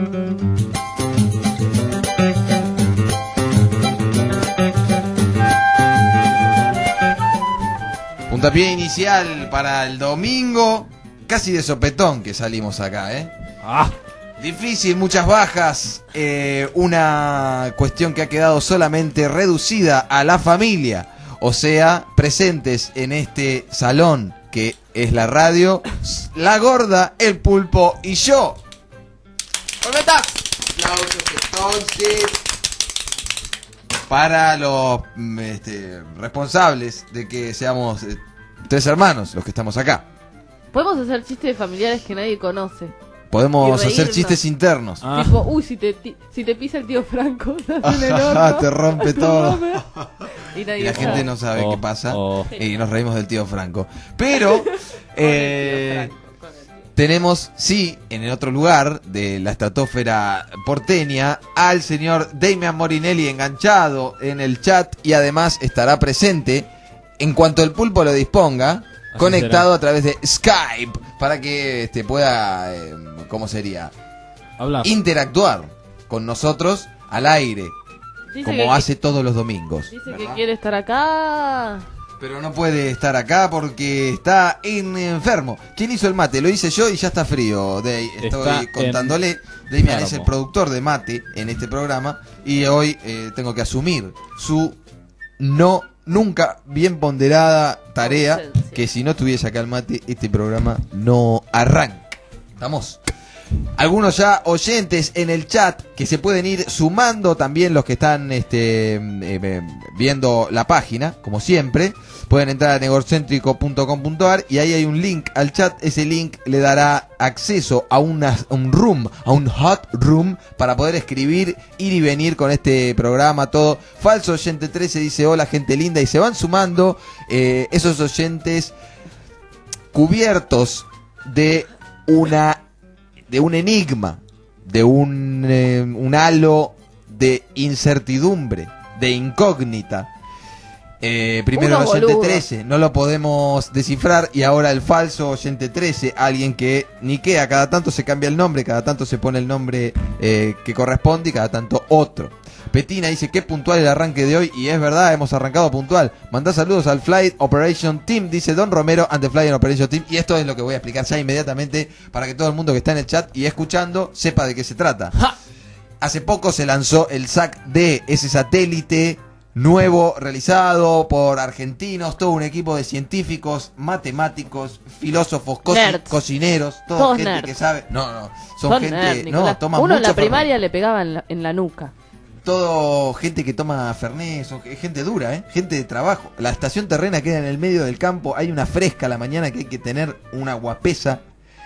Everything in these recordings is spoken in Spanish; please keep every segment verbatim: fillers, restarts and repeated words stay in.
Puntapié inicial para el domingo, casi de sopetón que salimos acá, ¿eh? Ah. Difícil, muchas bajas, eh, una cuestión que ha quedado solamente reducida a la familia, o sea, presentes en este salón que es la radio, la gorda, el pulpo y yo. ¡Cornetas! Aplausos entonces para los este, responsables de que seamos eh, tres hermanos los que estamos acá. Podemos hacer chistes de familiares que nadie conoce. Podemos hacer chistes internos. Ah. Tipo, uy, si te, ti, si te pisa el tío Franco, en el horno, te rompe todo. Y, y la gente no sabe oh, qué pasa. Oh. Y nos reímos del tío Franco. Pero eh, tenemos, sí, en el otro lugar de la estratosfera porteña, al señor Damian Morinelli enganchado en el chat y además estará presente en cuanto el pulpo lo disponga. Así conectado será. A través de Skype para que este, pueda, eh, ¿cómo sería? Hablar. Interactuar con nosotros al aire, dice como que, hace todos los domingos. Dice ¿verdad? Que quiere estar acá. Pero no puede estar acá porque está en enfermo. ¿Quién hizo el mate? Lo hice yo y ya está frío. De, estoy está contándole. Damian es el productor de mate en este programa y hoy eh, tengo que asumir su no nunca bien ponderada tarea, que si no tuviese acá el mate, este programa no arranca. ¿Estamos? Algunos ya oyentes en el chat que se pueden ir sumando, también los que están este, eh, viendo la página, como siempre. Pueden entrar a negorcéntrico punto com punto a r y ahí hay un link al chat. Ese link le dará acceso a, una, a un room, a un hot room, para poder escribir, ir y venir con este programa, todo. Falso Oyente trece dice hola gente linda, y se van sumando eh, esos oyentes cubiertos de una de un enigma, de un, eh, un halo de incertidumbre, de incógnita. Eh, primero el oyente trece, no lo podemos descifrar, y ahora el falso oyente trece, alguien que niquea, cada tanto se cambia el nombre, cada tanto se pone el nombre eh, que corresponde y cada tanto otro. Petina dice qué puntual el arranque de hoy, y es verdad, hemos arrancado puntual. Mandá saludos al Flight Operation Team, dice Don Romero, and the Flight Operation Team, y esto es lo que voy a explicar ya inmediatamente para que todo el mundo que está en el chat y escuchando sepa de qué se trata. ¡Ja! Hace poco se lanzó el S A C D, ese satélite nuevo realizado por argentinos, todo un equipo de científicos, matemáticos, filósofos, co cocineros, toda Todos gente nerds. que sabe. No, no, son, son gente, nerd, no, toma uno en mucho la primaria Fernet. le pegaba en la, en la nuca. Todo gente que toma Fernet, son gente dura, ¿eh? Gente de trabajo. La estación terrena queda en el medio del campo, hay una fresca a la mañana que hay que tener una guapesa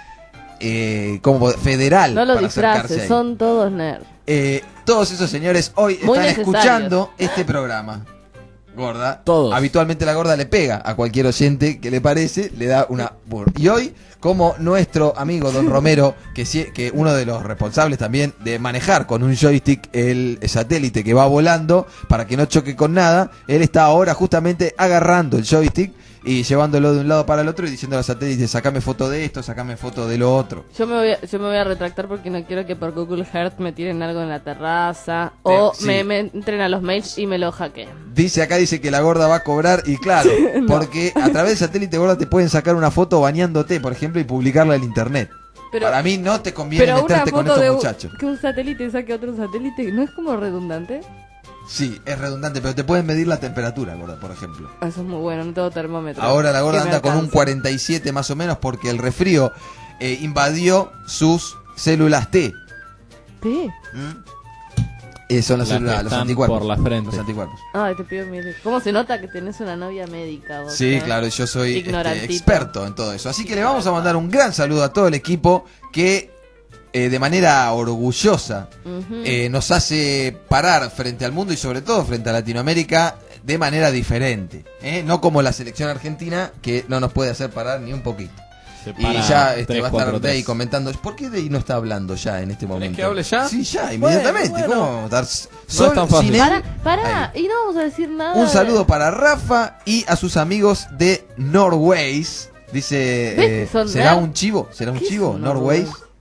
eh, como federal. No lo para disfraces, son todos nerds. Eh, todos esos señores hoy Muy están necesarios. escuchando este programa. Gorda. Todos. Habitualmente la gorda le pega a cualquier oyente que le parece, le da una... Y hoy, como nuestro amigo Don Romero, que, que uno de los responsables también de manejar con un joystick el satélite que va volando para que no choque con nada, él está ahora justamente agarrando el joystick y llevándolo de un lado para el otro y diciendo a los satélites, sacame foto de esto, sacame foto de lo otro. Yo me voy a, yo me voy a retractar porque no quiero que por Google Earth me tiren algo en la terraza o sí. me, me entren a los mails y me lo hackeen. Dice acá, dice que la gorda va a cobrar, y claro, no. Porque a través del satélite gorda te pueden sacar una foto bañándote, por ejemplo, y publicarla en internet. Pero, para mí no te conviene meterte con estos muchachos. Que un satélite saque otro satélite, ¿no es como redundante? Sí, es redundante, pero te pueden medir la temperatura, gorda, por ejemplo. Eso es muy bueno, no tengo termómetro. Ahora la gorda anda con un cuarenta y siete más o menos porque el resfrío eh, invadió sus células T. ¿T? ¿Mm? Eh, son las, las células, los anticuerpos. Por la frente. Los anticuerpos. Ay, te pido mil. ¿Cómo se nota que tenés una novia médica vos? Sí, ¿no? claro, yo soy este, experto en todo eso. Así que le vamos a mandar un gran saludo a todo el equipo que eh, de manera orgullosa uh-huh. eh, nos hace parar frente al mundo y sobre todo frente a Latinoamérica de manera diferente. ¿eh? No como la selección argentina, que no nos puede hacer parar ni un poquito. Y ya este, tres, va a estar cuatro, Day comentando. ¿Por qué Day no está hablando ya en este momento? ¿Querés que hable ya? Sí, ya, inmediatamente. Bueno, bueno. ¿Cómo estar sol no es tan fácil. sin él? Para, para, y no vamos a decir nada. Un saludo para Rafa y a sus amigos de Norways. Dice, eh, ¿será un chivo? ¿Será un chivo? Norways.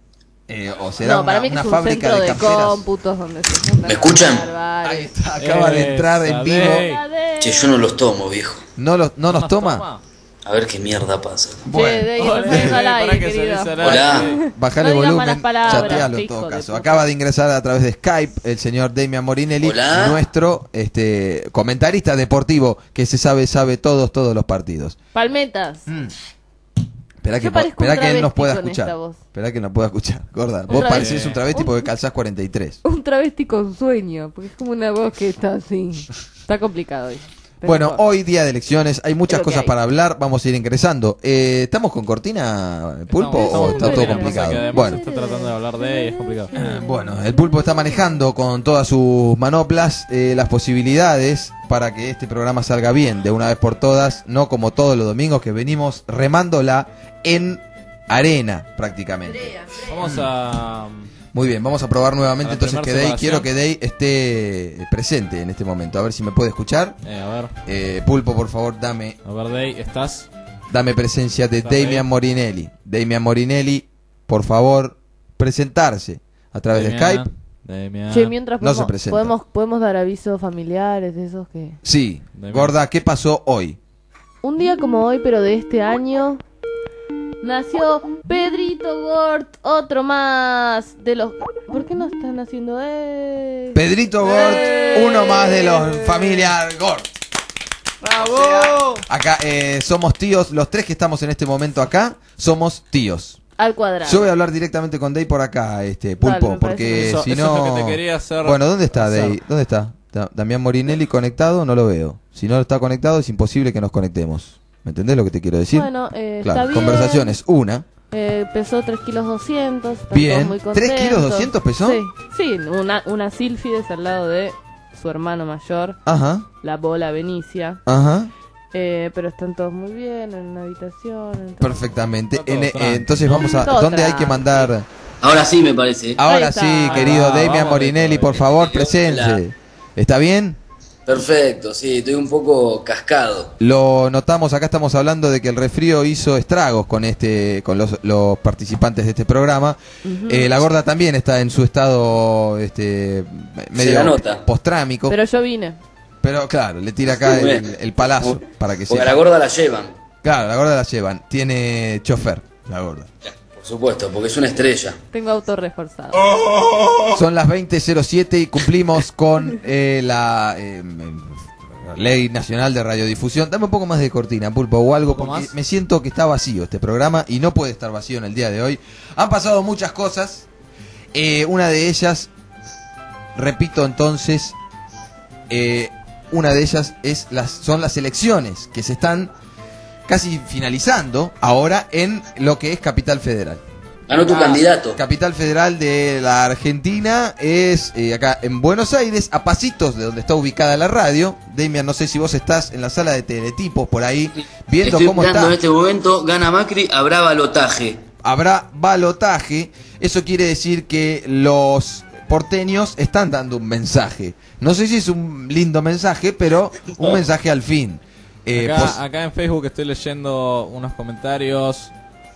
Eh, o será no, para una, mí que una es un fábrica centro de de camperas. cómputos donde se juntan. ¿Me escuchan? Ahí está, acaba de entrar en vivo. Che, yo no los tomo, viejo. ¿No, los, no nos toma? A ver qué mierda pasa. Bueno. Che, Dey, no salís al aire, querido. Hola. Bajale No digas volumen, malas palabras, chatealo en hijo todo de caso. puta. Acaba de ingresar a través de Skype el señor Damian Morinelli, Hola. nuestro este comentarista deportivo que se sabe, sabe todos, todos los partidos. Palmetas. Mm. Esperá que, Yo parezco un esperá que él nos travesti pueda con escuchar. esta voz. Esperá que nos pueda escuchar. Gorda, vos travesti. parecés un travesti porque calzás cuarenta y tres. Un travesti con sueño, porque es como una voz que está así. Está complicado hoy. Pero Bueno, bueno. hoy día de elecciones, hay muchas Creo que cosas hay. para hablar, vamos a ir ingresando. Eh, ¿Estamos con cortina, Pulpo, Estamos- o estamos está con todo cortina, complicado? pasa que además Bueno, está tratando de hablar de ella, es complicado. eh, bueno, el Pulpo está manejando con todas sus manoplas eh, las posibilidades para que este programa salga bien de una vez por todas, no como todos los domingos que venimos remándola en arena prácticamente. Vamos a... Muy bien, vamos a probar nuevamente A la entonces primer que Dey, separación. quiero que Dey esté presente en este momento, a ver si me puede escuchar. Eh, a ver, Eh, Pulpo, por favor, dame a ver, Dey, ¿estás? dame presencia de Está Dey. Damian Morinelli. Damian Morinelli, por favor, presentarse a través de Damián, Skype. Damián. Che, mientras No se podemos, presenta. podemos, podemos dar avisos familiares de esos que... Sí, Damián. Gorda, ¿qué pasó hoy? Un día como hoy, pero de este año, nació Pedrito Gort, otro más de los... ¿Por qué no están haciendo eh? Pedrito Gort, uno más de los familia Gort. ¡Bravo! Acá eh, somos tíos, los tres que estamos en este momento acá, somos tíos. Al cuadrado. Yo voy a hablar directamente con Dey por acá, este Pulpo, Dale, me parece porque Eso- si eso no... es lo que te quería hacer- Bueno, ¿dónde está hacer. Dey? ¿Dónde está? Da- Damián Morinelli conectado, no lo veo. Si no está conectado es imposible que nos conectemos. ¿Me entendés lo que te quiero decir? Bueno, eh, claro, está bien. conversaciones, una. Eh, pesó tres kilos doscientos. están Bien. todos muy ¿tres kilos contentos. doscientos pesó? Sí, sí, una, una Silfides al lado de su hermano mayor, Ajá, la bola Benicia. ajá, Eh, pero están todos muy bien en una habitación. entonces- perfectamente. Está todo En- eh, tranqui. entonces vamos a... Todo ¿Dónde hay tranqui. que mandar? Ahora sí me parece. Ahora Ahí está. sí, querido Ah, Damián vamos, Morinelli, por Damián. favor, Hola. presense. ¿Está bien? Perfecto, sí, estoy un poco cascado. Lo notamos, acá estamos hablando de que el resfrío hizo estragos con este, con los, los participantes de este programa. Ujú. Eh, la gorda también está en su estado este la medio nota. postrámico. Pero, Pero yo vine. claro, le tira acá Muy el, bien. el palazo para que Porque sea. a la gorda la llevan. Claro, la gorda la llevan. Tiene chofer, la gorda. Por supuesto, porque es una estrella. Tengo auto reforzado. Son las veinte cero siete y cumplimos con eh, la eh, Ley Nacional de Radiodifusión. Dame un poco más de cortina, Pulpo, o algo, ¿Un poco porque más? me siento que está vacío este programa y no puede estar vacío en el día de hoy. Han pasado muchas cosas. Eh, una de ellas, repito entonces, eh, una de ellas es las, son las elecciones que se están casi finalizando ahora en lo que es Capital Federal. Ganó tu Ah, candidato. Capital Federal de la Argentina es eh, acá en Buenos Aires, a pasitos de donde está ubicada la radio. Damian, no sé si vos estás en la sala de teletipos por ahí, viendo Estoy cómo dando está. en este momento, gana Macri, habrá balotaje. Habrá balotaje. Eso quiere decir que los porteños están dando un mensaje. No sé si es un lindo mensaje, pero un mensaje al fin. Eh, acá, pos- acá en Facebook estoy leyendo unos comentarios.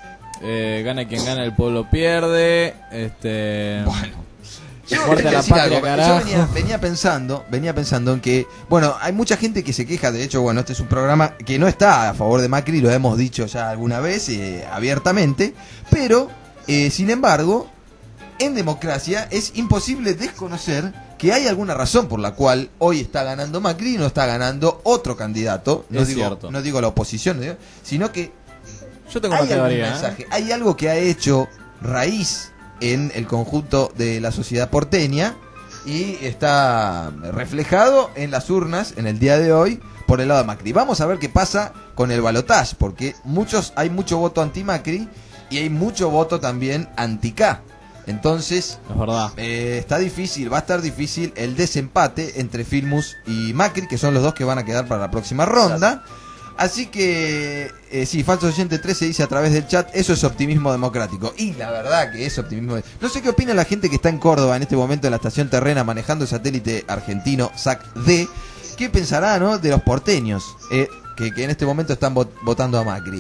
Eh, gana quien gana, el pueblo pierde. Este. Bueno. Yo, Muerte a la decir patria, algo. Yo carajo. venía, venía pensando, venía pensando en que, bueno, hay mucha gente que se queja, de hecho, bueno, este es un programa que no está a favor de Macri, lo hemos dicho ya alguna vez eh, abiertamente, pero, eh, sin embargo, en democracia es imposible desconocer que hay alguna razón por la cual hoy está ganando Macri y no está ganando otro candidato, no Es digo, cierto. no digo la oposición, no digo- sino que Yo tengo una hay algún teoría. ¿eh? mensaje, hay algo que ha hecho raíz en el conjunto de la sociedad porteña y está reflejado en las urnas en el día de hoy por el lado de Macri. Vamos a ver qué pasa con el balotaje, porque muchos hay mucho voto anti-Macri y hay mucho voto también anti-K. Entonces, Es verdad. eh, está difícil, va a estar difícil el desempate entre Filmus y Macri, que son los dos que van a quedar para la próxima ronda. Así que, eh, sí, Falso Oyente trece dice a través del chat, eso es optimismo democrático. Y la verdad que es optimismo. de- No sé qué opina la gente que está en Córdoba en este momento en la estación terrena manejando el satélite argentino S A C D. ¿Qué pensará, no, de los porteños eh, que, que en este momento están vot- votando a Macri?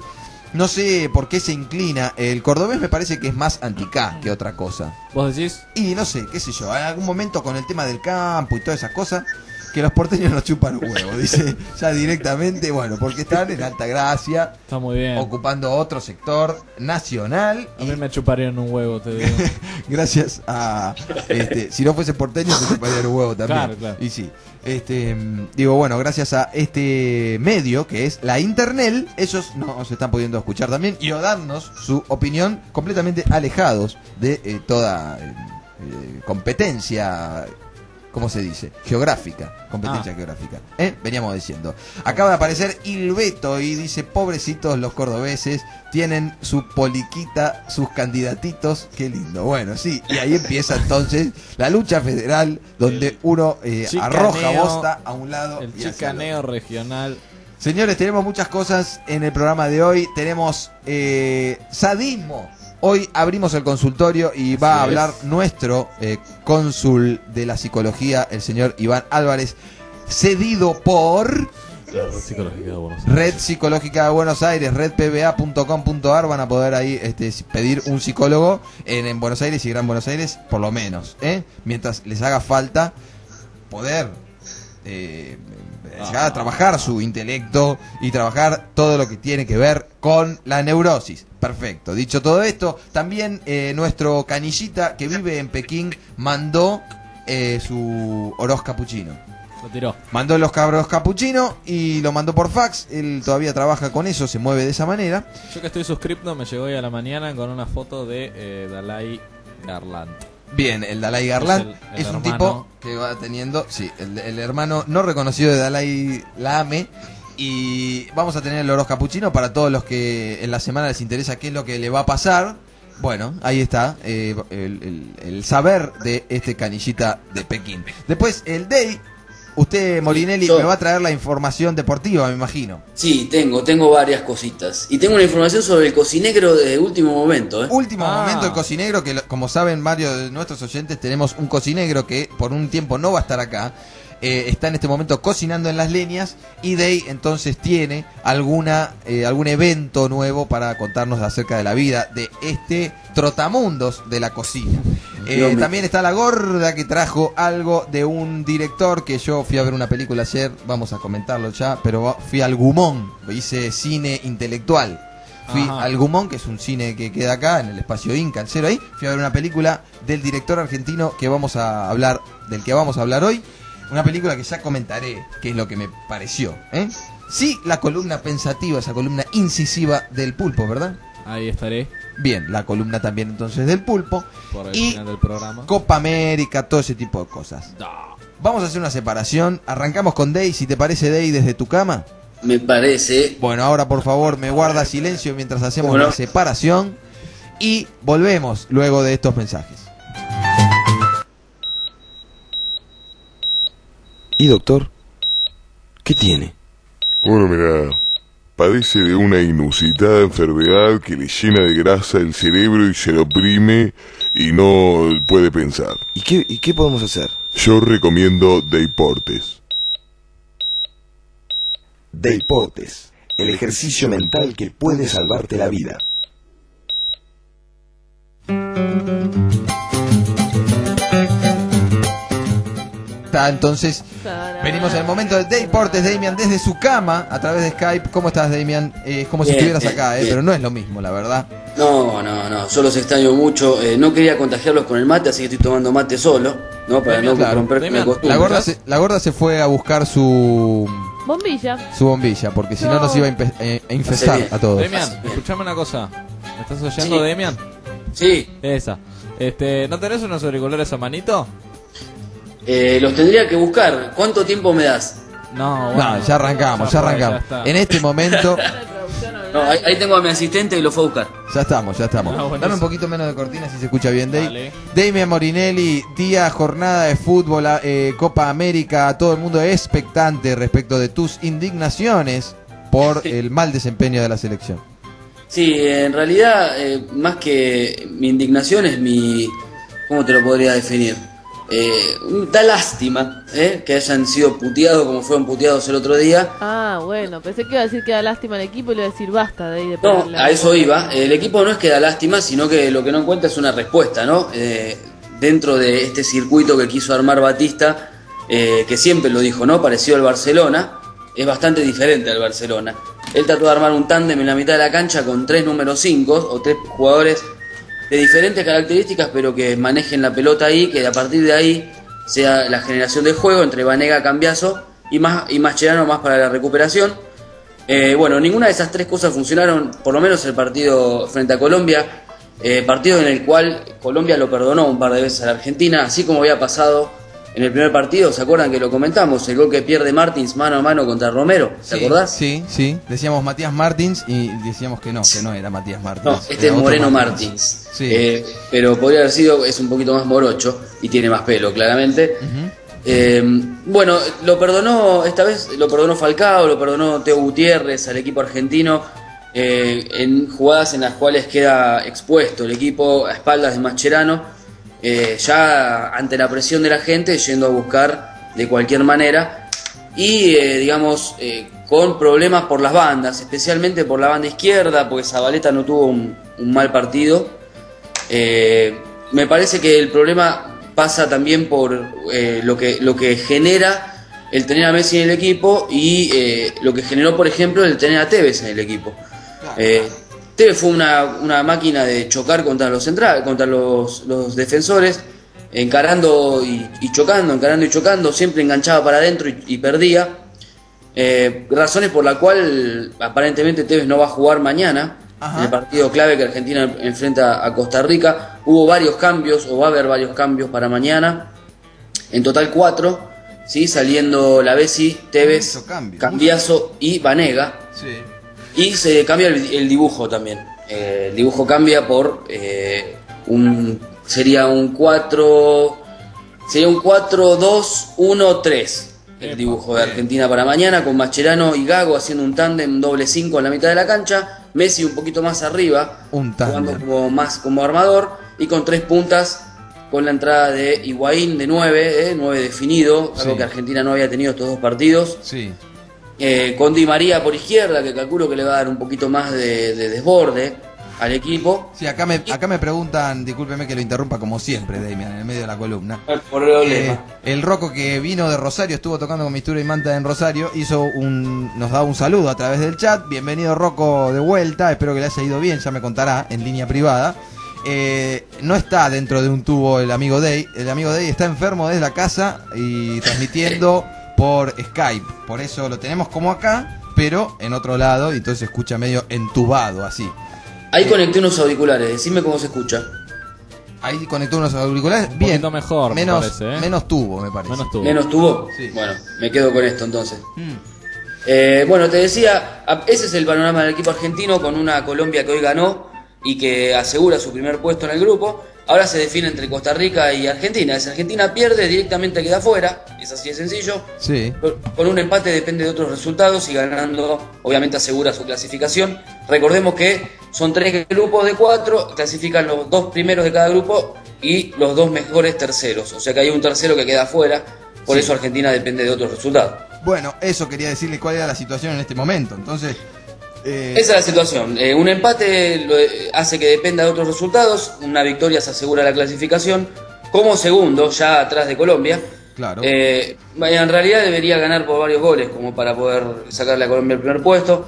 No sé por qué se inclina. El cordobés me parece que es más anti-K que otra cosa. ¿Vos decís? Y no sé, qué sé yo, en algún momento con el tema del campo y todas esas cosas, que los porteños nos chupan un huevo, dice ya directamente, bueno, porque están en Altagracia. Está muy bien. Ocupando otro sector nacional. A y... mí me chuparían un huevo, te digo. Gracias a... Este, si no fuese porteño, se chuparían un huevo también. Claro, claro. Y sí. Este, digo, bueno, gracias a este medio que es la internet, ellos nos están pudiendo escuchar también y o darnos su opinión completamente alejados de eh, toda eh, eh, competencia, ¿cómo se dice? Geográfica, competencia ah. geográfica. ¿Eh? Veníamos diciendo. Acaba de aparecer Ilbeto y dice, pobrecitos los cordobeses, tienen su poliquita, sus candidatitos, qué lindo. Bueno, sí, y ahí empieza entonces la lucha federal, donde uno eh, arroja bosta a un lado. El chicaneo regional. Señores, tenemos muchas cosas en el programa de hoy. Tenemos eh, sadismo. Hoy abrimos el consultorio y va Así a hablar es. nuestro eh, cónsul de la psicología, el señor Iván Álvarez, cedido por... La Red Psicológica de Buenos Aires. Red Psicológica de Buenos Aires, red p b a punto com punto a r. Van a poder ahí este, pedir un psicólogo en, en Buenos Aires y Gran Buenos Aires, por lo menos, ¿eh? Mientras les haga falta poder eh, llegar a trabajar su intelecto y trabajar todo lo que tiene que ver con la neurosis. Perfecto. Dicho todo esto, también eh, nuestro canillita que vive en Pekín mandó eh, su oroz capuchino. Lo tiró. Mandó los cabros capuchino y lo mandó por fax. Él todavía trabaja con eso, se mueve de esa manera. Yo que estoy suscripto me llegó hoy a la mañana con una foto de eh, Dalai Garland. Bien, el Dalai Garland es, el, el es un tipo que va teniendo, sí, el, el hermano no reconocido de Dalai Lame. Y vamos a tener el oroz capuchino para todos los que en la semana les interesa qué es lo que le va a pasar. Bueno, ahí está eh, el, el, el saber de este canillita de Pekín. Después el Day. Usted, Morinelli, Yo, me va a traer la información deportiva, me imagino. Sí, tengo, tengo varias cositas. Y tengo una información sobre el cocinegro de último momento. ¿eh? Último ah. momento el cocinegro, que como saben varios de nuestros oyentes, tenemos un cocinegro que por un tiempo no va a estar acá. Eh, está en este momento cocinando en las leñas y Day entonces tiene alguna eh, algún evento nuevo para contarnos acerca de la vida de este trotamundos de la cocina. Eh, también está la gorda que trajo algo de un director que yo fui a ver una película ayer, vamos a comentarlo ya, pero fui al Gumón, hice cine intelectual. Fui Ajá. al Gumón, que es un cine que queda acá en el espacio Inca, el cero ahí. Fui a ver una película del director argentino que vamos a hablar, del que vamos a hablar hoy. Una película que ya comentaré qué es lo que me pareció, ¿eh? Sí, la columna pensativa, esa columna incisiva del Pulpo, ¿verdad? Ahí estaré. Bien, la columna también entonces del Pulpo. Por el y final del programa. Copa América, todo ese tipo de cosas. No. Vamos a hacer una separación. Arrancamos con Day, si te parece, Day, desde tu cama. Me parece. Bueno, ahora por favor me guarda silencio mientras hacemos bueno. la separación. Y volvemos luego de estos mensajes. ¿Y doctor? ¿Qué tiene? Bueno, mira, padece de una inusitada enfermedad que le llena de grasa el cerebro y se lo oprime y no puede pensar. ¿Y qué, y qué podemos hacer? Yo recomiendo Deportes. Deportes, el ejercicio mental que puede salvarte la vida. Entonces, venimos al momento de Deportes, Damian, desde su cama, a través de Skype. ¿Cómo estás, Damian? Eh, es como bien, si estuvieras bien, acá, eh, pero no es lo mismo, la verdad. No, no, no, yo los extraño mucho. Eh, no quería contagiarlos con el mate, así que estoy tomando mate solo, ¿no? Para Damian, no claro. romper Damian, la costumbre. La gorda, se, la gorda se fue a buscar su... bombilla. Su bombilla, porque si no, no nos iba a, impe- eh, a infestar a todos. Damian, escuchame una cosa. ¿Me estás oyendo, sí. Damian? Sí. Esa. Este, ¿no tenés unos auriculares a manito? Eh, los tendría que buscar. ¿Cuánto tiempo me das? No, bueno, no ya arrancamos, ya, ya arrancamos. Ya en este momento... no, ahí, ahí tengo a mi asistente y lo fue a buscar. Ya estamos, ya estamos. No, Dame un poquito menos de cortina si se escucha bien, Dave. Damian Morinelli, día, jornada de fútbol, eh, Copa América, todo el mundo es expectante respecto de tus indignaciones por el mal desempeño de la selección. Sí, en realidad, eh, más que mi indignación es mi... ¿Cómo te lo podría definir? Eh, da lástima eh, que hayan sido puteados como fueron puteados el otro día. Ah, bueno, pensé que iba a decir que da lástima al equipo y le iba a decir basta de ahí de No, a eso iba. El equipo no es que da lástima, sino que lo que no encuentra es una respuesta, ¿no? Eh, dentro de este circuito que quiso armar Batista, eh, que siempre lo dijo, ¿no? Parecido al Barcelona, es bastante diferente al Barcelona. Él trató de armar un tándem en la mitad de la cancha con tres números cinco o tres jugadores de diferentes características, pero que manejen la pelota ahí, que a partir de ahí sea la generación de juego entre Banega, Cambiaso y, más, y Mascherano más para la recuperación. Eh, bueno, ninguna de esas tres cosas funcionaron, por lo menos el partido frente a Colombia, eh, partido en el cual Colombia lo perdonó un par de veces a la Argentina, así como había pasado en el primer partido. ¿Se acuerdan que lo comentamos? El gol que pierde Martins mano a mano contra Romero, ¿se sí, acordás? Sí, sí, decíamos Matías Martins y decíamos que no, que no era Matías Martins. No, este es Moreno Martins, Martins. Sí. eh, pero podría haber sido, es un poquito más morocho y tiene más pelo, claramente. Uh-huh. eh, bueno, lo perdonó, esta vez lo perdonó Falcao, lo perdonó Teo Gutiérrez al equipo argentino, eh, en jugadas en las cuales queda expuesto el equipo a espaldas de Mascherano. Eh, ya ante la presión de la gente, yendo a buscar de cualquier manera y eh, digamos eh, con problemas por las bandas, especialmente por la banda izquierda, porque Zabaleta no tuvo un, un mal partido. Eh, me parece que el problema pasa también por eh, lo que lo que genera el tener a Messi en el equipo y eh, lo que generó, por ejemplo, el tener a Tevez en el equipo. Eh, Tevez fue una, una máquina de chocar contra los centrales, contra los, los defensores, encarando y, y chocando, encarando y chocando, siempre enganchaba para adentro y, y perdía. Eh, razones por la cual aparentemente Tevez no va a jugar mañana. Ajá. En el partido clave que Argentina enfrenta a Costa Rica. Hubo varios cambios, o va a haber varios cambios para mañana. En total cuatro, ¿sí? Saliendo Lavezzi, Tevez, Cambiaso y Banega. Sí. Y se cambia el, el dibujo también. Eh, el dibujo cambia por eh, un sería un cuatro sería un cuatro dos uno tres el dibujo de Argentina para mañana, con Mascherano y Gago haciendo un tándem doble cinco en la mitad de la cancha, Messi un poquito más arriba, un jugando como más como armador, y con tres puntas con la entrada de Higuaín de nueve, eh, nueve definido, algo sí. que Argentina no había tenido estos dos partidos. Sí. Eh, con Di María por izquierda, que calculo que le va a dar un poquito más de, de desborde al equipo. Sí, acá me, acá me preguntan, discúlpeme que lo interrumpa como siempre, Damian, en el medio de la columna. Por eh, el Rocco, que vino de Rosario, estuvo tocando con Mistura y Manta en Rosario, hizo un, nos da un saludo a través del chat. Bienvenido, Rocco, de vuelta, espero que le haya ido bien, ya me contará en línea privada. Eh, no está dentro de un tubo el amigo Day, el amigo Day está enfermo desde la casa y transmitiendo por Skype, por eso lo tenemos como acá, pero en otro lado, y entonces se escucha medio entubado así. Ahí eh, conecté unos auriculares, decime cómo se escucha. Ahí conectó unos auriculares, un bien, mejor, menos, me parece, ¿eh? menos tubo, me parece. Menos tubo. ¿Menos tubo? Sí. Bueno, me quedo con esto entonces. Mm. Eh, bueno, te decía, ese es el panorama del equipo argentino, con una Colombia que hoy ganó y que asegura su primer puesto en el grupo. Ahora se define entre Costa Rica y Argentina. Si Argentina pierde, directamente queda fuera. Es así de sencillo. Sí. Con un empate depende de otros resultados y ganando, obviamente, asegura su clasificación. Recordemos que son tres grupos de cuatro, clasifican los dos primeros de cada grupo y los dos mejores terceros. O sea que hay un tercero que queda fuera. Por sí. eso Argentina depende de otros resultados. Bueno, eso quería decirle cuál era la situación en este momento. Entonces... Eh... Esa es la situación. Eh, un empate lo, eh, hace que dependa de otros resultados. Una victoria se asegura la clasificación como segundo, ya atrás de Colombia. Claro. Eh, en realidad debería ganar por varios goles como para poder sacarle a Colombia el primer puesto.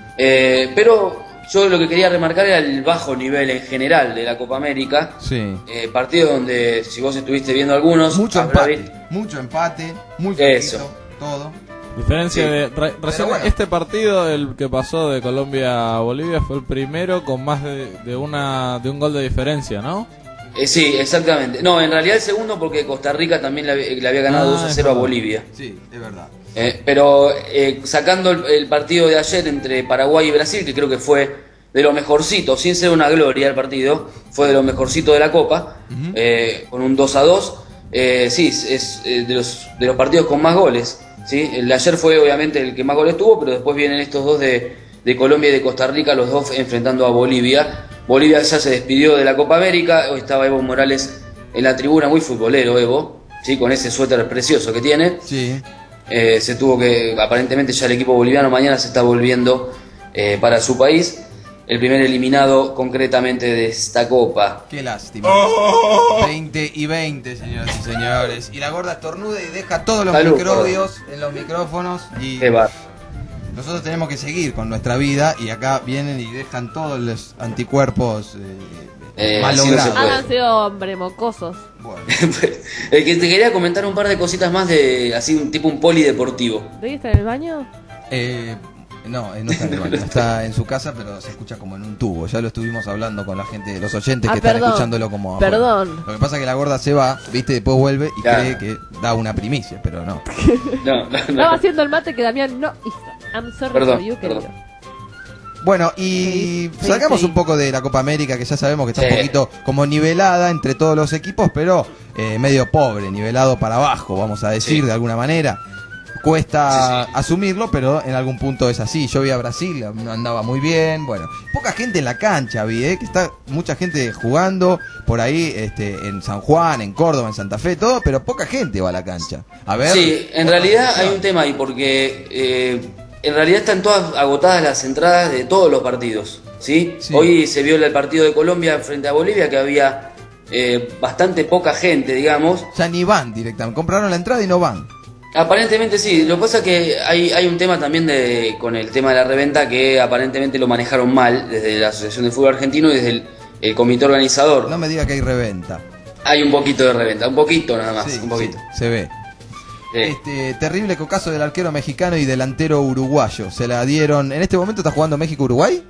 Eh, pero yo lo que quería remarcar era el bajo nivel en general de la Copa América. Sí. Eh, partido donde, si vos estuviste viendo algunos, mucho empate, visto... mucho empate, muy poquito, todo. Diferencia sí. de re, recién bueno. Este partido, el que pasó de Colombia a Bolivia, fue el primero con más de, de una de un gol de diferencia, ¿no? Eh, sí, exactamente. No, en realidad el segundo, porque Costa Rica también le, le había ganado ah, dos a cero a Bolivia. Sí, es verdad. Eh, pero eh, sacando el, el partido de ayer entre Paraguay y Brasil, que creo que fue de lo mejorcito, sin ser una gloria el partido, fue de lo mejorcito de la Copa, uh-huh. eh, con un dos a dos. Eh, sí, es eh, de los de los partidos con más goles. ¿Sí? El de ayer fue obviamente el que más goles tuvo, pero después vienen estos dos de, de Colombia y de Costa Rica, los dos enfrentando a Bolivia. Bolivia ya se despidió de la Copa América, hoy estaba Evo Morales en la tribuna, muy futbolero Evo, ¿sí? Con ese suéter precioso que tiene. Sí. Eh, se tuvo que, aparentemente ya el equipo boliviano mañana se está volviendo eh, para su país. El primer eliminado concretamente de esta copa. Qué lástima. Oh. veinte y veinte, señoras y señores. Y la gorda estornuda y deja todos los Salud, microbios perdón. en los micrófonos. Y Qué bar. nosotros tenemos que seguir con nuestra vida y acá vienen y dejan todos los anticuerpos eh, eh, malogrados. No Háganse hombre, mocosos. Bueno. El que te quería comentar un par de cositas más de así un tipo un polideportivo. ¿De ahí está en el baño? Eh... No, no está en el baño, está en su casa, pero se escucha como en un tubo. Ya lo estuvimos hablando con la gente, los oyentes ah, que perdón, están escuchándolo como afuera. Perdón. Lo que pasa es que la gorda se va, viste, después vuelve y claro. cree que da una primicia, pero no. no, no, no. Estaba haciendo el mate que Damián no hizo. I'm sorry perdón, for you, perdón. Bueno, y sí, salgamos sí, sí. un poco de la Copa América, que ya sabemos que está sí. un poquito como nivelada entre todos los equipos, pero eh, medio pobre, nivelado para abajo, vamos a decir, sí. de alguna manera. Cuesta sí, sí. asumirlo, pero en algún punto es así. Yo vi a Brasil, andaba muy bien. Bueno, poca gente en la cancha, vi, ¿eh? que está mucha gente jugando por ahí este, en San Juan, en Córdoba, en Santa Fe, todo, pero poca gente va a la cancha. A ver. Sí, en realidad hay un tema ahí, porque eh, en realidad están todas agotadas las entradas de todos los partidos. ¿sí? Sí. Hoy se vio el partido de Colombia frente a Bolivia, que había eh, bastante poca gente, digamos. Ya ni van directamente, compraron la entrada y no van. Aparentemente sí, lo que pasa es que hay, hay un tema también de, con el tema de la reventa que aparentemente lo manejaron mal desde la Asociación de Fútbol Argentino y desde el, el comité organizador. No me diga que hay reventa. Hay un poquito de reventa, un poquito nada más, sí, un poquito. Sí, se ve. Sí. Este terrible cocazo del arquero mexicano y delantero uruguayo. Se la dieron, en este momento está jugando México-Uruguay.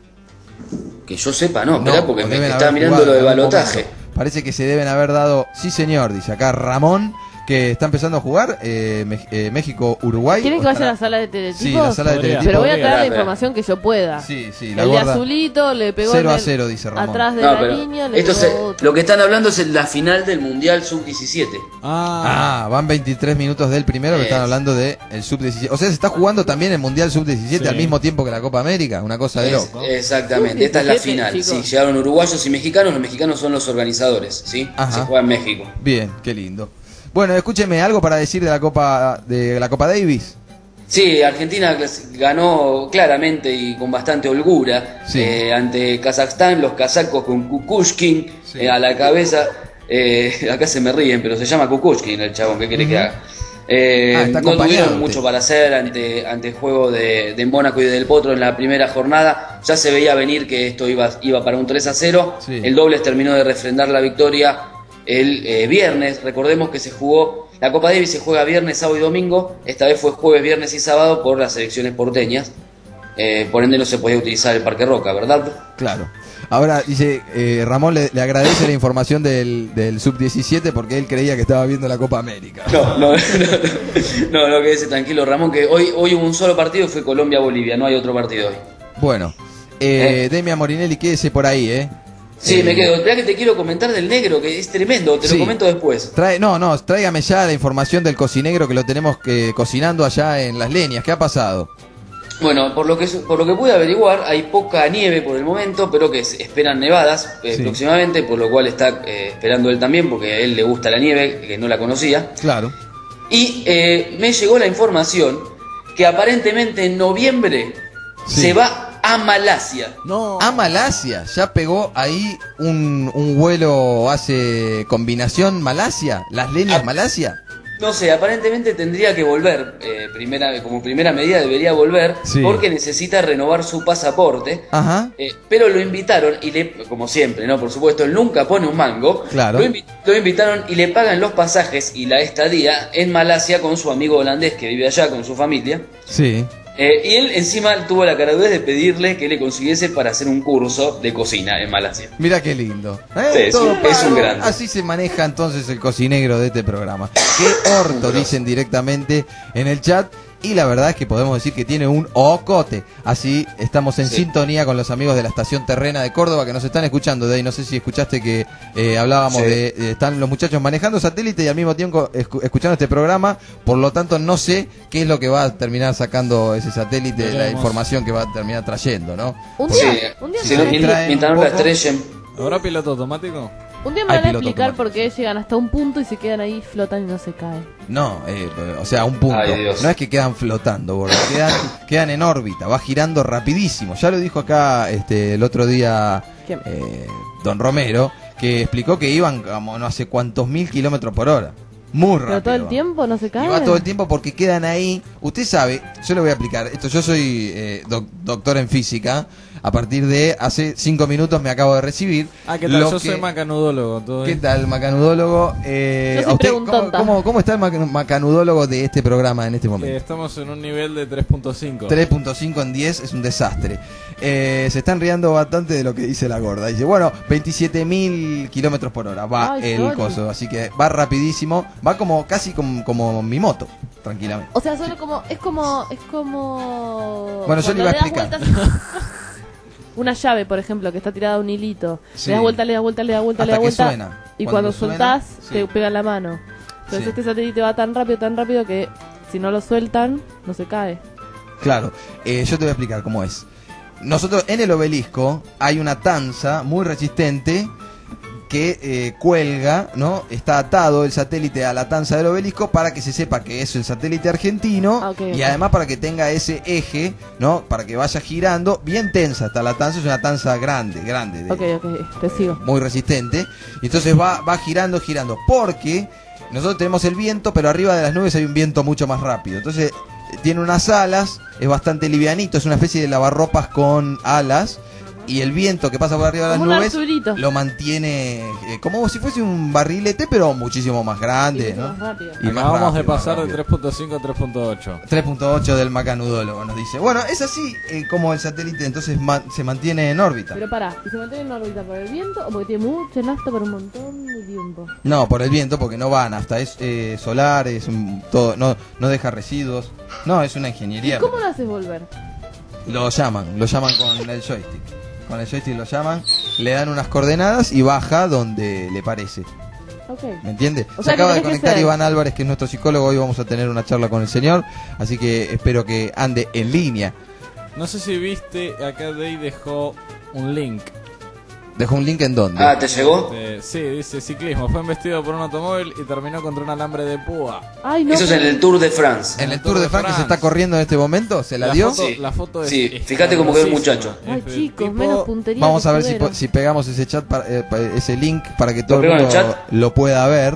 Que yo sepa, no, no porque me estaba mirando lo de balotaje. Parece que se deben haber dado, sí señor, dice acá Ramón, que está empezando a jugar eh, eh, México-Uruguay. ¿Quieren que vaya a la sala de teletipos? Sí, la sala de teletipos. Pero voy a traer la información que yo pueda. Sí, sí, la el gorda, de azulito le pegó cero a cero, dice Ramón. Atrás de no, la línea le esto pegó se, lo que están hablando es la final del Mundial sub diecisiete. Ah, ah van veintitrés minutos del primero que es. Están hablando del sub diecisiete. O sea, se está jugando también el Mundial sub diecisiete sí. al mismo tiempo que la Copa América. Una cosa de loco. Exactamente, esta es la final. Chicos. Sí, llegaron uruguayos y mexicanos. Los mexicanos son los organizadores, ¿sí? Ajá. Se juega en México. Bien, qué lindo. Bueno, escúcheme, ¿algo para decir de la Copa de la Copa Davis? Sí, Argentina ganó claramente y con bastante holgura sí. eh, ante Kazajstán, los kazakos con Kukushkin sí. eh, a la cabeza. Eh, acá se me ríen, pero se llama Kukushkin el chabón, ¿qué quiere uh-huh. que haga? Eh, ah, no tuvieron mucho para hacer ante, ante el juego de, de Mónaco y del Potro en la primera jornada. Ya se veía venir que esto iba, iba para un tres a cero. Sí. El Dobles terminó de refrendar la victoria el eh, viernes. Recordemos que se jugó, la Copa Davis se juega viernes, sábado y domingo. Esta vez fue jueves, viernes y sábado por las selecciones porteñas. Eh, por ende no se podía utilizar el Parque Roca, ¿verdad? Claro. Ahora dice, eh, Ramón le, le agradece la información del, del sub diecisiete porque él creía que estaba viendo la Copa América. No, no, no, no, no, quédese tranquilo, Ramón, que hoy, hoy hubo un solo partido, fue Colombia-Bolivia, no hay otro partido hoy. Bueno, eh, ¿Eh? Demian Morinelli, quédese por ahí, ¿eh? Sí, eh, me quedo. Espera que te quiero comentar del negro, que es tremendo, te sí. lo comento después. Trae, no, no, tráigame ya la información del cocinegro que lo tenemos que, cocinando allá en Las Leñas. ¿Qué ha pasado? Bueno, por lo que por lo que pude averiguar, hay poca nieve por el momento, pero que se esperan nevadas eh, sí. próximamente, por lo cual está eh, esperando él también, porque a él le gusta la nieve, que no la conocía. Claro. Y eh, me llegó la información que aparentemente en noviembre sí. se va a Malasia. No. A Malasia, ya pegó ahí un, un vuelo, hace combinación Malasia, Las Leñas, a Malasia. No sé, aparentemente tendría que volver, eh, primera, como primera medida debería volver, sí. porque necesita renovar su pasaporte. Ajá. Eh, pero lo invitaron, y le, como siempre, ¿no? Por supuesto, él nunca pone un mango. Claro. Lo, invi lo invitaron y le pagan los pasajes y la estadía en Malasia con su amigo holandés que vive allá con su familia. Sí. Eh, y él encima tuvo la caradurez de pedirle que le consiguiese para hacer un curso de cocina en Malasia. Mira qué lindo. ¿Eh? Sí, es, un, es un grande. Así se maneja entonces el cocinegro de este programa. Qué orto, dicen directamente en el chat. Y la verdad es que podemos decir que tiene un ocote. Así estamos en sí. sintonía con los amigos de la estación terrena de Córdoba que nos están escuchando. De ahí no sé si escuchaste que eh, hablábamos sí. de, de... Están los muchachos manejando satélite y al mismo tiempo escu escuchando este programa. Por lo tanto no sé qué es lo que va a terminar sacando ese satélite, Veremos. la información que va a terminar trayendo, ¿no? Un día, sí. un día sí, mientras, mientras no la estrellen. ¿Habrá piloto automático? Un día me van a explicar por qué llegan hasta un punto y se quedan ahí, flotan y no se caen. No, eh, por qué llegan hasta un punto y se quedan ahí, flotan y no se caen. No, eh, o sea, un punto. Ay, Dios. No es que quedan flotando, boludo. Quedan, quedan en órbita, va girando rapidísimo. Ya lo dijo acá este el otro día eh, Don Romero, que explicó que iban como no sé cuántos mil kilómetros por hora. Muy rápido. Pero todo el tiempo no se caen. Y va todo el tiempo porque quedan ahí. Usted sabe, yo le voy a explicar. Esto, yo soy eh, doc, doctor en física. A partir de hace cinco minutos me acabo de recibir. Ah, ¿qué tal? Yo que... soy macanudólogo. ¿Todo ¿Qué tal, macanudólogo? Eh, yo soy usted, ¿cómo, cómo, ¿Cómo está el macanudólogo de este programa en este momento? Eh, estamos en un nivel de tres punto cinco. tres punto cinco en diez es un desastre. Eh, se están riendo bastante de lo que dice la gorda. Dice, bueno, veintisiete mil kilómetros por hora va Ay, el sorry. coso. Así que va rapidísimo. Va como casi como, como mi moto, tranquilamente. O sea, solo como... Es como... Es como... Bueno, yo le iba a explicar. Una llave, por ejemplo, que está tirada a un hilito. Sí. Le das vuelta, le das vuelta, le das vuelta, Hasta le das vuelta. Suena. Y cuando, cuando soltás, sí. te pega en la mano. Entonces sí. este satélite va tan rápido, tan rápido que si no lo sueltan, no se cae. Claro. Eh, yo te voy a explicar cómo es. Nosotros en el obelisco hay una tanza muy resistente que eh, cuelga, ¿no? Está atado el satélite a la tanza del obelisco para que se sepa que es el satélite argentino ah, okay, y okay. además para que tenga ese eje, ¿no? Para que vaya girando, bien tensa está la tanza, es una tanza grande, grande. De, ok, ok, te sigo. Muy resistente. Y entonces va, va girando, girando, porque nosotros tenemos el viento, pero arriba de las nubes hay un viento mucho más rápido. Entonces tiene unas alas, es bastante livianito, es una especie de lavarropas con alas. Y el viento que pasa por arriba de las como nubes lo mantiene eh, como si fuese un barrilete, pero muchísimo más grande, ¿no? Más y más Acabamos rápido, de pasar de tres punto cinco a tres punto ocho. tres punto ocho del macanudólogo nos dice. Bueno, es así eh, como el satélite entonces ma se mantiene en órbita. Pero pará, ¿y se mantiene en órbita por el viento o porque tiene mucha nafta por un montón de tiempo? No, por el viento, porque no va nafta, es eh, solar, es un, todo, no, no deja residuos. No, es una ingeniería. ¿Y cómo lo haces volver? Lo llaman, lo llaman con el joystick. Con el joystick lo llaman, le dan unas coordenadas y baja donde le parece. Okay. ¿Me entiende? O Se sea, acaba de conectar Iván Álvarez, que es nuestro psicólogo. Hoy vamos a tener una charla con el señor, así que espero que ande en línea. No sé si viste, acá Day dejó un link. ¿Dejó un link en dónde? Ah, ¿te llegó? Este, sí, dice ciclismo. Fue embestido por un automóvil y terminó contra un alambre de púa. Ay, no, Eso es en el Tour de France. ¿En el Tour de France que se está corriendo en este momento? ¿Se la, la dio? Foto, sí, la foto es, sí. Es fíjate cómo quedó el muchacho. Ay, chicos, tipo, menos puntería. Vamos a ver si, si pegamos ese chat, para, eh, ese link para que todo el mundo lo pueda ver.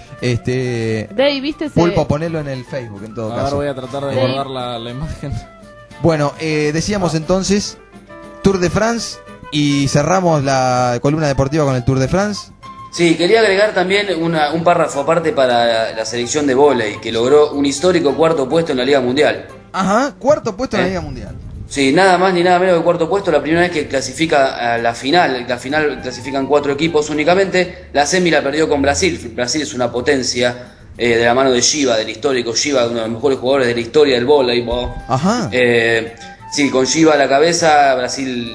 Este Dave, ¿viste ese? Pulpo, ponelo en el Facebook en todo a caso. Ahora voy a tratar de guardar la, la imagen. Bueno, eh, decíamos entonces Tour de France. Y cerramos la columna deportiva con el Tour de France. Sí, quería agregar también una, un párrafo aparte para la selección de vóley, que logró un histórico cuarto puesto en la Liga Mundial. Ajá, cuarto puesto ¿Eh? en la Liga Mundial. Sí, nada más ni nada menos que cuarto puesto. La primera vez que clasifica a la final. La final clasifican cuatro equipos únicamente. La semi la perdió con Brasil. Brasil es una potencia eh, de la mano de Giva, del histórico Giva, uno de los mejores jugadores de la historia del voleibol. Ajá. Eh... Sí, con Giva a la cabeza, Brasil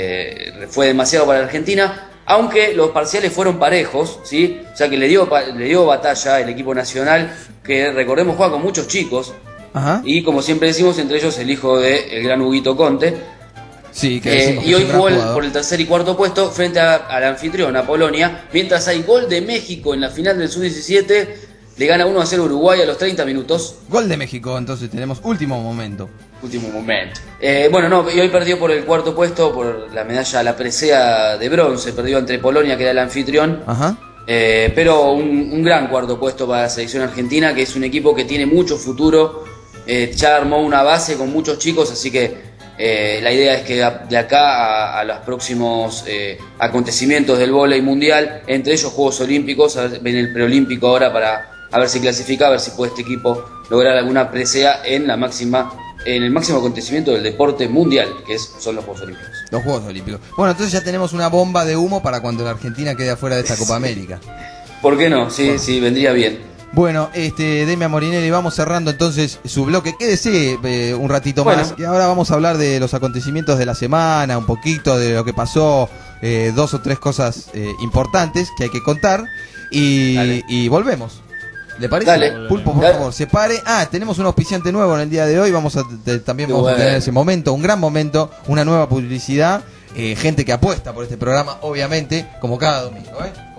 eh, fue demasiado para Argentina, aunque los parciales fueron parejos, ¿sí? O sea que le dio, le dio batalla el equipo nacional, que recordemos juega con muchos chicos. Ajá. Y como siempre decimos, entre ellos el hijo del gran Huguito Conte. Sí, que eh, y hoy jugó el, por el tercer y cuarto puesto frente a, a la anfitriona Polonia, mientras hay gol de México en la final del sub diecisiete, le gana uno a cero Uruguay a los treinta minutos. Gol de México, entonces tenemos último momento. Último momento. Eh, bueno, no, y hoy perdió por el cuarto puesto, por la medalla, la presea de bronce, perdió entre Polonia, que era el anfitrión. Ajá. Eh, pero un, un gran cuarto puesto para la selección argentina, que es un equipo que tiene mucho futuro, eh, ya armó una base con muchos chicos, así que eh, la idea es que de acá a, a los próximos eh, acontecimientos del vóley mundial, entre ellos Juegos Olímpicos, a ver, ven el preolímpico ahora para a ver si clasifica, a ver si puede este equipo lograr alguna presea en la máxima en el máximo acontecimiento del deporte mundial, que es, son los Juegos Olímpicos. Los Juegos Olímpicos. Bueno, entonces ya tenemos una bomba de humo para cuando la Argentina quede afuera de esta Copa América. ¿Por qué no? Sí, bueno. sí, vendría bien. Bueno, este, Demian Morinelli, vamos cerrando entonces su bloque. Quédese eh, un ratito bueno. más. Y ahora vamos a hablar de los acontecimientos de la semana, un poquito de lo que pasó, eh, dos o tres cosas eh, importantes que hay que contar. Y, y volvemos. ¿Le parece? Dale. Pulpo, por Dale. favor, se pare. Ah, tenemos un auspiciante nuevo en el día de hoy. Vamos a te, también vamos bueno. a tener ese momento, un gran momento, una nueva publicidad. Eh, gente que apuesta por este programa, obviamente, como cada domingo, ¿eh? Como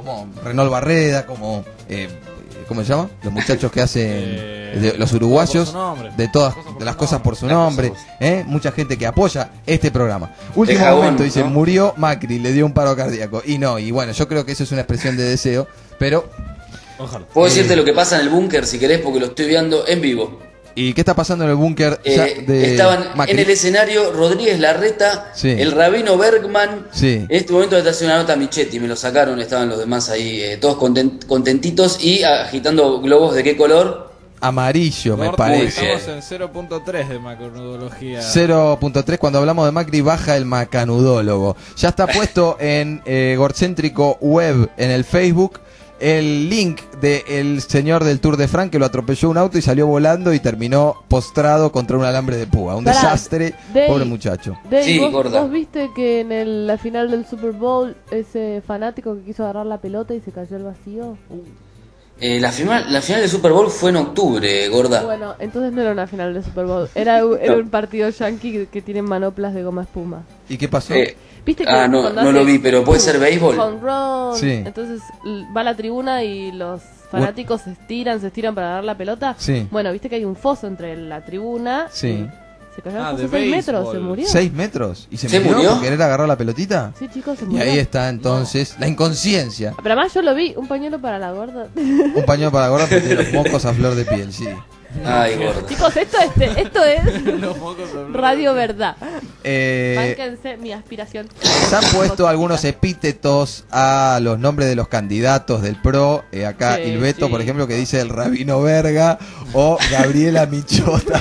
como Renol Barreda, como... Eh, ¿cómo se llama? Los muchachos que hacen eh, de, los uruguayos de todas de las cosas por su nombre, ¿eh? Mucha gente que apoya este programa. Último jabón, momento, dice, ¿no? Murió Macri, le dio un paro cardíaco. Y no, y bueno, yo creo que eso es una expresión de deseo, pero... Ojalá. Puedo eh, decirte lo que pasa en el búnker si querés, porque lo estoy viendo en vivo. ¿Y qué está pasando en el búnker? Eh, estaban Macri. En el escenario Rodríguez Larreta, sí. El Rabino Bergman. Sí. En este momento está haciendo una nota Michetti, me lo sacaron, estaban los demás ahí, eh, todos content, contentitos y agitando globos de qué color. Amarillo, me parece. Estamos en cero punto tres de macanudología. cero punto tres, cuando hablamos de Macri baja el macanudólogo. Ya está puesto en eh, Gorcéntrico Web, en el Facebook, el link del señor del Tour de France que lo atropelló un auto y salió volando y terminó postrado contra un alambre de púa. Un Pará, desastre, Dave, pobre muchacho. Dave, sí, ¿vos, gorda. ¿Vos viste que en el, la final del Super Bowl ese fanático que quiso agarrar la pelota y se cayó al vacío? Uh. Eh, la, final, la final del Super Bowl fue en octubre, gorda. Bueno, entonces no era una final del Super Bowl, era, era no. un partido yankee que, que tiene manoplas de goma espuma. ¿Y qué pasó? Eh, ¿Viste que ah, no, no lo vi, pero puede ser béisbol. Home run, sí. Entonces va a la tribuna y los fanáticos se estiran, se estiran para dar la pelota. Sí. Bueno, viste que hay un foso entre la tribuna. Sí. Se cayó ah, el foso seis metros, se murió. ¿Seis metros? ¿Y se, ¿Se murió, murió por querer agarrar la pelotita? Sí, chicos, se y murió. ahí está entonces no. la inconsciencia. Pero además yo lo vi, un pañuelo para la gorda. Un pañuelo para la gorda porque tiene los mocos a flor de piel, sí. Ay, gorda. Chicos, esto, este, esto es Radio Verdad. Eh, Bánquense mi aspiración. Se han puesto algunos epítetos a los nombres de los candidatos del P R O. Eh, acá sí, Ilbeto, sí. por ejemplo, que dice el Rabino Verga o Gabriela Michota.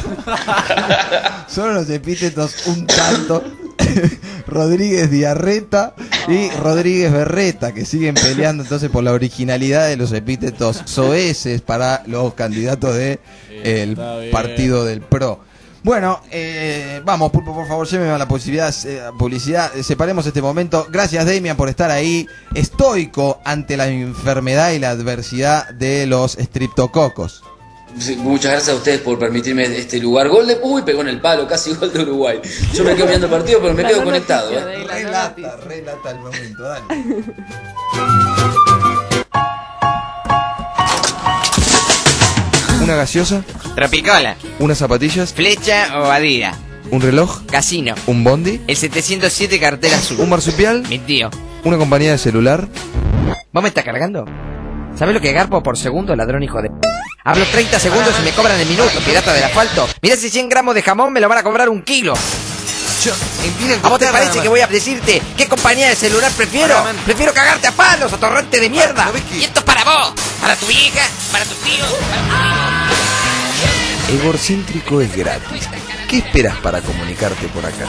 Son unos epítetos un tanto. Rodríguez Diarreta y Rodríguez Berreta, que siguen peleando entonces por la originalidad de los epítetos soeces para los candidatos de el partido del P R O. Bueno, eh, vamos, Pulpo, por favor, lléveme a la posibilidad, eh, publicidad, eh, separemos este momento. Gracias, Damian, por estar ahí, estoico ante la enfermedad y la adversidad de los estriptococos. Muchas gracias a ustedes por permitirme este lugar. Gol de... Uy, pegó en el palo, casi gol de Uruguay. Yo me quedo viendo el partido, pero me la quedo no conectado. Noticia, ¿eh? Relata, no relata el momento, dale. ¿Una gaseosa? Tropicola. ¿Unas zapatillas? Flecha o Adidas. ¿Un reloj? Casino. ¿Un bondi? El setecientos siete cartera azul. ¿Un marsupial? Mi tío. ¿Una compañía de celular? ¿Vos me estás cargando? ¿Sabés lo que garpo por segundo, ladrón hijo de... Hablo treinta segundos y me cobran el minuto, pirata del asfalto. Mirá si cien gramos de jamón me lo van a cobrar un kilo. Yo, ¿a vos te parece que voy a decirte qué compañía de celular prefiero? Prefiero cagarte a palos, atorrante de mierda. Y esto es para vos, para tu hija, para tu tío, para tu... Egorcéntrico es gratis. ¿Qué esperas para comunicarte por acá?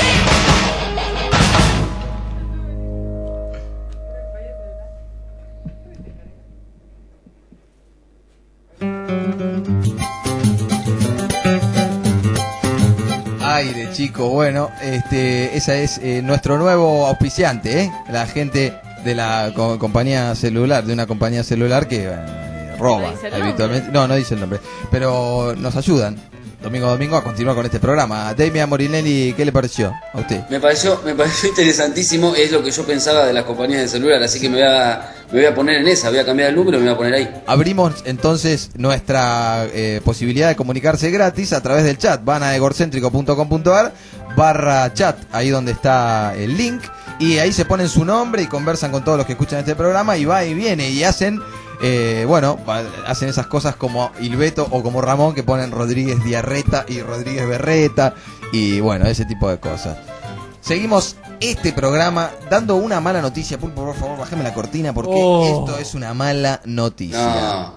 Aire, chico, bueno, este, esa es eh, nuestro nuevo auspiciante, ¿eh? La gente de la co compañía celular, de una compañía celular que eh, roba ¿No habitualmente. No, no dice el nombre, pero nos ayudan domingo a domingo a continuar con este programa. Damian Morinelli, ¿qué le pareció a usted? Me pareció, me pareció interesantísimo, es lo que yo pensaba de las compañías de celular, así que me voy a, me voy a poner en esa, voy a cambiar el número y me voy a poner ahí. Abrimos entonces nuestra eh, posibilidad de comunicarse gratis a través del chat. Van a egorcéntrico punto com punto ar barra chat, ahí donde está el link, y ahí se ponen su nombre y conversan con todos los que escuchan este programa y va y viene y hacen... Eh, bueno, hacen esas cosas como Ilbeto o como Ramón, que ponen Rodríguez Diarreta y Rodríguez Berreta y bueno, ese tipo de cosas. Seguimos este programa dando una mala noticia. Pulpo, por favor, bájame la cortina porque oh. esto es una mala noticia. No.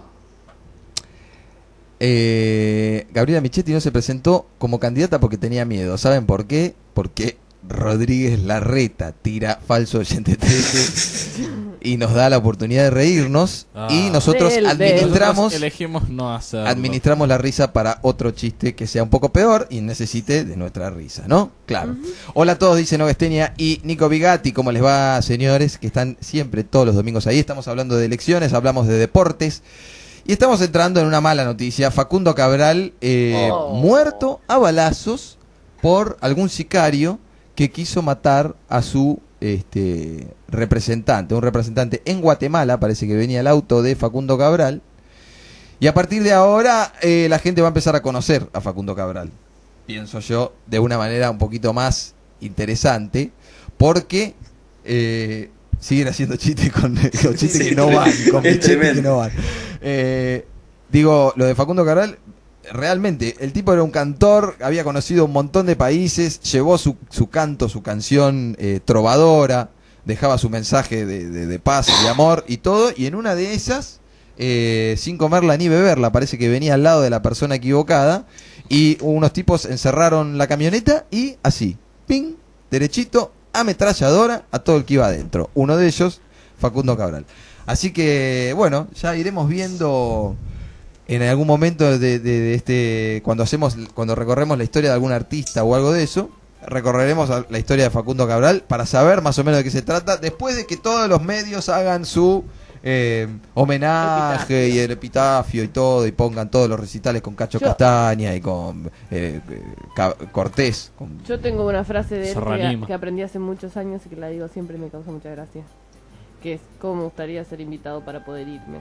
Eh, Gabriela Michetti no se presentó como candidata porque tenía miedo. ¿Saben por qué? Porque Rodríguez Larreta tira falso ochenta y tres y nos da la oportunidad de reírnos ah. y nosotros del, administramos nosotros elegimos no hacerlo. Administramos la risa para otro chiste que sea un poco peor y necesite de nuestra risa, ¿no? Claro. Uh-huh. Hola a todos, dice Novesteña y Nico Bigatti. ¿Cómo les va, señores? Que están siempre todos los domingos ahí. Estamos hablando de elecciones, hablamos de deportes y estamos entrando en una mala noticia. Facundo Cabral eh, oh. muerto a balazos por algún sicario que quiso matar a su este, representante, un representante en Guatemala, parece que venía el auto de Facundo Cabral, y a partir de ahora eh, la gente va a empezar a conocer a Facundo Cabral, pienso yo, de una manera un poquito más interesante, porque eh, siguen haciendo chistes con, con chistes sí, que no van, con chistes que no van. Eh, digo, lo de Facundo Cabral, realmente, el tipo era un cantor, había conocido un montón de países, llevó su, su canto, su canción eh, trovadora, dejaba su mensaje de, de, de paz, de amor y todo, y en una de esas, eh, sin comerla ni beberla, parece que venía al lado de la persona equivocada, y unos tipos encerraron la camioneta y así, ping, derechito, ametralladora a todo el que iba adentro. Uno de ellos, Facundo Cabral. Así que, bueno, ya iremos viendo en algún momento de, de, de este, cuando hacemos, cuando recorremos la historia de algún artista o algo de eso, recorreremos la historia de Facundo Cabral para saber más o menos de qué se trata, después de que todos los medios hagan su eh, homenaje epitafio. Y el epitafio y todo, y pongan todos los recitales con Cacho Yo, Castaña y con eh, Cortés. Con... Yo tengo una frase de él que, que aprendí hace muchos años y que la digo siempre y me causa mucha gracia, que es: ¿cómo me gustaría ser invitado para poder irme?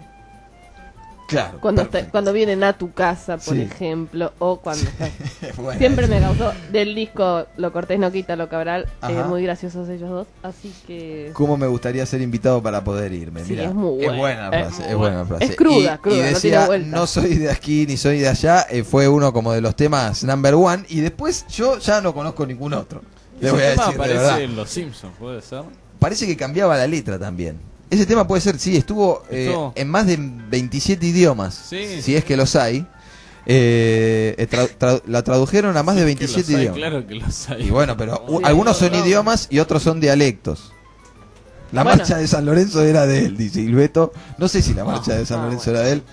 Claro, cuando está, cuando vienen a tu casa, por sí. ejemplo, o cuando estás... bueno, siempre me causó del disco Lo Cortés no quita lo Cabral, eh, muy graciosos ellos dos, así que... ¿Cómo me gustaría ser invitado para poder irme? Sí, Mirá, es muy buena, es buena frase, es, es buena frase. Es cruda, y, cruda, y decía, no tiene no soy de aquí ni soy de allá, eh, fue uno como de los temas number one, y después yo ya no conozco ningún otro. Le voy a decir, aparece en Los Simpsons, ¿puede ser? Parece que cambiaba la letra también. Ese tema puede ser, sí, estuvo eh, en más de veintisiete idiomas, sí, si es que los hay. Eh, tra tra la tradujeron a más sí, de veintisiete idiomas. Hay, claro que los hay. Y bueno, pero sí, algunos son no. idiomas y otros son dialectos. La bueno. marcha de San Lorenzo era de él, dice Ilbeto. No sé si la marcha no, de San no, Lorenzo bueno. era de él.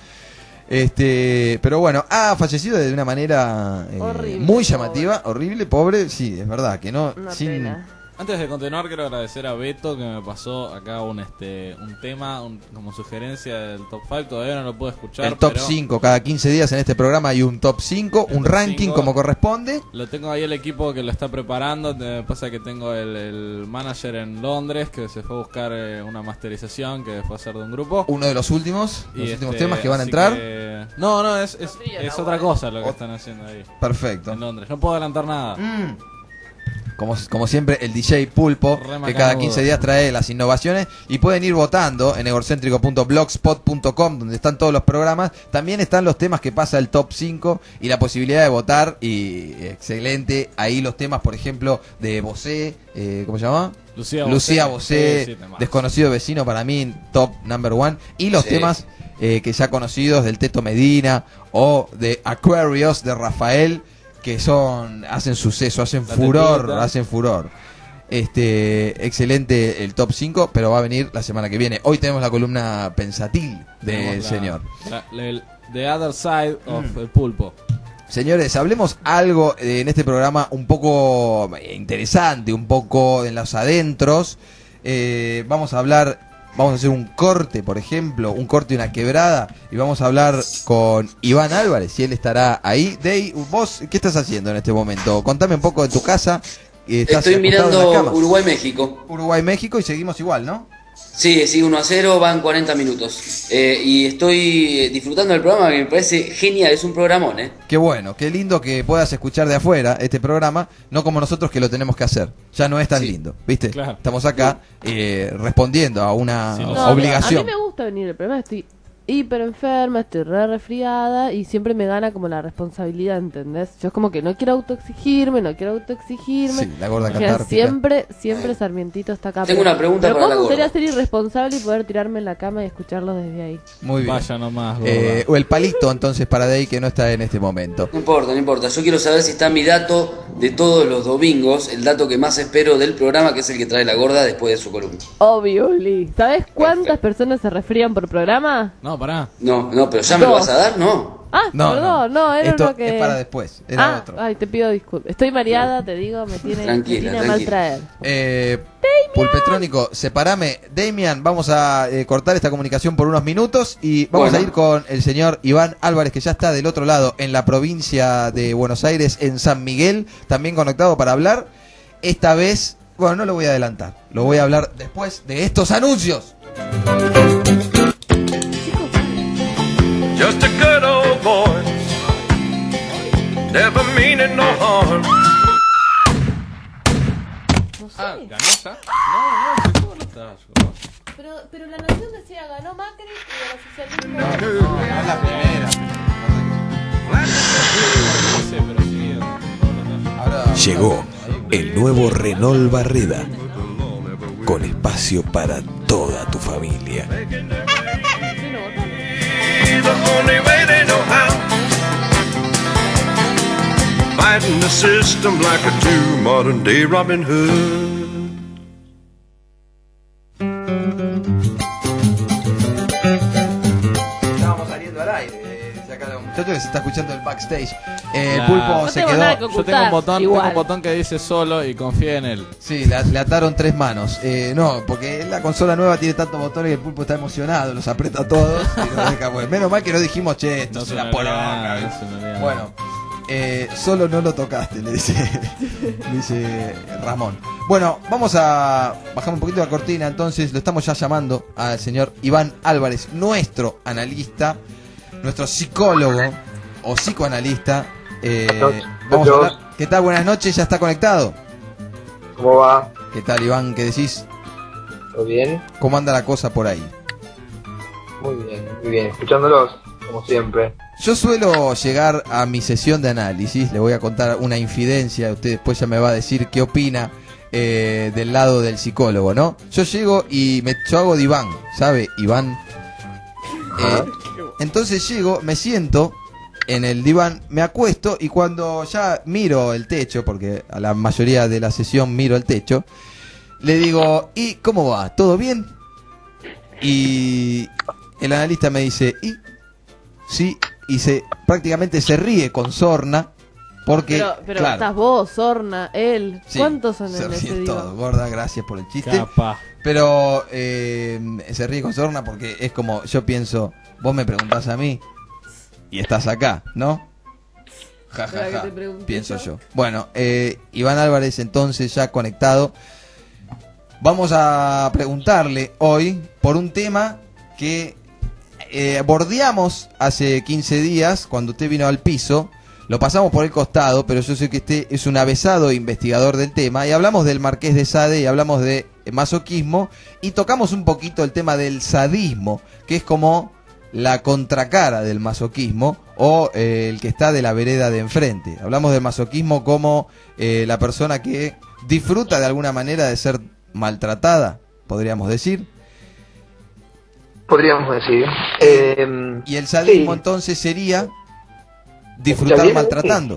Este, pero bueno, ha fallecido de una manera eh, horrible, muy llamativa, pobre. horrible, pobre, sí, es verdad que no. Una sin, pena. Antes de continuar, quiero agradecer a Beto que me pasó acá un este un tema un, como sugerencia del top cinco. Todavía no lo puedo escuchar. El top cinco, cada quince días en este programa hay un top cinco, un ranking cinco, como corresponde. Lo tengo ahí el equipo que lo está preparando. Me pasa que tengo el, el manager en Londres que se fue a buscar eh, una masterización que fue a hacer de un grupo. Uno de los últimos, los este, últimos temas que van a entrar. Que... No, no, es, es, es otra cosa lo que están haciendo ahí. Perfecto. En Londres. No puedo adelantar nada. Mm. Como, como siempre, el D J Pulpo, que cada quince días trae las innovaciones. Y pueden ir votando en egocéntrico punto blogspot punto com, donde están todos los programas. También están los temas que pasa el top cinco y la posibilidad de votar. Y excelente, ahí los temas, por ejemplo, de Bosé, eh, ¿cómo se llama? Lucía, Lucía Bosé, sí, sí, Desconocido Vecino, para mí top number one. Y los sí. temas eh, que ya conocidos del Teto Medina o de Aquarius de Rafael, que son, hacen suceso, hacen la furor, tetita. hacen furor. Este, excelente el top cinco, pero va a venir la semana que viene. Hoy tenemos la columna pensatil del la, señor. La, la, the other side of mm. el pulpo. Señores, hablemos algo eh, en este programa un poco interesante, un poco en los adentros. Eh, vamos a hablar... Vamos a hacer un corte, por ejemplo, un corte y una quebrada, y vamos a hablar con Iván Álvarez, y él estará ahí. Dey, vos, ¿qué estás haciendo en este momento? Contame un poco de tu casa. ¿Estás Estoy mirando Uruguay-México. Uruguay-México, y seguimos igual, ¿no? Sí, sí, uno a cero, van cuarenta minutos. Eh, y estoy disfrutando del programa, que me parece genial, es un programón, ¿eh? Qué bueno, qué lindo que puedas escuchar de afuera este programa, no como nosotros que lo tenemos que hacer. Ya no es tan sí. lindo, ¿viste? Claro. Estamos acá eh, respondiendo a una sí, no, obligación. A mí me gusta venir, el problema es que estoy hiper enferma, estoy re resfriada y siempre me gana como la responsabilidad, ¿entendés? Yo es como que no quiero autoexigirme, no quiero autoexigirme. Sí, la gorda catártica. Siempre, siempre Sarmientito está acá. Tengo una pregunta pero para la gorda. ¿cómo me gustaría ser irresponsable y poder tirarme en la cama y escucharlo desde ahí? Muy bien. Vaya nomás, gorda. Eh, o el palito entonces para Dey, que no está en este momento. No importa, no importa. Yo quiero saber si está mi dato de todos los domingos, el dato que más espero del programa, que es el que trae la gorda después de su columna. Obviously. ¿Sabes cuántas Perfecto. personas se resfrían por programa? No, pará. No. No, pero ya me lo vas a dar, ¿no? Ah, no, perdón, no, no era Esto uno que... es para después, era ah, otro. Ay, te pido disculpas. Estoy mareada, no. te digo, me tiene, tranquila, me tiene tranquila. a mal traer. Eh, Pulpetrónico, separame. Damian, vamos a eh, cortar esta comunicación por unos minutos y vamos bueno. a ir con el señor Iván Álvarez, que ya está del otro lado, en la provincia de Buenos Aires, en San Miguel, también conectado para hablar. Esta vez... Bueno, no lo voy a adelantar. Lo voy a hablar después de estos anuncios. Just a good old boy, never meaning no harm. No sé. Ah, ¿ganó ya? No, no, no está. Pero, pero la nación decía ganó Macri y el oficialismo. No, no, no es la primera. Sí, pero sí. Ahora, Llegó el nuevo Renault Barreda, con espacio para toda tu familia. The only way they know how, fighting the system like a true modern day Robin Hood. Estábamos saliendo al aire. Eh, acá los muchachos que se está escuchando el backstage. Eh, Claro. El pulpo No se tengo quedó. nada que Yo ocultar, tengo un botón, tengo igual. un botón que dice solo y confía en él. Sí, le, le ataron tres manos. Eh, no, porque la consola nueva tiene tantos botones y el pulpo está emocionado, los aprieta todos y los deja. Bueno, menos mal que no dijimos, che, esto No es se una me poronga. olvida, no se me olvida. Bueno, eh, solo no lo tocaste, le dice, le dice Ramón. Bueno, vamos a bajar un poquito la cortina, entonces lo estamos ya llamando al señor Iván Álvarez, nuestro analista, nuestro psicólogo o psicoanalista. Eh, vamos a hablar. ¿Qué tal? Buenas noches, ¿ya está conectado? ¿Cómo va? ¿Qué tal, Iván? ¿Qué decís? ¿Todo bien? ¿Cómo anda la cosa por ahí? Muy bien, muy bien. Escuchándolos, como siempre. Yo suelo llegar a mi sesión de análisis, le voy a contar una infidencia, usted después ya me va a decir qué opina eh, del lado del psicólogo, ¿no? Yo llego y me, yo hago de Iván, ¿sabe? Iván. Eh, entonces llego, me siento en el diván, me acuesto y cuando ya miro el techo, porque a la mayoría de la sesión miro el techo, le digo, ¿y cómo va? ¿Todo bien? Y el analista me dice, ¿y? Sí, y se prácticamente se ríe con sorna, porque, Pero, pero claro, estás vos, Sorna, él. sí, ¿Cuántos son se en ríe ese todo, diván? gorda, gracias por el chiste. Capaz. Pero eh, se ríe con sorna porque es como, yo pienso, vos me preguntás a mí y estás acá, ¿no? Ja, ja, ¿Para que ja, te pregunte pienso yo? yo. Bueno, eh, Iván Álvarez entonces ya conectado. Vamos a preguntarle hoy por un tema que eh, bordeamos hace quince días cuando usted vino al piso. Lo pasamos por el costado, pero yo sé que usted es un avesado investigador del tema y hablamos del Marqués de Sade y hablamos de masoquismo y tocamos un poquito el tema del sadismo, que es como la contracara del masoquismo o eh, el que está de la vereda de enfrente. Hablamos del masoquismo como eh, la persona que disfruta de alguna manera de ser maltratada, podríamos decir. Podríamos decir. Eh, Y el sadismo sí. entonces sería disfrutar bien? maltratando.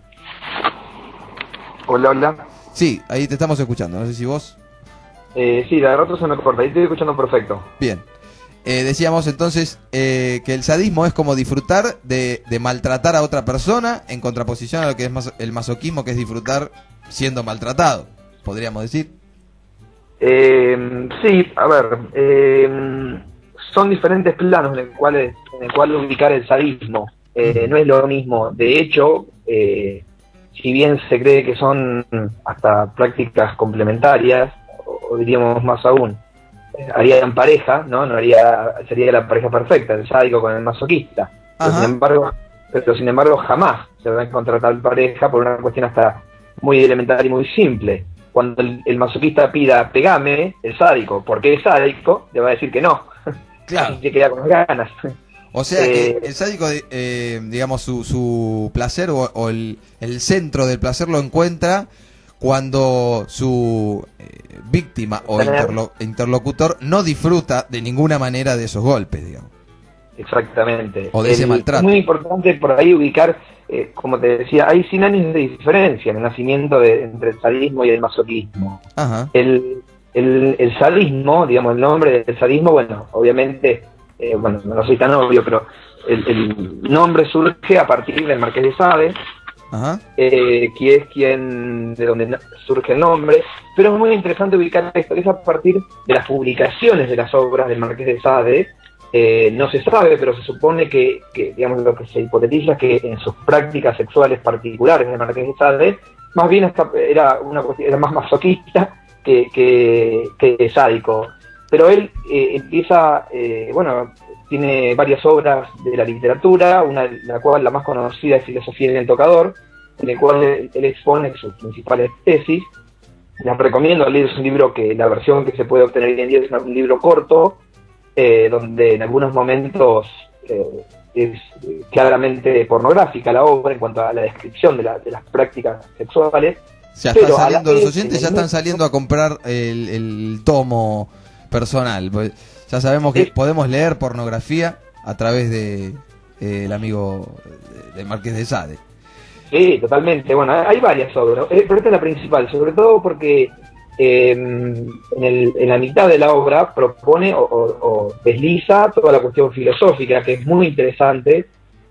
Hola, hola. Sí, ahí te estamos escuchando, no sé si vos... Eh, sí, la de rato se me corta. Ahí estoy escuchando perfecto. Bien. Eh, decíamos entonces eh, que el sadismo es como disfrutar de, de maltratar a otra persona en contraposición a lo que es mas- el masoquismo, que es disfrutar siendo maltratado, podríamos decir. Eh, sí, a ver. Eh, son diferentes planos en el cual, en el cual ubicar el sadismo. Eh, no es lo mismo. De hecho, eh, si bien se cree que son hasta prácticas complementarias, o, o diríamos más aún, eh, harían pareja, ¿no? No haría, sería la pareja perfecta, el sádico con el masoquista. Pero Ajá. sin embargo, pero sin embargo jamás se va a encontrar tal pareja por una cuestión hasta muy elemental y muy simple. Cuando el, el masoquista pida pegame, el sádico, porque es sádico, le va a decir que no. Claro. Y se queda con las ganas. O sea Eh, que el sádico, eh, digamos, su, su placer o, o el, el centro del placer lo encuentra cuando su eh, víctima o interlo- interlocutor no disfruta de ninguna manera de esos golpes, digamos. Exactamente. O de ese El- maltrato. Es muy importante por ahí ubicar, eh, como te decía, hay cien años de diferencia en el nacimiento de, entre el sadismo y el masoquismo. Ajá. El, el, el sadismo, digamos, el nombre del sadismo, bueno, obviamente, eh, bueno, no soy tan obvio, pero el, el nombre surge a partir del Marqués de Sade, Ajá. eh, que es quien de donde na- surge el nombre, pero es muy interesante ubicar esto, que es a partir de las publicaciones de las obras del Marqués de Sade. Eh, no se sabe, pero se supone que, que, digamos, lo que se hipotetiza es que en sus prácticas sexuales particulares del Marqués de Sade, más bien hasta era una cuestión- era más masoquista que, que, que sádico. Pero él eh, empieza, eh, bueno, tiene varias obras de la literatura, una de la cual la más conocida es Filosofía en el Tocador, en el cual él, él expone sus principales tesis. Les recomiendo leer, es un libro que la versión que se puede obtener hoy en día es un libro corto, eh, donde en algunos momentos eh, es claramente pornográfica la obra en cuanto a la descripción de, la, de las prácticas sexuales. Ya están saliendo, los oyentes ya están saliendo a comprar el, el tomo personal. Pues ya sabemos que sí, podemos leer pornografía a través de eh, el amigo del Marqués de Sade. Sí, totalmente. Bueno, hay varias obras, pero esta es la principal, sobre todo porque eh, en, el, en la mitad de la obra propone o, o, o desliza toda la cuestión filosófica, que es muy interesante.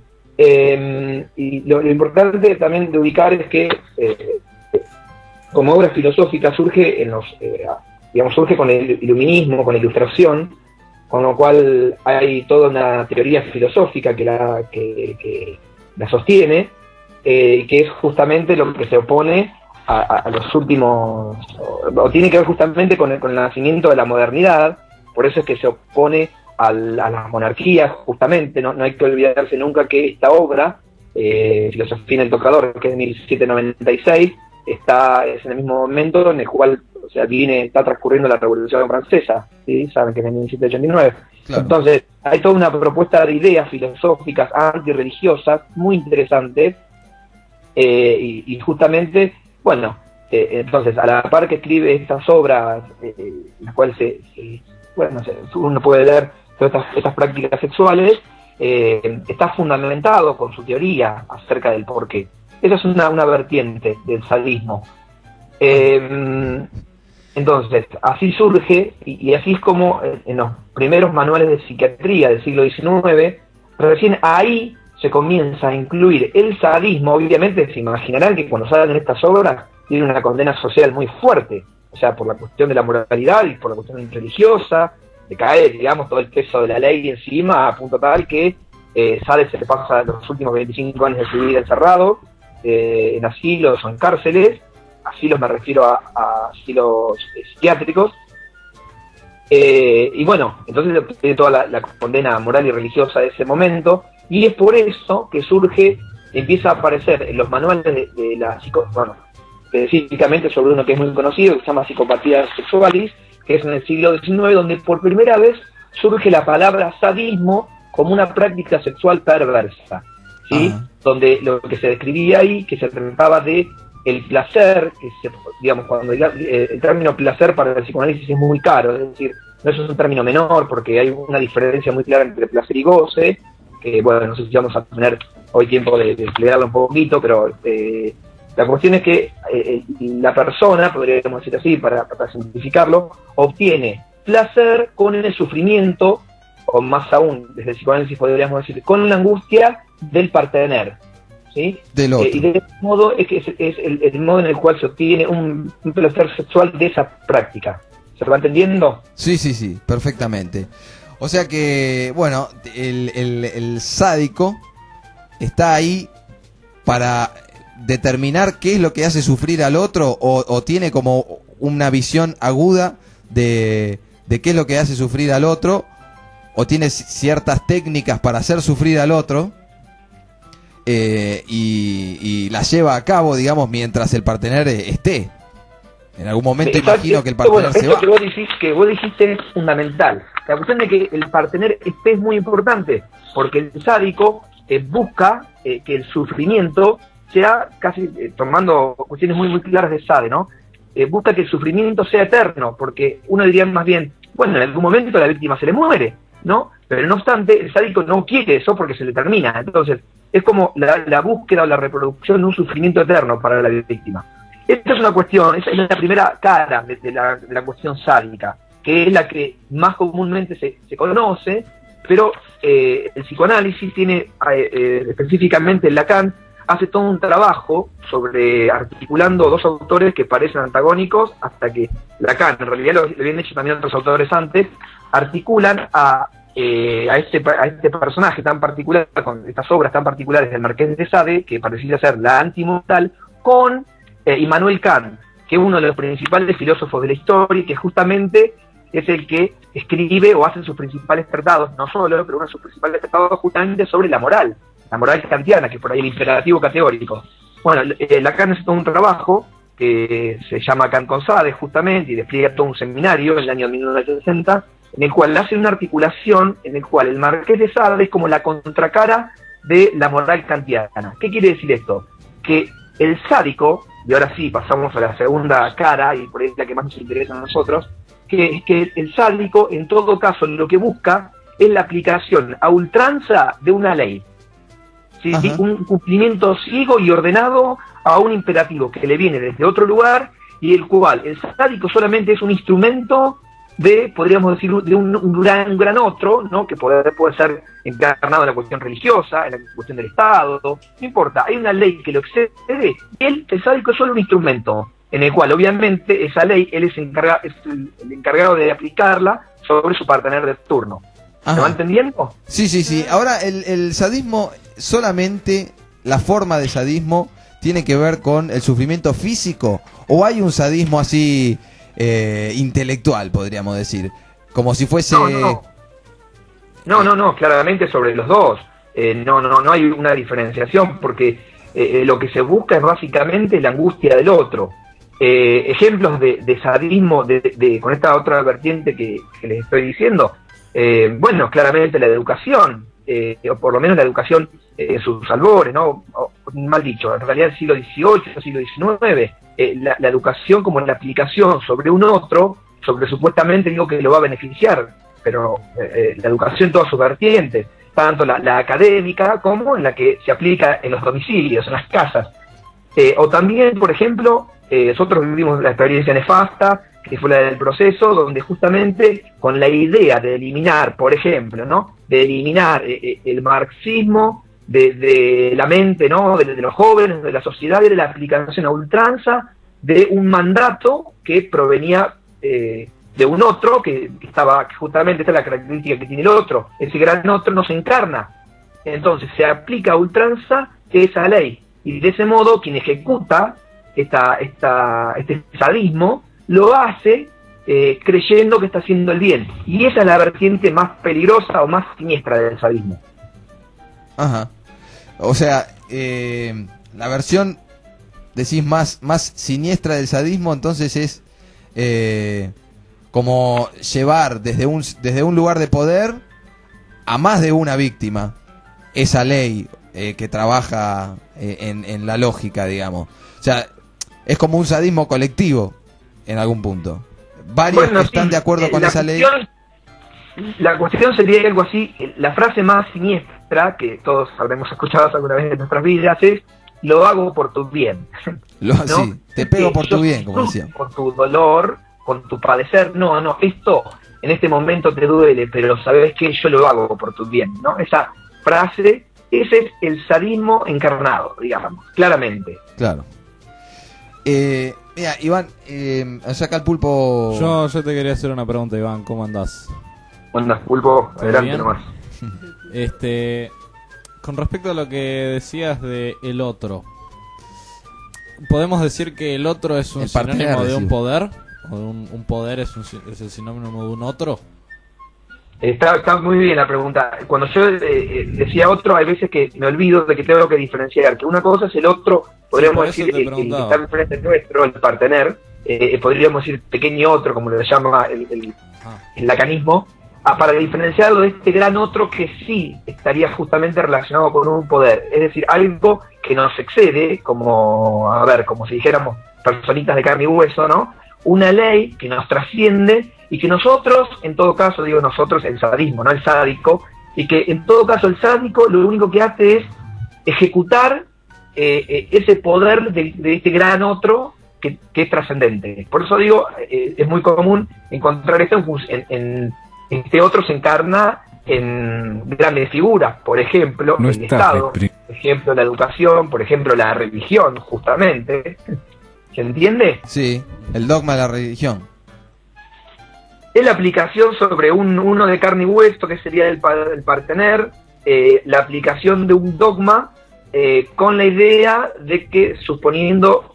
Eh, y lo, lo importante también de ubicar es que eh, como obra filosófica surge en los eh, digamos surge con el iluminismo, con la ilustración, con lo cual hay toda una teoría filosófica que la que, que la sostiene, eh, que es justamente lo que se opone a, a, a los últimos, o, o tiene que ver justamente con el, con el nacimiento de la modernidad. Por eso es que se opone al, a las monarquías, justamente. No, no hay que olvidarse nunca que esta obra, eh, Filosofía en el Tocador, que es de mil setecientos noventa y seis, está es en el mismo momento en el cual, o sea, viene está transcurriendo la Revolución Francesa, ¿sí? Saben que es en mil setecientos ochenta y nueve. Claro. Entonces, hay toda una propuesta de ideas filosóficas antirreligiosas muy interesantes, eh, y, y justamente, bueno, eh, entonces, a la par que escribe estas obras, eh, en las cuales se, se, bueno, se, uno puede leer todas estas, estas prácticas sexuales, eh, está fundamentado con su teoría acerca del porqué. Esa es una, una vertiente del sadismo. Eh, entonces, así surge, y, y así es como en los primeros manuales de psiquiatría del siglo diecinueve, recién ahí se comienza a incluir el sadismo. Obviamente se imaginarán que cuando salen estas obras tiene una condena social muy fuerte, o sea, por la cuestión de la moralidad y por la cuestión religiosa, de caer, digamos, todo el peso de la ley encima, a punto tal que eh, Sade se le pasa los últimos veinticinco años de su vida encerrado, Eh, en asilos o en cárceles. Asilos me refiero a, a asilos eh, psiquiátricos, eh, y bueno, entonces tiene toda la, la condena moral y religiosa de ese momento, y es por eso que surge, empieza a aparecer en los manuales de, de la psico, bueno, específicamente sobre uno que es muy conocido, que se llama Psicopatía Sexualis, que es en el siglo diecinueve, donde por primera vez surge la palabra sadismo como una práctica sexual perversa, ¿sí? Uh-huh. Donde lo que se describía ahí, que se trataba de el placer, que se, digamos, cuando eh, el término placer para el psicoanálisis es muy caro, es decir, no es un término menor, porque hay una diferencia muy clara entre placer y goce, que bueno, no sé si vamos a tener hoy tiempo de, de explotarlo un poquito, pero eh, la cuestión es que eh, la persona, podríamos decir así, para, para simplificarlo, obtiene placer con el sufrimiento, o más aún, desde el psicoanálisis podríamos decir, con la angustia del partener, ¿sí? Del otro. Eh, y de ese modo es, que es, es el, el modo en el cual se obtiene un, un placer sexual de esa práctica. ¿Se va entendiendo? Sí, sí, sí, perfectamente. O sea que, bueno, el, el, el sádico está ahí para determinar qué es lo que hace sufrir al otro, o, o tiene como una visión aguda de, de qué es lo que hace sufrir al otro, o tiene ciertas técnicas para hacer sufrir al otro, eh, y, y las lleva a cabo, digamos, mientras el partener esté. En algún momento Exacto. Imagino que el partener bueno, se va. Que vos, dijiste, que vos dijiste es fundamental. La cuestión de que el partener esté es muy importante, porque el sádico eh, busca eh, que el sufrimiento sea casi, eh, tomando cuestiones muy muy claras de Sade, ¿no? Eh, busca que el sufrimiento sea eterno, porque uno diría más bien, bueno, en algún momento la víctima se le muere, ¿no? Pero no obstante, el sádico no quiere eso porque se le termina. Entonces, es como la, la búsqueda o la reproducción de un sufrimiento eterno para la víctima. Esta es una cuestión, esa es la primera cara de, de, la, de la cuestión sádica, que es la que más comúnmente se, se conoce, pero eh, el psicoanálisis tiene, eh, eh, específicamente Lacan, hace todo un trabajo sobre articulando dos autores que parecen antagónicos, hasta que Lacan, en realidad lo, lo habían hecho también otros autores antes, articulan a, eh, a, este, a este personaje tan particular, con estas obras tan particulares del Marqués de Sade, que pareciera ser la antimortal, con eh, Immanuel Kant, que es uno de los principales filósofos de la historia y que justamente es el que escribe o hace sus principales tratados, no solo, pero uno de sus principales tratados justamente sobre la moral, la moral kantiana, que es por ahí el imperativo categórico. Bueno, eh, Lacan hace todo un trabajo que se llama Kant con Sade, justamente, y despliega todo un seminario en el año mil novecientos sesenta, en el cual hace una articulación, en el cual el Marqués de Sade es como la contracara de la moral kantiana. ¿Qué quiere decir esto? Que el sádico, y ahora sí pasamos a la segunda cara, y por ahí es la que más nos interesa a nosotros, que es que el sádico, en todo caso, lo que busca es la aplicación a ultranza de una ley. ¿Sí? Un cumplimiento ciego y ordenado a un imperativo que le viene desde otro lugar, y el cual el sádico solamente es un instrumento de, podríamos decir, de un, un, gran, un gran otro, ¿no? Que puede, puede ser encarnado en la cuestión religiosa, en la cuestión del Estado, no importa, hay una ley que lo excede, y él, el sádico, es solo un instrumento, en el cual obviamente esa ley él es, encarga, es el, el encargado de aplicarla sobre su partener de turno. ¿Me va entendiendo? Sí, sí, sí. Ahora, el, el sadismo, solamente la forma de sadismo tiene que ver con el sufrimiento físico, o hay un sadismo así eh, intelectual, podríamos decir, como si fuese... No, no, no, no, no claramente sobre los dos. Eh, no, no, no hay una diferenciación, porque eh, lo que se busca es básicamente la angustia del otro. Eh, ejemplos de, de sadismo de, de, de, con esta otra vertiente que, que les estoy diciendo, eh, bueno, claramente la educación, eh, o por lo menos la educación en eh, sus albores, ¿no? O, mal dicho, en realidad el siglo dieciocho, siglo diecinueve, eh, la, la educación como la aplicación sobre un otro, sobre supuestamente digo que lo va a beneficiar, pero eh, la educación en todas sus vertientes, tanto la, la académica como en la que se aplica en los domicilios, en las casas. Eh, o también, por ejemplo, eh, nosotros vivimos la experiencia nefasta, que fue la del proceso, donde justamente con la idea de eliminar, por ejemplo, ¿no? De eliminar eh, el marxismo de, de la mente, ¿no? De, de los jóvenes, de la sociedad, de la aplicación a ultranza de un mandato que provenía eh, de un otro, que, que estaba, que justamente esta es la característica que tiene el otro, ese gran otro no se encarna, entonces se aplica a ultranza esa ley, y de ese modo quien ejecuta esta, esta, este sadismo lo hace eh, creyendo que está haciendo el bien, y esa es la vertiente más peligrosa o más siniestra del sadismo. Ajá. O sea, eh, la versión, decís, más, más siniestra del sadismo, entonces es eh, como llevar desde un, desde un lugar de poder a más de una víctima esa ley eh, que trabaja eh, en, en la lógica, digamos. O sea, es como un sadismo colectivo en algún punto. Varios bueno, están sí, de acuerdo con esa cuestión, ley. La cuestión sería algo así, la frase más siniestra que todos habremos escuchado alguna vez en nuestras vidas es: lo hago por tu bien. Lo, ¿no? Sí, te pego por tu bien, como decían. Por tu dolor, con tu padecer. No, no, esto en este momento te duele, pero sabes que yo lo hago por tu bien, ¿no? Esa frase, ese es el sadismo encarnado, digamos, claramente. Claro. Eh, mira, Iván, eh, saca el pulpo. Yo, yo te quería hacer una pregunta, Iván, ¿cómo andás? ¿Cómo andás, pulpo? Adelante bien? Nomás. Este, con respecto a lo que decías de el otro, ¿podemos decir que el otro es un el sinónimo de un poder? ¿O un, un poder es, un, es el sinónimo de un otro? Está, está muy bien la pregunta. Cuando yo eh, decía otro, hay veces que me olvido de que tengo que diferenciar, que una cosa es el otro, podríamos sí, decir, el, el que está enfrente nuestro, el partener, eh, podríamos decir pequeño otro, como lo llama el, el, ah. el lacanismo, ah, para diferenciarlo de este gran otro que sí estaría justamente relacionado con un poder, es decir, algo que nos excede, como, a ver, como si dijéramos personitas de carne y hueso, ¿no? Una ley que nos trasciende y que nosotros, en todo caso, digo nosotros, el sadismo, no el sádico, y que en todo caso el sádico lo único que hace es ejecutar eh, eh, ese poder de, de este gran otro que, que es trascendente. Por eso digo, eh, es muy común encontrar esto en, en, en este otro se encarna en grandes figuras, por ejemplo, no el Estado, por ejemplo, la educación, por ejemplo, la religión, justamente. ¿Se entiende? Sí, el dogma de la religión. Es la aplicación sobre un, uno de carne y hueso, que sería el, el partener, eh, la aplicación de un dogma eh, con la idea de que, suponiendo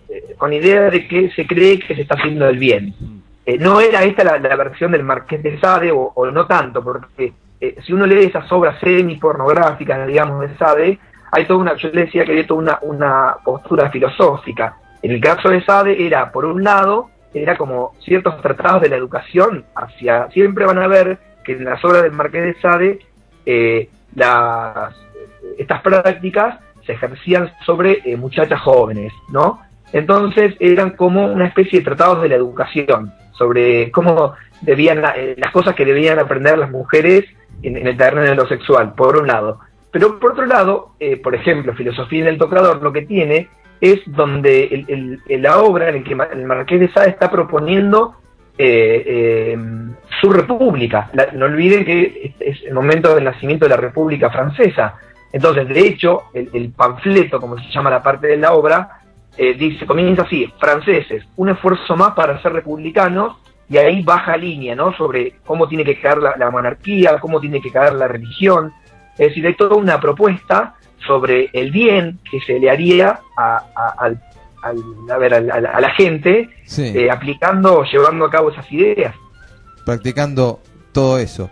eh, con idea de que se cree que se está haciendo el bien. Eh, no era esta la, la versión del Marqués de Sade, o, o no tanto, porque eh, si uno lee esas obras semi-pornográficas, digamos, de Sade, hay toda una, yo le decía que había toda una, una postura filosófica. En el caso de Sade era, por un lado, era como ciertos tratados de la educación hacia, siempre van a ver que en las obras del Marqués de Sade, eh, las, estas prácticas se ejercían sobre eh, muchachas jóvenes, ¿no? Entonces eran como una especie de tratados de la educación, sobre cómo debían, eh, las cosas que debían aprender las mujeres en, en el terreno de lo sexual, por un lado. Pero por otro lado, eh, por ejemplo, Filosofía en el Tocador lo que tiene es donde el, el, el, la obra en la que el Marqués de Sade está proponiendo eh, eh, su república. La, no olviden que es, es el momento del nacimiento de la República Francesa. Entonces, de hecho, el, el panfleto, como se llama la parte de la obra, eh, dice, comienza así: franceses, un esfuerzo más para ser republicanos, y ahí baja línea, ¿no? Sobre cómo tiene que caer la, la monarquía, cómo tiene que caer la religión. Es decir, hay toda una propuesta sobre el bien que se le haría a, a, al, al, a, ver, a, a, a la gente, sí. eh, aplicando, llevando a cabo esas ideas. Practicando todo eso.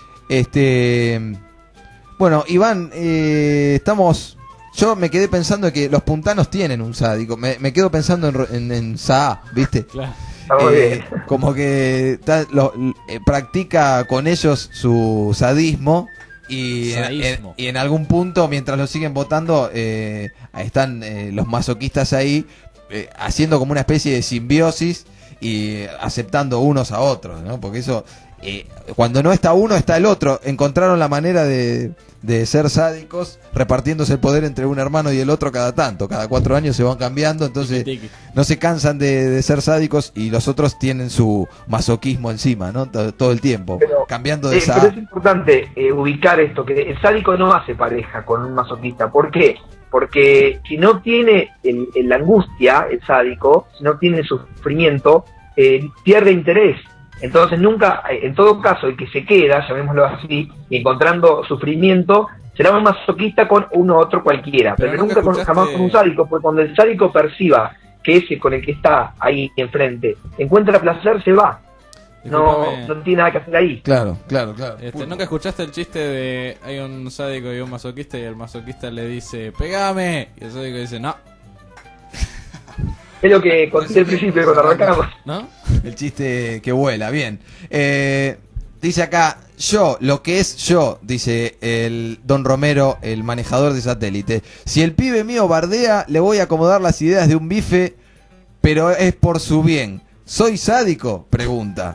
Este, bueno, Iván, eh, estamos... Yo me quedé pensando que los puntanos tienen un sádico. Me, me quedo pensando en, en, en Saá, ¿viste? Claro. Eh, como que ta, lo, eh, practica con ellos su sadismo. Y en, y en algún punto, mientras lo siguen votando, eh, están eh, los masoquistas ahí eh, haciendo como una especie de simbiosis y aceptando unos a otros, ¿no? Porque eso, eh, cuando no está uno, está el otro. Encontraron la manera de, de ser sádicos, repartiéndose el poder entre un hermano y el otro cada tanto. Cada cuatro años se van cambiando, entonces tiki, tiki. no se cansan de, de ser sádicos, y los otros tienen su masoquismo encima, ¿no? Todo, todo el tiempo, pero, cambiando de eh, esa... Pero es importante eh, ubicar esto, que el sádico no hace pareja con un masoquista. ¿Por qué? Porque si no tiene el, el, la angustia, el sádico, si no tiene sufrimiento, eh, pierde interés. Entonces nunca, en todo caso, el que se queda, llamémoslo así, y encontrando sufrimiento, será un masoquista con uno u otro cualquiera, pero, pero nunca, nunca con, jamás con un sádico, porque cuando el sádico perciba que ese con el que está ahí enfrente encuentra placer, se va. No, no tiene nada que hacer ahí. Claro, claro, claro. Este, ¿Nunca escuchaste el chiste de hay un sádico y un masoquista, y el masoquista le dice, pegame, y el sádico dice, no? Es lo que conté al principio cuando arrancamos, ¿no? El chiste que vuela, bien. Eh, dice acá, yo, lo que es yo, dice el Don Romero, el manejador de satélite. Si el pibe mío bardea, le voy a acomodar las ideas de un bife, pero es por su bien. ¿Soy sádico? Pregunta.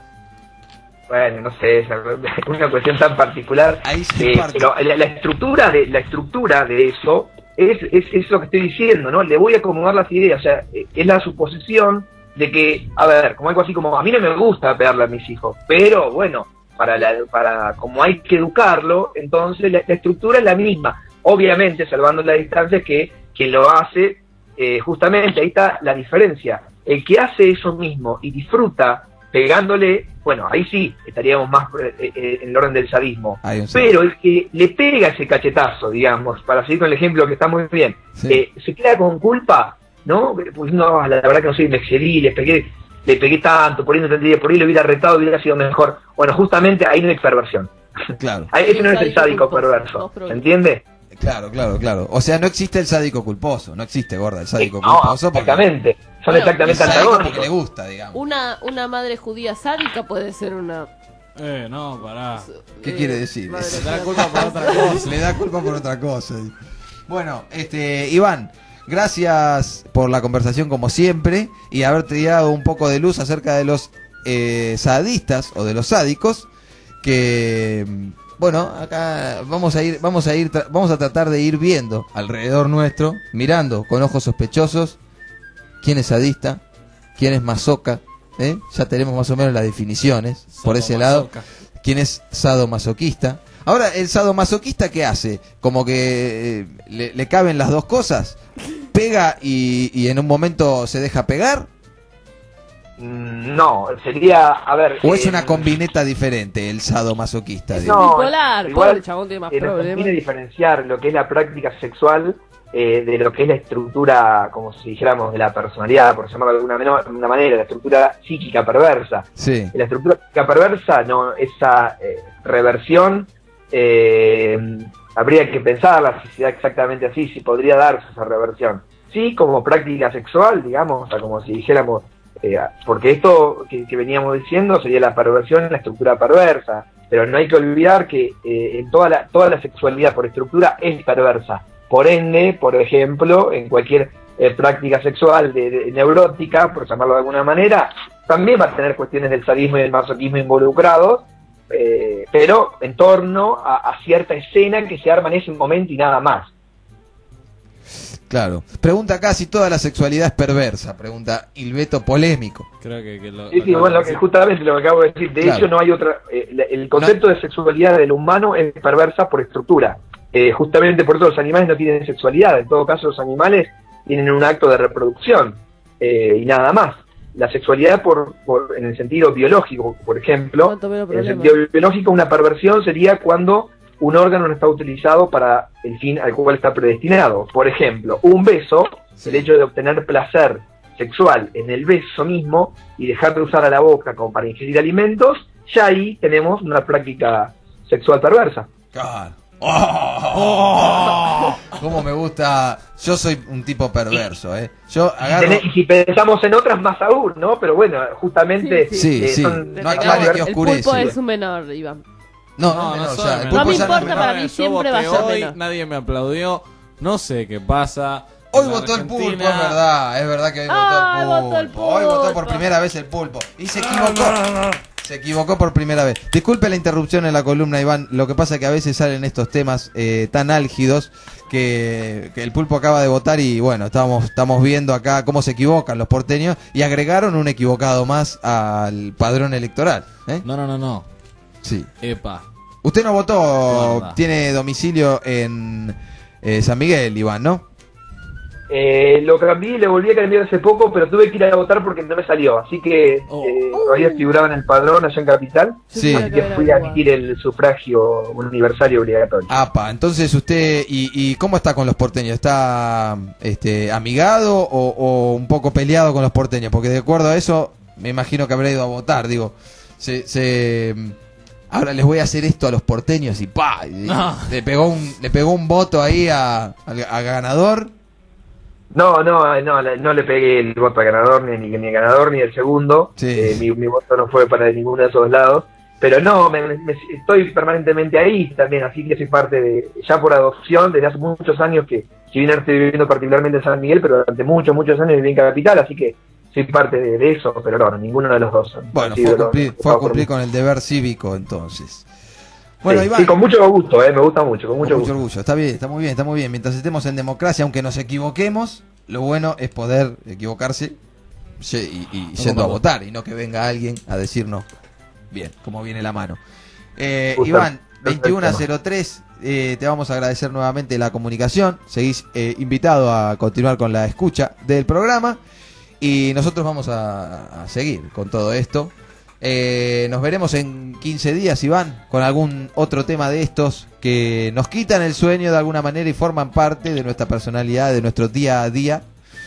Bueno, no sé, es una cuestión tan particular. Ahí sí eh, pero la, la estructura de la estructura de eso es, es es lo que estoy diciendo, ¿no? Le voy a acomodar las ideas, o sea, es la suposición de que, a ver, como algo así como, a mí no me gusta pegarle a mis hijos, pero bueno, para la, para como hay que educarlo, entonces la, la estructura es la misma, obviamente salvando la distancia, que quien lo hace, eh, justamente ahí está la diferencia. El que hace eso mismo y disfruta pegándole, bueno, ahí sí estaríamos más eh, eh, en el orden del sadismo. Pero el que le pega ese cachetazo, digamos, para seguir con el ejemplo que está muy bien, sí. eh, se queda con culpa, ¿no? Pues no, la verdad que no sé, me excedí, le pegué, le pegué tanto, por ahí no tendría, por ahí lo hubiera retado, hubiera sido mejor. Bueno, justamente ahí no hay perversión. Claro. Ahí, ese no es el sádico perverso, ¿se entiende? Claro, claro, claro. O sea, no existe el sádico culposo, no existe, gorda, el sádico no, culposo. Exactamente. Porque... Son bueno, exactamente antagónicos. Porque le gusta, digamos. Una, una madre judía sádica puede ser una... Eh, no, pará. ¿Qué eh, quiere decir? Le da culpa por otra cosa. Le da culpa por otra cosa. Bueno, este, Iván, gracias por la conversación como siempre y haberte dado un poco de luz acerca de los eh, sadistas o de los sádicos que... Bueno, acá vamos a ir, vamos a ir, vamos a tratar de ir viendo alrededor nuestro, mirando con ojos sospechosos quién es sadista, quién es masoca, ¿eh? Ya tenemos más o menos las definiciones por ese lado. ¿Quién es sadomasoquista? Ahora, el sadomasoquista, ¿qué hace? Como que eh, le, le caben las dos cosas, pega y, y en un momento se deja pegar. No, sería, a ver... ¿O es eh, una combineta diferente el sadomasoquista? Es no, bipolar, igual, el chabón tiene más eh, problemas. Nos conviene diferenciar lo que es la práctica sexual eh, de lo que es la estructura, como si dijéramos, de la personalidad, por llamarlo de alguna, menor, de alguna manera, la estructura psíquica perversa. Sí. La estructura psíquica perversa, no, esa eh, reversión, eh, habría que pensarla si se da exactamente así, si podría darse esa reversión. Sí, como práctica sexual, digamos, o sea, como si dijéramos, eh, porque esto que, que veníamos diciendo sería la perversión en la estructura perversa, pero no hay que olvidar que eh, en toda la, toda la sexualidad por estructura es perversa. Por ende, por ejemplo, en cualquier eh, práctica sexual de, de, neurótica, por llamarlo de alguna manera, también va a tener cuestiones del sadismo y del masoquismo involucrados, eh, pero en torno a, a cierta escena que se arma en ese momento y nada más. Claro. Pregunta acá si toda la sexualidad es perversa. Pregunta Ilbeto polémico. Creo que, que lo, sí, sí, bueno, lo que, justamente lo que acabo de decir. De claro. hecho, no hay otra. Eh, el concepto no. de sexualidad del humano es perversa por estructura. Eh, justamente por eso los animales no tienen sexualidad. En todo caso, los animales tienen un acto de reproducción eh, y nada más. La sexualidad, por, por en el sentido biológico, por ejemplo, no en el sentido biológico, una perversión sería cuando un órgano no está utilizado para el fin al cual está predestinado. Por ejemplo, un beso, sí. el hecho de obtener placer sexual en el beso mismo y dejar de usar a la boca como para ingerir alimentos, ya ahí tenemos una práctica sexual perversa. Claro. Oh, oh, cómo me gusta. Yo soy un tipo perverso, ¿eh? Yo agarro... Y si pensamos en otras, más aún, ¿no? Pero bueno, justamente... Sí, sí, eh, sí. Son... No aclare que oscurece. El pulpo es un menor, Iván. No, no, no, no, ya, el no me ya importa, no para mí siempre va a ser hoy, menor. Nadie me aplaudió, no sé qué pasa. Hoy votó el pulpo, es verdad, es verdad que hoy ah, votó, el votó el pulpo. Hoy votó por primera vez el pulpo. Y se equivocó. Se equivocó por primera vez. Disculpe la interrupción en la columna, Iván. Lo que pasa es que a veces salen estos temas eh, tan álgidos que, que el pulpo acaba de votar y bueno, estamos, estamos viendo acá cómo se equivocan los porteños y agregaron un equivocado más al padrón electoral. ¿eh? No, no, no, no. Sí. Epa. Usted no votó, Guarda. Tiene domicilio en eh, San Miguel, Iván, ¿no? Eh, lo cambié, le volví a cambiar hace poco, pero tuve que ir a votar porque no me salió. Así que oh. eh, todavía figuraba en el padrón allá en Capital. Sí. Así que fui a emitir el sufragio universal y obligatorio. Apa, entonces usted, ¿y, y cómo está con los porteños? ¿Está este, amigado o, o un poco peleado con los porteños? Porque de acuerdo a eso, me imagino que habrá ido a votar, digo, se... se ahora les voy a hacer esto a los porteños y pa, y no. le pegó un le pegó un voto ahí a, a, a ganador. No, no, no, no le pegué el voto a ganador, ni, ni, ni el ganador ni el segundo. Sí. Eh, mi, mi voto no fue para ninguno de esos lados. Pero no, me, me, estoy permanentemente ahí también, así que soy parte de, ya por adopción, desde hace muchos años que, si bien estoy viviendo particularmente en San Miguel, pero durante muchos, muchos años viví en Capital, así que soy parte de, de eso, pero no, ninguno de los dos. Bueno, fue a cumplir, fue a cumplir con el deber cívico entonces. Bueno, sí, Iván, sí, con mucho gusto, eh, me gusta mucho, con mucho, con gusto. mucho orgullo. Está bien, está muy bien, está muy bien. Mientras estemos en democracia, aunque nos equivoquemos, lo bueno es poder equivocarse y, y, y yendo a votar y no que venga alguien a decirnos bien, como viene la mano. Eh, Iván, veintiuno cero tres, eh, te vamos a agradecer nuevamente la comunicación. Seguís eh, invitado a continuar con la escucha del programa. Y nosotros vamos a, a seguir con todo esto. Eh, nos veremos en quince días, Iván, con algún otro tema de estos que nos quitan el sueño de alguna manera y forman parte de nuestra personalidad, de nuestro día a día.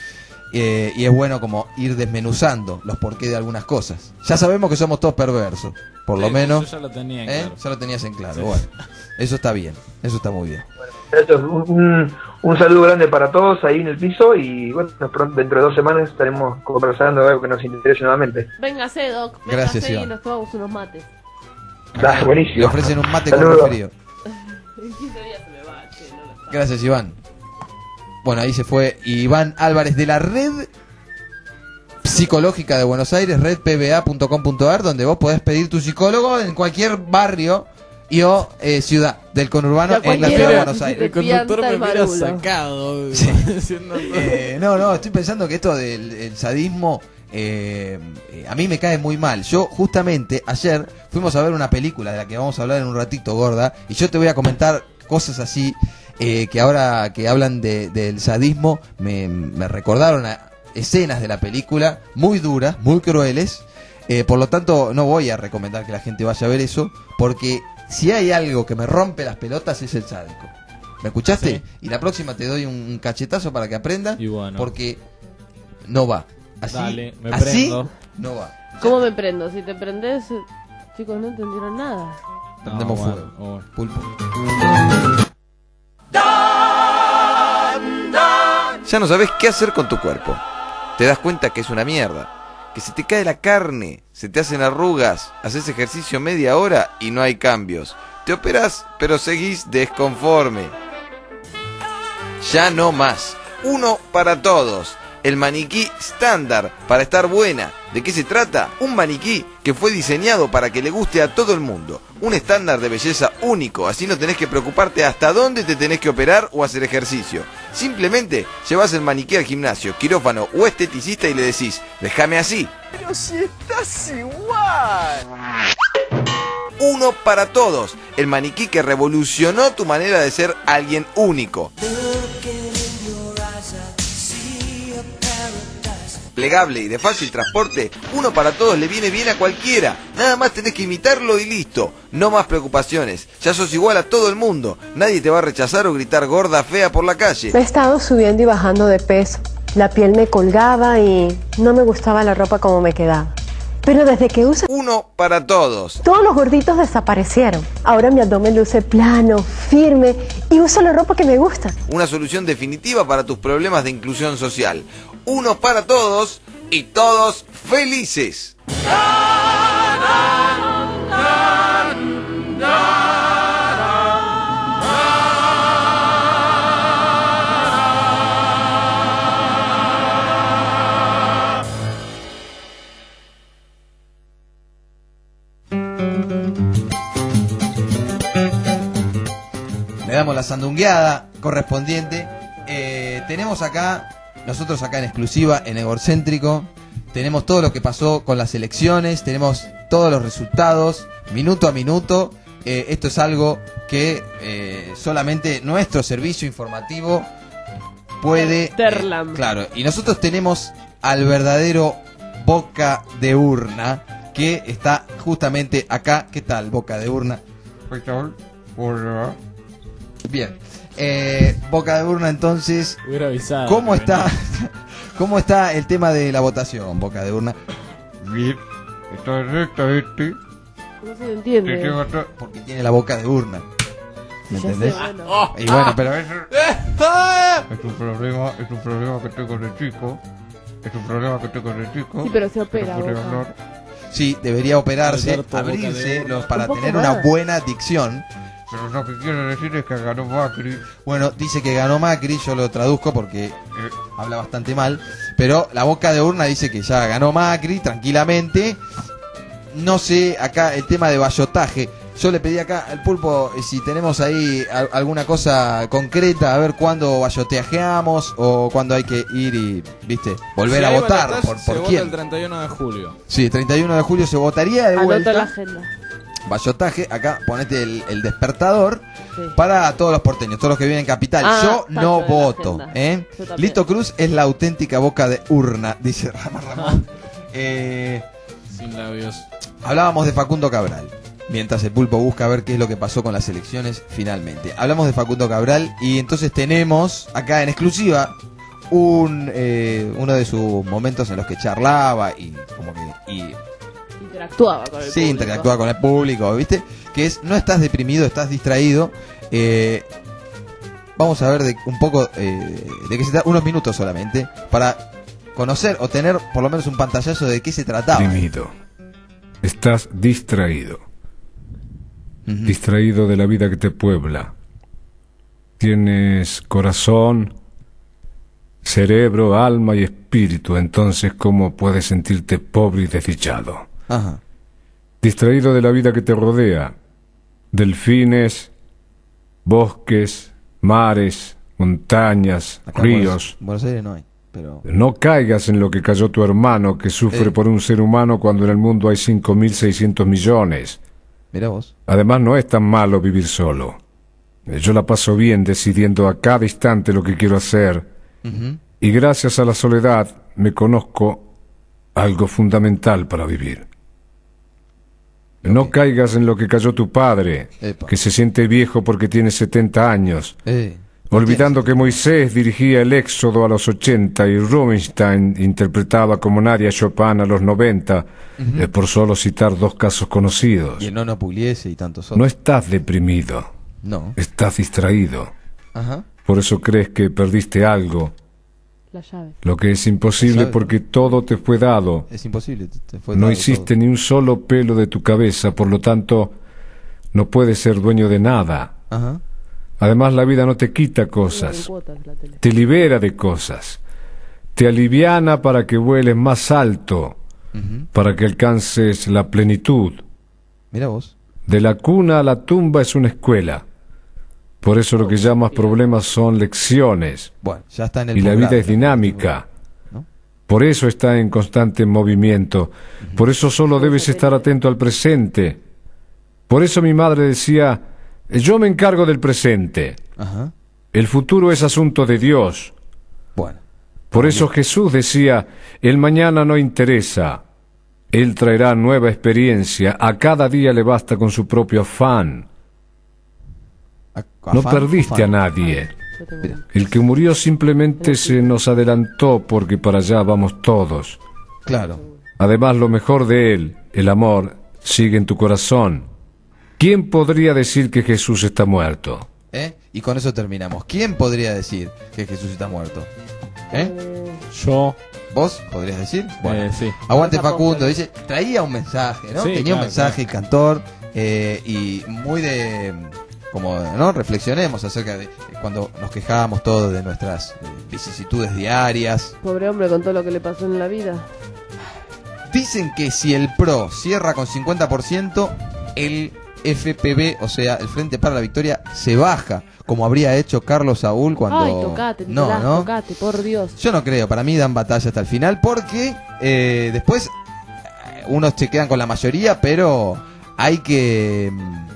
Eh, y es bueno como ir desmenuzando los porqué de algunas cosas. Ya sabemos que somos todos perversos, por sí, lo menos. Yo ya lo tenía en ¿eh? claro. Ya lo tenías en claro. Sí. Bueno, eso está bien, eso está muy bien. Bueno, un, un, un saludo grande para todos ahí en el piso y bueno, pronto, dentro de dos semanas estaremos conversando de algo que nos interese nuevamente. Véngase, Doc, véngase. Gracias, y Iván. nos tomamos unos mates. Ah, buenísimo. Y ofrecen un mate Saludo. con refrío. En quince días se me va, che, no lo sabe. Gracias, Iván. Bueno, ahí se fue Iván Álvarez de la Red Psicológica de Buenos Aires, red p b a punto com punto a r, donde vos podés pedir tu psicólogo en cualquier barrio y o eh, ciudad del conurbano en la ciudad de Buenos Aires. El conductor me mira sacado. Sí. eh, no, no, estoy pensando que esto del el sadismo eh, eh, a mí me cae muy mal. Yo justamente ayer fuimos a ver una película de la que vamos a hablar en un ratito, gorda, y yo te voy a comentar cosas así eh, que ahora que hablan de, del sadismo me, me recordaron a escenas de la película muy duras, muy crueles. Eh, por lo tanto, no voy a recomendar que la gente vaya a ver eso, porque si hay algo que me rompe las pelotas es el sádico. ¿Me escuchaste? Sí. Y la próxima te doy un cachetazo para que aprenda. Y bueno. Porque no va. Así, Dale, me así prendo. no va. ¿Cómo me prendo? Si te prendes, chicos, no entendieron nada. Prendemos No, fuego. bueno, bueno. Pulpo. Ya no sabes qué hacer con tu cuerpo. Te das cuenta que es una mierda. Que se te cae la carne, se te hacen arrugas, haces ejercicio media hora y no hay cambios. Te operás, pero seguís desconforme. Ya no más. Uno para todos. El maniquí estándar para estar buena. ¿De qué se trata? Un maniquí que fue diseñado para que le guste a todo el mundo. Un estándar de belleza único, así no tenés que preocuparte hasta dónde te tenés que operar o hacer ejercicio. Simplemente llevas el maniquí al gimnasio, quirófano o esteticista y le decís, déjame así. Pero si estás igual. Uno para todos. El maniquí que revolucionó tu manera de ser alguien único. Plegable y de fácil transporte, uno para todos le viene bien a cualquiera. Nada más tenés que imitarlo y listo. No más preocupaciones. Ya sos igual a todo el mundo. Nadie te va a rechazar o gritar gorda fea por la calle. He estado subiendo y bajando de peso. La piel me colgaba y no me gustaba la ropa como me quedaba. Pero desde que uso... Uno para todos. Todos los gorditos desaparecieron. Ahora mi abdomen luce plano, firme y uso la ropa que me gusta. Una solución definitiva para tus problemas de inclusión social. Uno para todos y todos felices. Le damos la sandungueada correspondiente. Eh, tenemos acá, nosotros acá en exclusiva, en Egocéntrico, tenemos todo lo que pasó con las elecciones, tenemos todos los resultados, minuto a minuto. Eh, esto es algo que eh, solamente nuestro servicio informativo puede... Eh, claro, y nosotros tenemos al verdadero Boca de Urna, que está justamente acá. ¿Qué tal, Boca de Urna? Hola. Bien, eh, Boca de Urna, entonces, hubiera avisado, ¿cómo está, ¿cómo está el tema de la votación, Boca de Urna? Bien, está recta este. No se entiende. Porque tiene la boca de urna. ¿Me Ya entendés? sé, bueno. Y bueno, pero eso es un problema, es un problema que tengo de chico. Es un problema que tengo de chico. Sí, pero se opera, Pero puede Boca. hablar. sí, debería operarse, Alberto, Boca abrirse de Urna. los, para Un poco tener más. una buena dicción. Pero lo que quiero decir es que ganó Macri. Bueno, dice que ganó Macri, yo lo traduzco porque Eh, habla bastante mal, pero la boca de urna dice que ya ganó Macri tranquilamente. No sé, acá el tema de ballotaje. Yo le pedí acá al Pulpo eh, si tenemos ahí al- alguna cosa concreta, a ver cuándo balloteajeamos o cuándo hay que ir y, viste, volver Si a hay votar. balotaje, ¿Por, se por vota quién? el treinta y uno de julio. Sí, el treinta y uno de julio se votaría de Anota la vuelta. agenda. Ballotaje, acá ponete el, el despertador Sí. para todos los porteños, todos los que viven en Capital. Ah, Yo está no yo en la voto. agenda. ¿eh? Yo también. Lito Cruz es la auténtica boca de urna, dice Rama Ramón. Eh, Sin labios. hablábamos de Facundo Cabral. Mientras el Pulpo busca ver qué es lo que pasó con las elecciones finalmente. Hablamos de Facundo Cabral y entonces tenemos acá en exclusiva un eh, uno de sus momentos en los que charlaba y como que... Y, Interactuaba con el sí, público. interactúa con el público, ¿viste? Que es, no estás deprimido, estás distraído. Eh, vamos a ver de, un poco eh, de qué se trata, unos minutos solamente, para conocer o tener por lo menos un pantallazo de qué se trataba. Deprimido. Estás distraído. Ujú. Distraído de la vida que te puebla. Tienes corazón, cerebro, alma y espíritu. Entonces, ¿cómo puedes sentirte pobre y desdichado? Ajá. Distraído de la vida que te rodea. Delfines, bosques, mares, montañas, Acá en ríos. Buenos, Buenos Aires no hay, pero... No caigas en lo que cayó tu hermano, que sufre Eh. por un ser humano cuando en el mundo hay cinco mil seiscientos millones. Mirá vos. Además, no es tan malo vivir solo. Eh, Yo la paso bien decidiendo a cada instante lo que quiero hacer. Ujú. Y gracias a la soledad me conozco algo fundamental para vivir. No okay. caigas en lo que cayó tu padre, Epa. que se siente viejo porque tiene setenta años, eh. olvidando que Moisés dirigía el Éxodo a los ochenta y Rubinstein interpretaba como Nadia Chopin a los noventa, uh-huh. eh, por solo citar dos casos conocidos. Y el Nono Pugliese y tantos otros. No estás deprimido, no. estás distraído. Ajá. Por eso crees que perdiste algo. La llave. Lo que es imposible porque todo te fue dado. Es imposible, te fue no dado hiciste todo. ni un solo pelo de tu cabeza, por lo tanto, no puedes ser dueño de nada. Ajá. Además, la vida no te quita cosas, te libera de cosas, te aliviana para que vueles más alto, uh-huh. para que alcances la plenitud. Mira vos. De la cuna a la tumba es una escuela. Por eso lo que llamas problemas son lecciones. Bueno, ya está en el y la programa, vida es dinámica. ¿no? Por eso está en constante movimiento. Uh-huh. Por eso solo debes estar atento al presente. Por eso mi madre decía, yo me encargo del presente. Ajá. El futuro es asunto de Dios. Bueno. Por eso Jesús decía, el mañana no interesa. Él traerá nueva experiencia. A cada día le basta con su propio afán. No perdiste a nadie. El que murió simplemente se nos adelantó porque para allá vamos todos. Claro. Además, lo mejor de él, el amor, sigue en tu corazón. ¿Quién podría decir que Jesús está muerto? ¿Eh? Y con eso terminamos. ¿Quién podría decir que Jesús está muerto? ¿Eh? Yo. ¿Vos podrías decir? Bueno, eh, sí. Aguante Facundo, dice, traía un mensaje, ¿no? Sí, Tenía claro, un mensaje, claro. el cantor, eh, y muy de... como, ¿no? Reflexionemos acerca de cuando nos quejábamos todos de nuestras eh, vicisitudes diarias. Pobre hombre con todo lo que le pasó en la vida. Dicen que si el P R O cierra con cincuenta por ciento, el F P V, o sea, el Frente para la Victoria, se baja, como habría hecho Carlos Saúl cuando... Ay, tocate, no, Nicolás, ¿no? tocate, por Dios. Yo no creo, para mí dan batalla hasta el final, porque eh, después unos se quedan con la mayoría, pero hay que...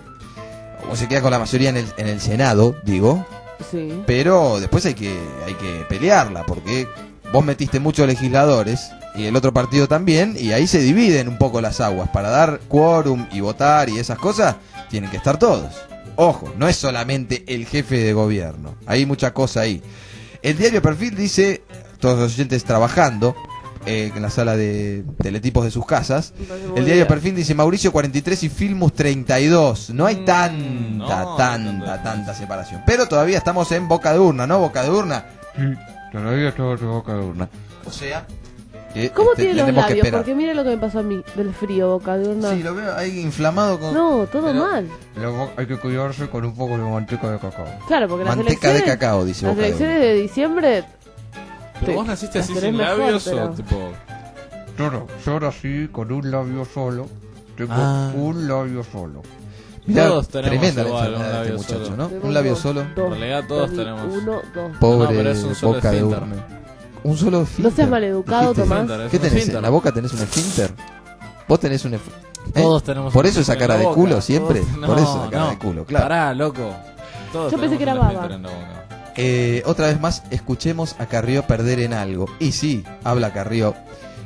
o se queda con la mayoría en el, en el Senado, digo, sí. Pero después hay que, hay que pelearla, porque vos metiste muchos legisladores y el otro partido también, y ahí se dividen un poco las aguas. Para dar quórum y votar y esas cosas, tienen que estar todos. Ojo, no es solamente el jefe de gobierno, hay mucha cosa ahí. El diario Perfil dice, todos los oyentes trabajando eh, en la sala de teletipos de sus casas, el diario Perfil dice Mauricio cuarenta y tres y Filmus treinta y dos. No hay tanta, no, tanta, tanta separación. Pero todavía estamos en boca de urna, ¿no? Boca de urna. Sí, todavía estamos en boca de urna. O sea... Que, ¿Cómo este, tiene los labios? Porque mire lo que me pasó a mí, del frío, boca de urna. Sí, lo veo ahí inflamado con... No, todo pero... mal. Luego hay que cuidarse con un poco de manteca de cacao. Claro, porque las manteca elecciones... de cacao, dice Las boca elecciones de, de diciembre... ¿Pero te... vos naciste así sin labios mejor, pero... o tipo...? No, no, yo nací con un labio solo. Tengo ah. un labio solo. Mirá, todos tenemos tremenda igual, la un labio este muchacho, solo. ¿no? Tenemos un labio solo. Dos, en realidad todos dos, tenemos. Uno, dos. Pobre no, pero es un solo boca de urna. Un solo esfínter. No seas maleducado, Tomás. ¿Qué tenés? Esfínter. ¿En la boca tenés un esfínter? ¿Vos tenés un esfínter? ¿Eh? Todos tenemos. ¿Por eso esa cara de boca. culo siempre? Todos... No, Por eso esa cara no. de culo, claro. Pará, loco. Todos Yo pensé que era baba. Eh, otra vez más, escuchemos a Carrió perder en algo. Y sí, habla Carrió.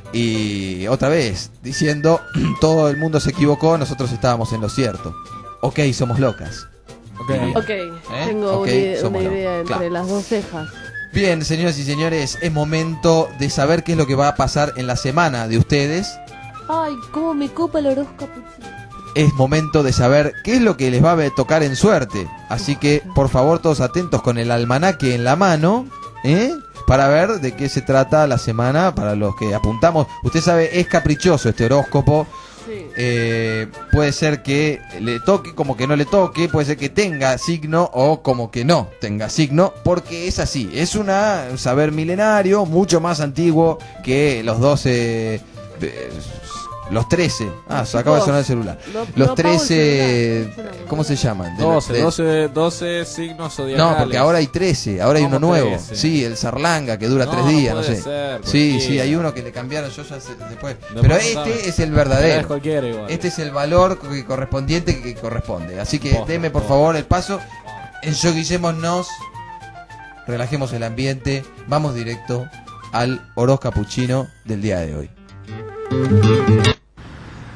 Y otra vez, diciendo, todo el mundo se equivocó, nosotros estábamos en lo cierto. Ok, somos locas. Ok, okay. ¿Eh? Tengo okay, una, una idea entre claro. las dos cejas. Bien, señoras y señores, es momento de saber qué es lo que va a pasar en la semana de ustedes. Ay, cómo me copa el horóscopo. Es momento de saber qué es lo que les va a tocar en suerte. Así que, por favor, todos atentos con el almanaque en la mano, ¿eh? Para ver de qué se trata la semana, para los que apuntamos. Usted sabe, es caprichoso este horóscopo. Sí. Eh, puede ser que le toque, como que no le toque, puede ser que tenga signo o como que no tenga signo, porque es así, es una, un saber milenario, mucho más antiguo que los doce, eh, los trece, ah, se acaba de sonar el celular, no, los no trece, ¿cómo se llaman? De, doce, de, doce, doce signos zodiacales. No, porque ahora hay trece, ahora hay uno nuevo, trece? Sí, el Zarlanga que dura no, tres días, no, no sé, ser, sí, sí, hay uno que le cambiaron, yo ya sé, después, después pero este sabe. Es el verdadero, igual. Este es el valor que correspondiente que corresponde, así que posta, deme por posta. favor el paso, enjoguillémonos, relajemos el ambiente, vamos directo al horóscopo capuchino del día de hoy.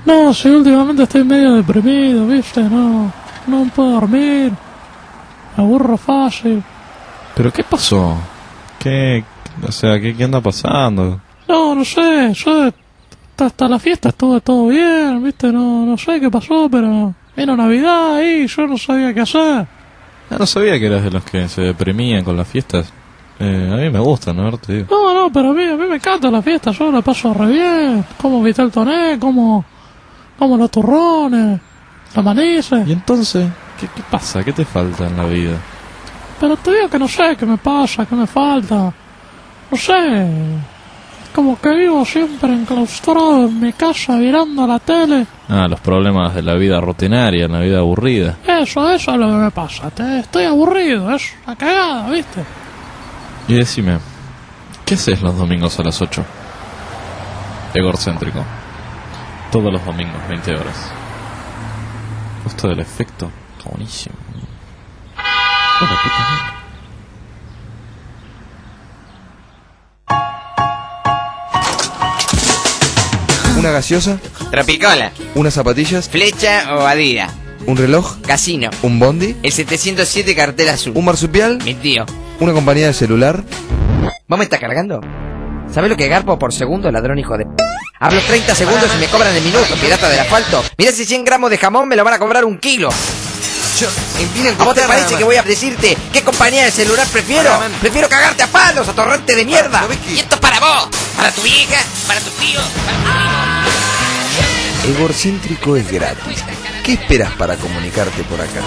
No, sí, últimamente estoy medio deprimido, ¿viste? No, no puedo dormir. Me aburro fácil. ¿Pero qué pasó? ¿Qué, o sea, qué, qué anda pasando? No, no sé, yo hasta, hasta la fiesta estuve todo bien, ¿viste? No, no sé qué pasó, pero vino Navidad ahí, yo no sabía qué hacer. Ah, no sabía que eras de los que se deprimían con las fiestas. Eh, a mí me gusta, ¿no? Te digo. No, no, pero a mí, a mí me encanta la fiesta, yo la paso re bien. Como Vitel Toné, como, como los turrones, los manices. ¿Y entonces qué, qué pasa? ¿Qué te falta en la vida? Pero te digo que no sé qué me pasa, qué me falta. No sé. Como que vivo siempre enclaustrado en mi casa mirando la tele. Ah, los problemas de la vida rutinaria, la vida aburrida. Eso, eso es lo que me pasa. Te, estoy aburrido, es una cagada, ¿viste? Y decime, ¿qué haces los domingos a las ocho? Egorcéntrico. Todos los domingos, veinte horas. Esto del efecto, está buenísimo. Hola, ¿qué tal? ¿Una gaseosa? Tropicola. ¿Unas zapatillas? Flecha o Adidas. ¿Un reloj? Casino. ¿Un bondi? El setecientos siete cartel azul. ¿Un marsupial? Mi tío. ¿Una compañía de celular? ¿Vos me estás cargando? ¿Sabés lo que garpo por segundo, ladrón hijo de p? Hablo treinta segundos y me cobran el minuto, pirata del asfalto. Mirá si cien gramos de jamón me lo van a cobrar un kilo. Yo, en fin, ¿cómo te parece que voy a decirte qué compañía de celular prefiero? Prefiero cagarte a palos, a torrente de mierda. Y esto es para vos, para tu vieja, para tu tío, para tu tío. Egorcéntrico es gratis. ¿Qué esperas para comunicarte por acá?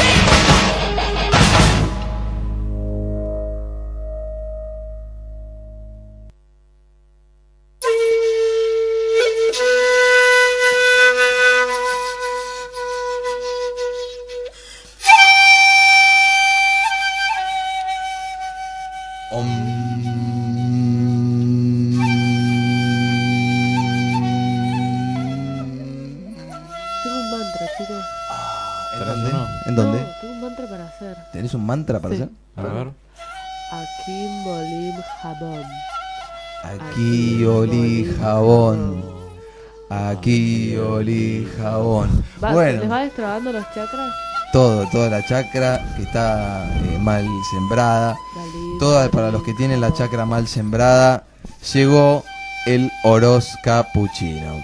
¿Tenés un mantra para sí. hacer? A ver. Aquí molim jabón. Aquí olí jabón. Aquí olí jabón. Va, Bueno. ¿Les va destrabando los chakras? Todo, toda la chakra que está eh, mal sembrada. Toda, para los que tienen la chakra mal sembrada, llegó el Oroz Capuchino.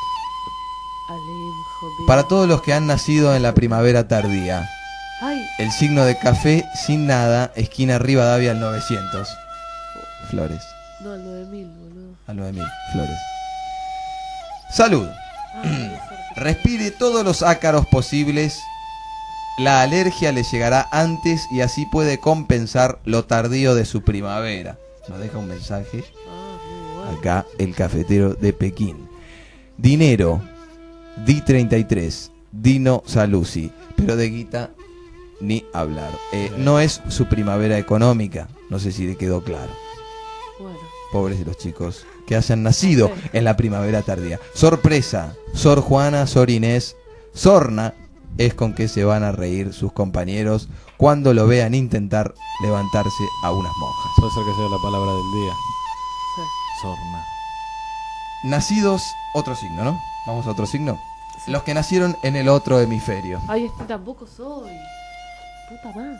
Para todos los que han nacido en la primavera tardía. Ay. El signo de café sin nada, esquina Rivadavia al novecientos. Flores. No, al nueve mil, boludo. Al nueve mil, Flores. Salud. Ay, Respire todos los ácaros posibles. La alergia le llegará antes y así puede compensar lo tardío de su primavera. Nos deja un mensaje. Acá el cafetero de Pekín. Dinero. D treinta y tres. Dino Saluzzi. Pero de guita ni hablar. Eh, no es su primavera económica. No sé si le quedó claro. Bueno. Pobres de los chicos que hayan nacido en la primavera tardía. Sorpresa. Sor Juana, Sor Inés, Sorna es con que se van a reír sus compañeros cuando lo vean intentar levantarse a unas monjas. Puede ser que sea la palabra del día. Sí. Sorna. Nacidos, otro signo, ¿no? Vamos a otro signo. Sí. Los que nacieron en el otro hemisferio. Ay, este tampoco soy. Puta madre.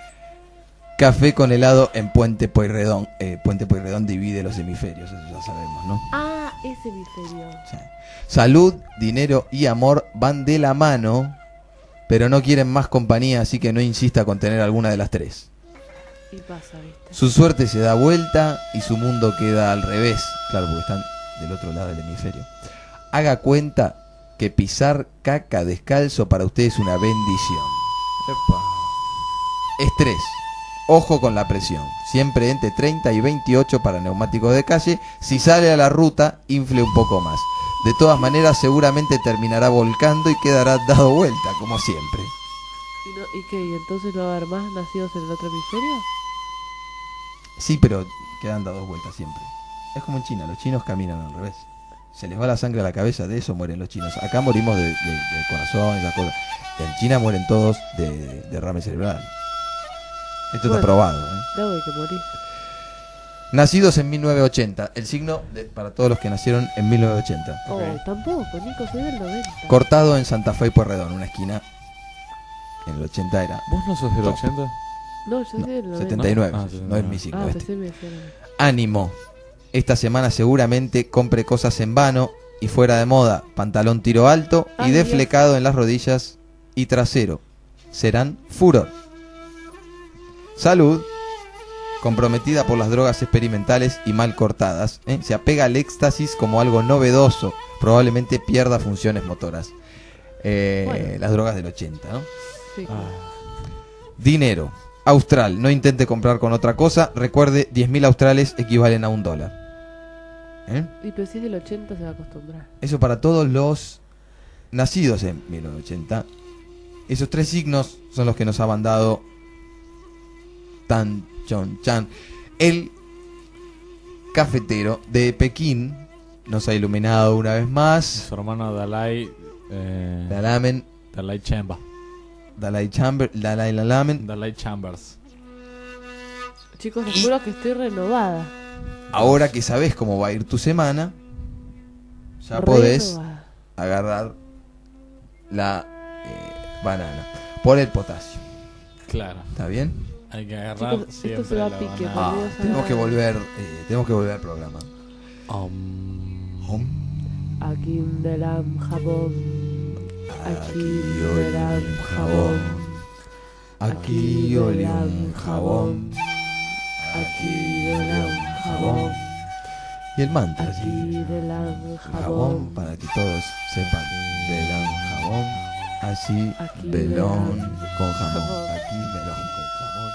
Café con helado en Puente Pueyrredón. Eh, Puente Pueyrredón divide los hemisferios, eso ya sabemos, ¿no? Ah, ese hemisferio. Sí. Salud, dinero y amor van de la mano, pero no quieren más compañía, así que no insista con tener alguna de las tres. Y pasa, ¿viste? Su suerte se da vuelta y su mundo queda al revés. Claro, porque están del otro lado del hemisferio. Haga cuenta que pisar caca descalzo para usted es una bendición. Epa. Estrés. Ojo con la presión. Siempre entre treinta y veintiocho para neumáticos de calle. Si sale a la ruta, infle un poco más. De todas maneras, seguramente terminará volcando y quedará dado vuelta, como siempre. ¿Y, no, ¿Y qué? ¿Y entonces no va a haber más nacidos en el otro hemisferio? Sí, pero quedan dados vueltas siempre. Es como en China, los chinos caminan al revés. Se les va la sangre a la cabeza, de eso mueren los chinos. Acá morimos de, de, de corazón, esas cosas. En China mueren todos de derrame cerebral. Esto bueno, está probado, ¿eh? Luego hay que morir. Nacidos en mil novecientos ochenta. El signo de, para todos los que nacieron en mil novecientos ochenta. Oh, okay. Tampoco, Nico, soy del noventa. Cortado en Santa Fe y Pueyrredón, una esquina. En el ochenta era. ¿Vos no sos del top. ochenta? No, yo soy no, del noventa. setenta y nueve, no, ah, no es mi signo. Ah, este. me Ánimo. Esta semana seguramente compre cosas en vano y fuera de moda. Pantalón tiro alto Ay, y deflecado Dios. En las rodillas y trasero. Serán furor. Salud. Comprometida por las drogas experimentales y mal cortadas, ¿eh? Se apega al éxtasis como algo novedoso. Probablemente pierda funciones motoras. Eh, bueno. Las drogas del ochenta, ¿no? Sí. Ah. Dinero. Austral. No intente comprar con otra cosa. Recuerde, diez mil australes equivalen a un dólar. ¿Eh? Y pero si es del ochenta se va a acostumbrar. Eso para todos los nacidos en mil novecientos ochenta. Esos tres signos son los que nos ha mandado Tan Chon Chan. El cafetero de Pekín nos ha iluminado una vez más. Su hermano Dalai eh, Dalamen Dalai Chamba Dalai Chamber Dalai Lalamen Dalai Chambers. Chicos, les juro que estoy renovada. Ahora que sabes cómo va a ir tu semana, ya podés renovada. Agarrar la eh, banana por el potasio. Claro. ¿Está bien? Hay que agarrar. Chicos, esto se va a pique. Ah, tenemos que volver, eh, tenemos que volver al programa. Um, um. Aquí de la jabón. Aquí de la jabón. Aquí olía un jabón. Aquí de la jabón. Y el mantra. Aquí de la jabón. Jabón para que todos sepan. De la jabón. Así, velón con jamón. Aquí, velón con jamón.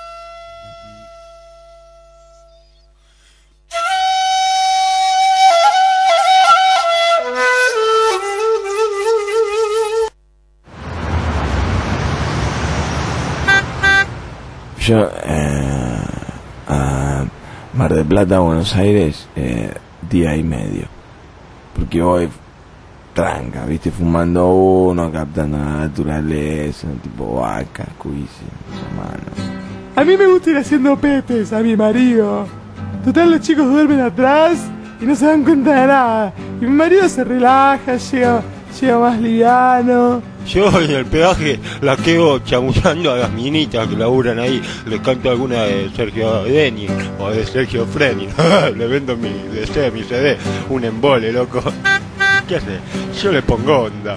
Yo, eh, a Mar del Plata, Buenos Aires, eh, día y medio. Porque voy tranca, viste, fumando uno, captando la naturaleza, tipo vaca, cuisi, hermano. A mí me gusta ir haciendo pepes a mi marido. Total, los chicos duermen atrás y no se dan cuenta de nada. Y mi marido se relaja, llega, llega más liviano. Yo en el peaje la quedo chamullando a las minitas que laburan ahí. Les canto alguna de Sergio Deni o de Sergio Freni. Le vendo mi D C, mi C D, un embole, loco. ¿Qué hace? Yo le pongo onda.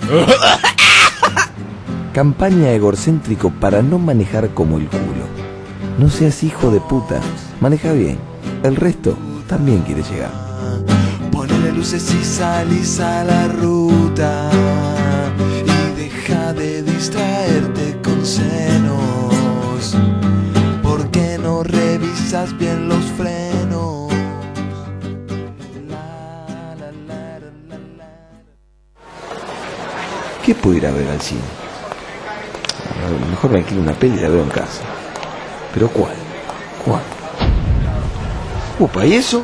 Campaña egocéntrico para no manejar como el culo. No seas hijo de puta, maneja bien. El resto también quiere llegar. Ponele luces y salís a la ruta. Deja de distraerte con senos. ¿Por qué no revisas bien los frenos? La, la, la, la, la. ¿Qué puedo ir a ver al cine? A lo mejor me alquilo una peli y la veo en casa. ¿Pero cuál? ¿Cuál? Upa, ¿y eso?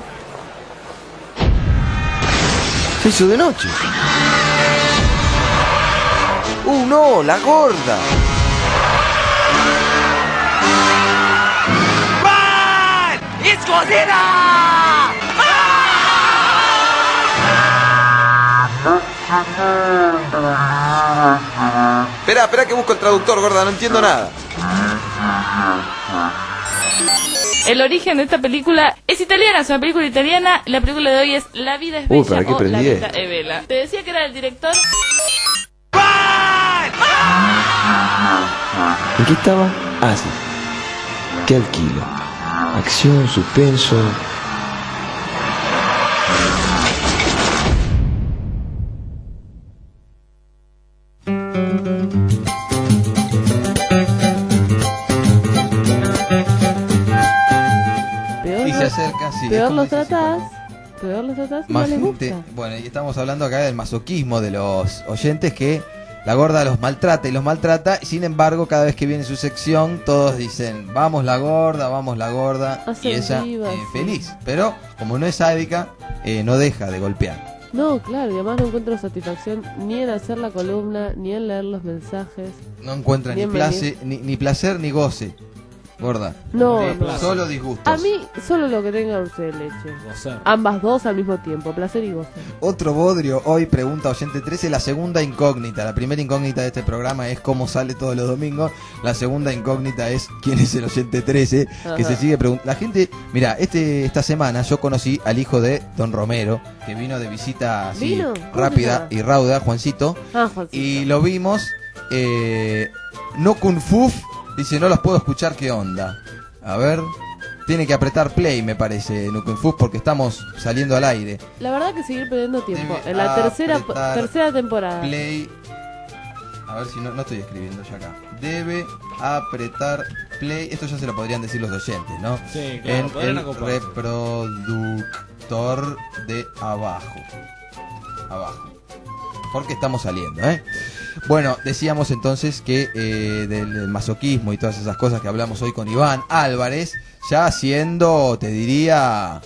Se hizo de noche. ¡Uh, no! ¡La gorda! ¡Run! ¡It's Godzilla! Espera, espera que busco el traductor, gorda, no entiendo nada. El origen de esta película es italiana, es una película italiana. La película de hoy es La vida es bella. Uy, ¿para qué o prendí La vida esto? es bella. Te decía que era el director. ¿En qué estaba? Ah, sí. ¿Qué alquilo? Acción, suspenso. Peor, Y se acerca, sí. peor es como lo dice, tratás, peor lo tratás y Más no le gente, gusta. bueno, y estamos hablando acá del masoquismo de los oyentes, que la gorda los maltrata y los maltrata, y sin embargo cada vez que viene su sección todos dicen vamos la gorda, vamos la gorda, Hacen y ella vivas, eh, sí. feliz, pero como no es sádica, eh, no deja de golpear. No, claro, y además no encuentro satisfacción ni en hacer la columna, ni en leer los mensajes. No encuentra ni, Bien place, ni, ni placer ni goce Gorda. No, sí, no. Solo disgustos. A mí, solo lo que tenga dulce de leche. Gocer. Ambas dos al mismo tiempo, placer y goce. Otro bodrio hoy pregunta Oyente trece, la segunda incógnita. La primera incógnita de este programa es cómo sale todos los domingos. La segunda incógnita es quién es el Oyente trece, Ajá. que se sigue preguntando. La gente, mira, este esta semana yo conocí al hijo de Don Romero, que vino de visita así ¿Vino? rápida y rauda, Juancito. Ah, Juancito. Y lo vimos, eh, no Kung Fu. Dice, no los puedo escuchar, ¿qué onda? A ver, tiene que apretar play, me parece, Nukenfus, porque estamos saliendo al aire. La verdad que seguir perdiendo tiempo. Debe en la tercera tercera temporada. Play. A ver si no, no estoy escribiendo ya acá. Debe apretar play. Esto ya se lo podrían decir los oyentes, ¿no? Sí, claro. En el reproductor de abajo. Abajo. Porque estamos saliendo, ¿eh? Bueno, decíamos entonces que eh, del masoquismo y todas esas cosas que hablamos hoy con Iván Álvarez, ya siendo, te diría,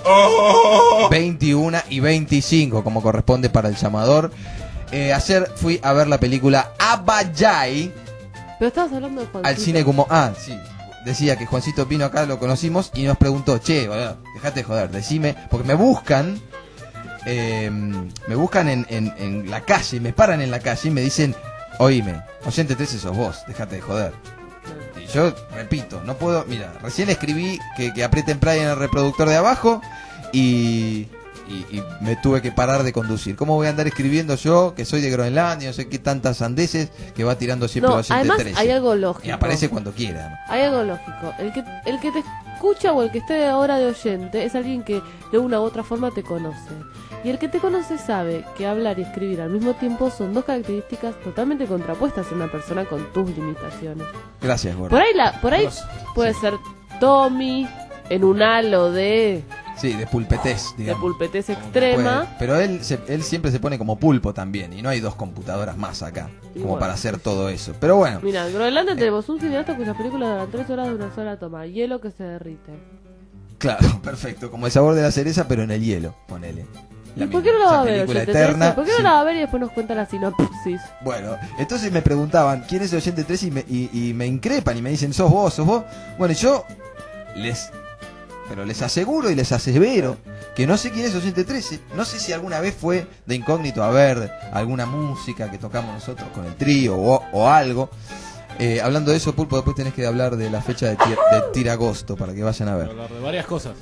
veintiuna y veinticinco, como corresponde para el llamador. Eh, ayer fui a ver la película Abayay. Pero estabas hablando de Juancito. Al cine como... Ah, sí. Decía que Juancito vino acá, lo conocimos, y nos preguntó, che, boludo, dejate de joder, decime, porque me buscan... Eh, me buscan en, en, en la calle, me paran en la calle y me dicen, oíme, Oyente trece sos vos, déjate de joder. Y yo repito, no puedo, mira, recién escribí que, que aprieten play en el reproductor de abajo y, y, y me tuve que parar de conducir. ¿Cómo voy a andar escribiendo yo, que soy de Groenlandia, no sé qué tantas sandeces, que va tirando siempre no, Oyente además trece? Hay algo lógico. Y aparece cuando quiera. Hay algo lógico. El que, el que te escucha o el que esté ahora de oyente es alguien que de una u otra forma te conoce. Y el que te conoce sabe que hablar y escribir al mismo tiempo son dos características totalmente contrapuestas en una persona con tus limitaciones. Gracias, Gordo. Por ahí, la, por ahí puede ser Tommy en un halo de... Sí, de pulpetez, digamos. De pulpetez extrema. Puede, pero él se, él siempre se pone como pulpo también. Y no hay dos computadoras más acá. Y como bueno, para hacer todo eso. Pero bueno. Mira, en Groenlandia eh, tenemos un cineasta cuyas películas duran tres horas de una sola toma. Hielo que se derrite. Claro, perfecto. Como el sabor de la cereza, pero en el hielo. Ponele. ¿Y por qué no la va a ver? Eterna, ¿Por qué no sí. la va a ver y después nos cuenta la sinopsis? Bueno, entonces me preguntaban quién es el Oyente trece y me, y, y me increpan y me dicen, sos vos, sos vos. Bueno, yo les... Pero les aseguro y les asevero que no sé quién es Oyente trece. No sé si alguna vez fue de incógnito a ver alguna música que tocamos nosotros con el trío o, o algo. Eh, hablando de eso, Pulpo, después tenés que hablar de la fecha de, tir, de Tiragosto para que vayan a ver. Hablar de varias cosas.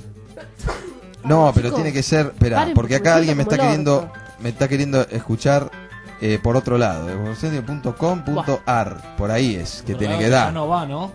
No, pero tiene que ser, espera, porque acá alguien me está queriendo, me está queriendo escuchar eh, por otro lado, evolucionio punto com punto a r, por ahí es que tiene que dar. No va, ¿no?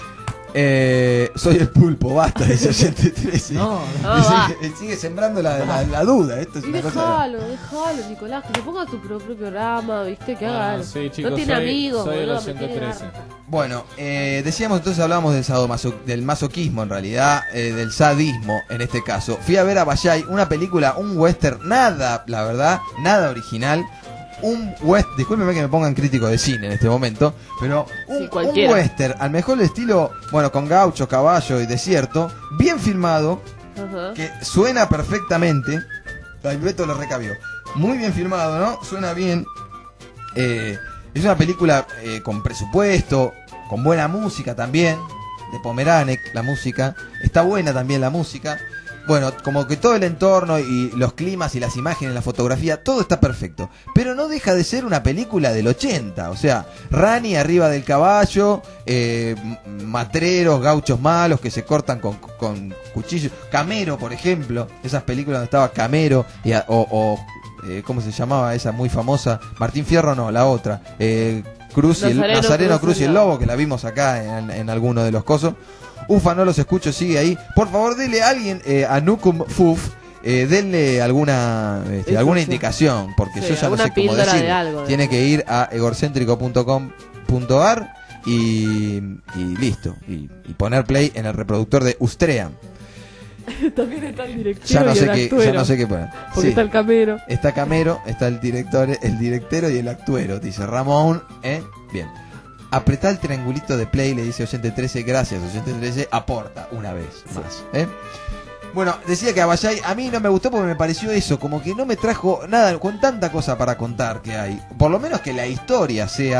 Eh, soy el Pulpo, basta de Oyente trece. No, no sigue, sigue sembrando la, la, la duda. Esto es y una dejalo, cosa de... dejalo, Nicolás, que se ponga su propio programa, viste, que haga algo. Sí, chicos, no tiene soy, amigos, soy boludo, el Oyente trece. Bueno, eh, decíamos entonces, hablábamos del, sadomaso, del masoquismo en realidad, eh, del sadismo en este caso. Fui a ver a Abayay, una película, un western, nada, la verdad, nada original. Un western, discúlpenme que me pongan crítico de cine en este momento, pero un, sí, un western, al mejor estilo, bueno, con gaucho, caballo y desierto, bien filmado, uh-huh. que suena perfectamente. El Beto lo recabió. Muy bien filmado, ¿no? Suena bien. Eh, es una película eh, con presupuesto, con buena música también, de Pomeranek, la música. Está buena también la música. Bueno, como que todo el entorno y los climas y las imágenes, la fotografía, todo está perfecto. Pero no deja de ser una película del ochenta. O sea, Rani arriba del caballo, eh, matreros, gauchos malos que se cortan con, con cuchillos. Camero, por ejemplo, esas películas donde estaba Camero y, o, o eh, ¿cómo se llamaba esa muy famosa? Martín Fierro, no, la otra. Eh, Cruz y el, Nazareno, Nazareno Cruz y el Lobo, que la vimos acá en, en alguno de los cosos. Ufa, no los escucho, sigue ahí. Por favor, dele a alguien, eh, a Nukum Fuf, eh, denle alguna este, alguna sí. indicación, porque sí, yo ya no sé cómo decir. De algo, Tiene de... que ir a egorcéntrico punto com punto a r y, y listo. Y, y poner play en el reproductor de Ustream. También está el director. Ya no y sé el qué, actuero, ya no sé qué poner. Porque sí. está el Camero. Está Camero, está el director, el directero y el actuero, dice Ramón, ¿eh? Bien. Apretá el triangulito de play, le dice Oyente trece, gracias, Oyente trece, aporta una vez más. ¿eh? Bueno, decía que Abayay a mí no me gustó porque me pareció eso, como que no me trajo nada, con tanta cosa para contar que hay. Por lo menos que la historia sea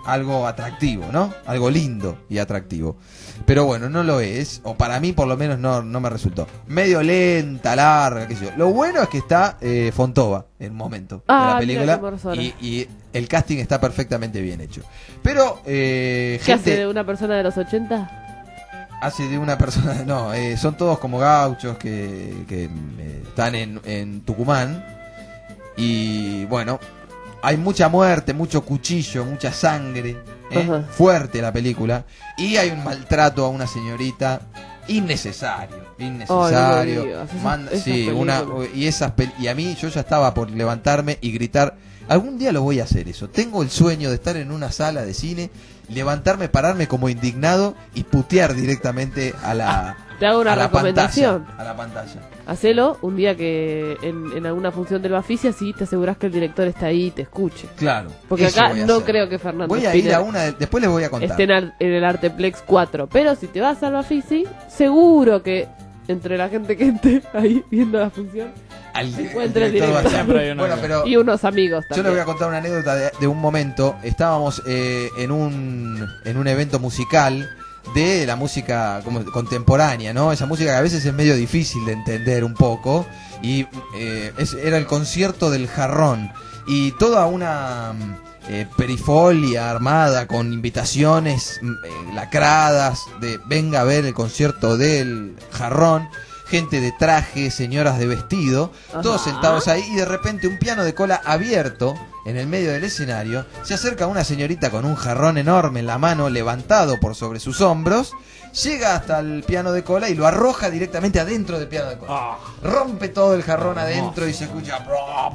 algo atractivo, ¿no? Algo lindo y atractivo. Pero bueno, no lo es, o para mí por lo menos no, no me resultó. Medio lenta, larga, qué sé yo. Lo bueno es que está eh, Fontova en un momento ah, de la película y, y el casting está perfectamente bien hecho. Pero, eh, ¿qué gente... hace de una persona de los ochenta? Hace de una persona, no, eh, son todos como gauchos que, que eh, están en, en Tucumán. Y bueno, hay mucha muerte, mucho cuchillo, mucha sangre, ¿eh? Fuerte la película. Y hay un maltrato a una señorita innecesario, innecesario. Oh, no Manda, esas, sí, esas una y esas y a mí yo ya estaba por levantarme y gritar. Algún día lo voy a hacer eso. Tengo el sueño de estar en una sala de cine, levantarme, pararme como indignado y putear directamente a la Te hago una a la recomendación. Pantalla, a la pantalla. Hacelo un día que en, en alguna función del Bafisi, así te aseguras que el director está ahí y te escuche. Claro. Porque acá no creo que Fernando Voy a Spinner ir a una, después les voy a contar. esté en, ar, en el Arteplex cuatro. Pero si te vas al Bafisi, seguro que entre la gente que esté ahí viendo la función, al encuentre el director. director. Bueno, pero y unos amigos también. Yo les voy a contar una anécdota de, de un momento. Estábamos eh, en un en un evento musical de la música como contemporánea, ¿no? Esa música que a veces es medio difícil de entender un poco. Y eh, es, era el concierto del jarrón. Y toda una eh, perifolia armada con invitaciones eh, lacradas de venga a ver el concierto del jarrón. Gente de traje, señoras de vestido, Ajá. todos sentados ahí, y de repente un piano de cola abierto en el medio del escenario. Se acerca una señorita con un jarrón enorme en la mano, levantado por sobre sus hombros, llega hasta el piano de cola y lo arroja directamente adentro del piano de cola. Oh. Rompe todo el jarrón adentro oh. y se escucha...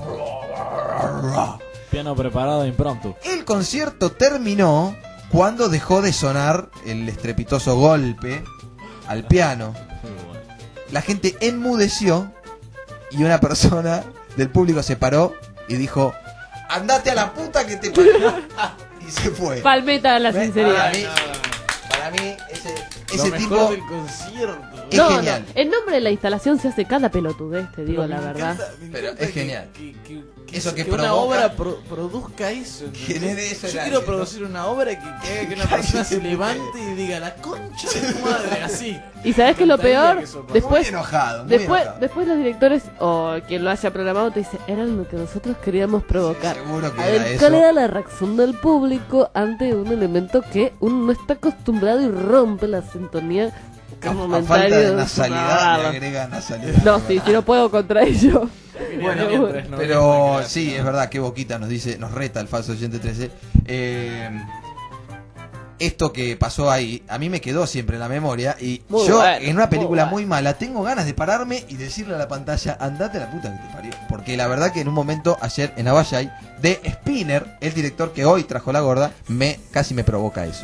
Piano preparado impromptu. El concierto terminó cuando dejó de sonar el estrepitoso golpe al piano. La gente enmudeció y una persona del público se paró y dijo: andate a la puta que te parió. Y se fue. Palmeta a la sinceridad. Para mí, para mí ese, ese tipo es no, genial. No. En nombre de la instalación se hace cada pelotudez, te digo la verdad. Encanta, pero es genial. Que, que, que, eso que, que provoca, una obra pro, produzca eso. Eso Yo quiero producir una obra que, que haga que una persona se levante y diga la concha de tu madre, así. ¿Y sabes qué es lo peor? Después, muy enojado, muy después, enojado. después los directores o quien lo haya programado te dice, eran lo que nosotros queríamos provocar. Sí, seguro que a era ver, eso. ¿cuál era la reacción del público ante un elemento que uno no está acostumbrado y rompe la sintonía? A, a falta de nasalidad le agrega nasalidad. No, sí, si no puedo contra ello. Bueno, pero, pero sí, es verdad, qué boquita nos dice, nos reta el falso oyente trece. Eh, esto que pasó ahí, a mí me quedó siempre en la memoria. Y muy yo, bueno, en una película muy, bueno. muy mala, tengo ganas de pararme y decirle a la pantalla, andate a la puta que te parió. Porque la verdad que en un momento, ayer en Avallay, de Spinner, el director que hoy trajo la gorda, me casi me provoca eso.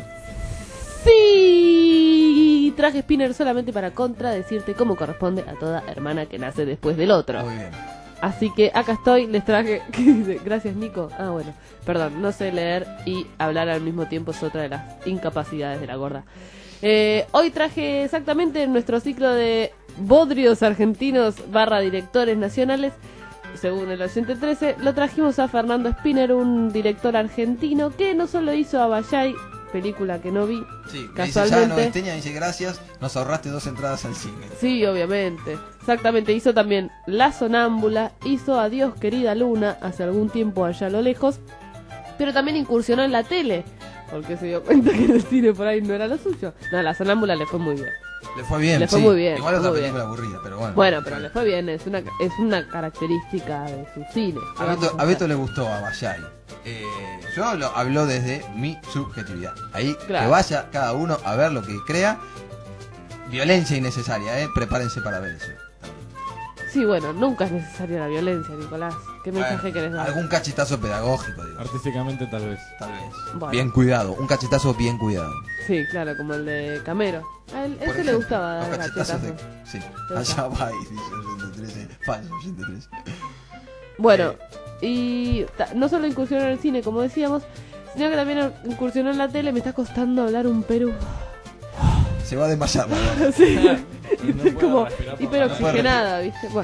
Sí, traje Spinner solamente para contradecirte como corresponde a toda hermana que nace después del otro. Muy bien. Así que acá estoy, les traje... ¿Qué dice? Gracias, Nico. Ah, bueno, perdón, no sé leer y hablar al mismo tiempo es otra de las incapacidades de la gorda. Eh, hoy traje exactamente nuestro ciclo de bodrios argentinos barra directores nacionales. Según el oyente trece, lo trajimos a Fernando Spinner, un director argentino que no solo hizo Avallay, película que no vi, sí, casualmente. Dice, Esteña dice gracias, nos ahorraste dos entradas al cine. Sí, obviamente. Exactamente, hizo también La Sonámbula, hizo Adiós querida luna hace algún tiempo allá a lo lejos, pero también incursionó en la tele, porque se dio cuenta que el cine por ahí no era lo suyo. No, La Sonámbula le fue muy bien. Le fue bien, le fue sí. muy bien. Igual otra película bien. aburrida, pero bueno. Bueno, pero le fue bien, es una es una característica de su cine. A Beto, a Beto le gustó Avallay. Eh, yo lo hablo desde mi subjetividad. Ahí claro. Que vaya cada uno a ver lo que crea. Violencia innecesaria, eh. Prepárense para ver eso. Sí, bueno, nunca es necesaria la violencia, Nicolás. ¿Qué mensaje bueno, querés dar? Algún cachetazo pedagógico, digo. Artísticamente tal vez. Tal vez. Bueno. Bien cuidado, un cachetazo bien cuidado. Sí, claro, como el de Camero. A él, ese le gustaba dar cachetazos. De... Sí, allá va y dice ochenta y tres, falso ochenta y tres. Bueno, eh. y ta, no solo incursionó en el cine, como decíamos, sino que también incursionó en la tele. Me está costando hablar un Perú. Se va a desmayar. Sí, no como hiperoxigenada, no ¿viste? Bueno,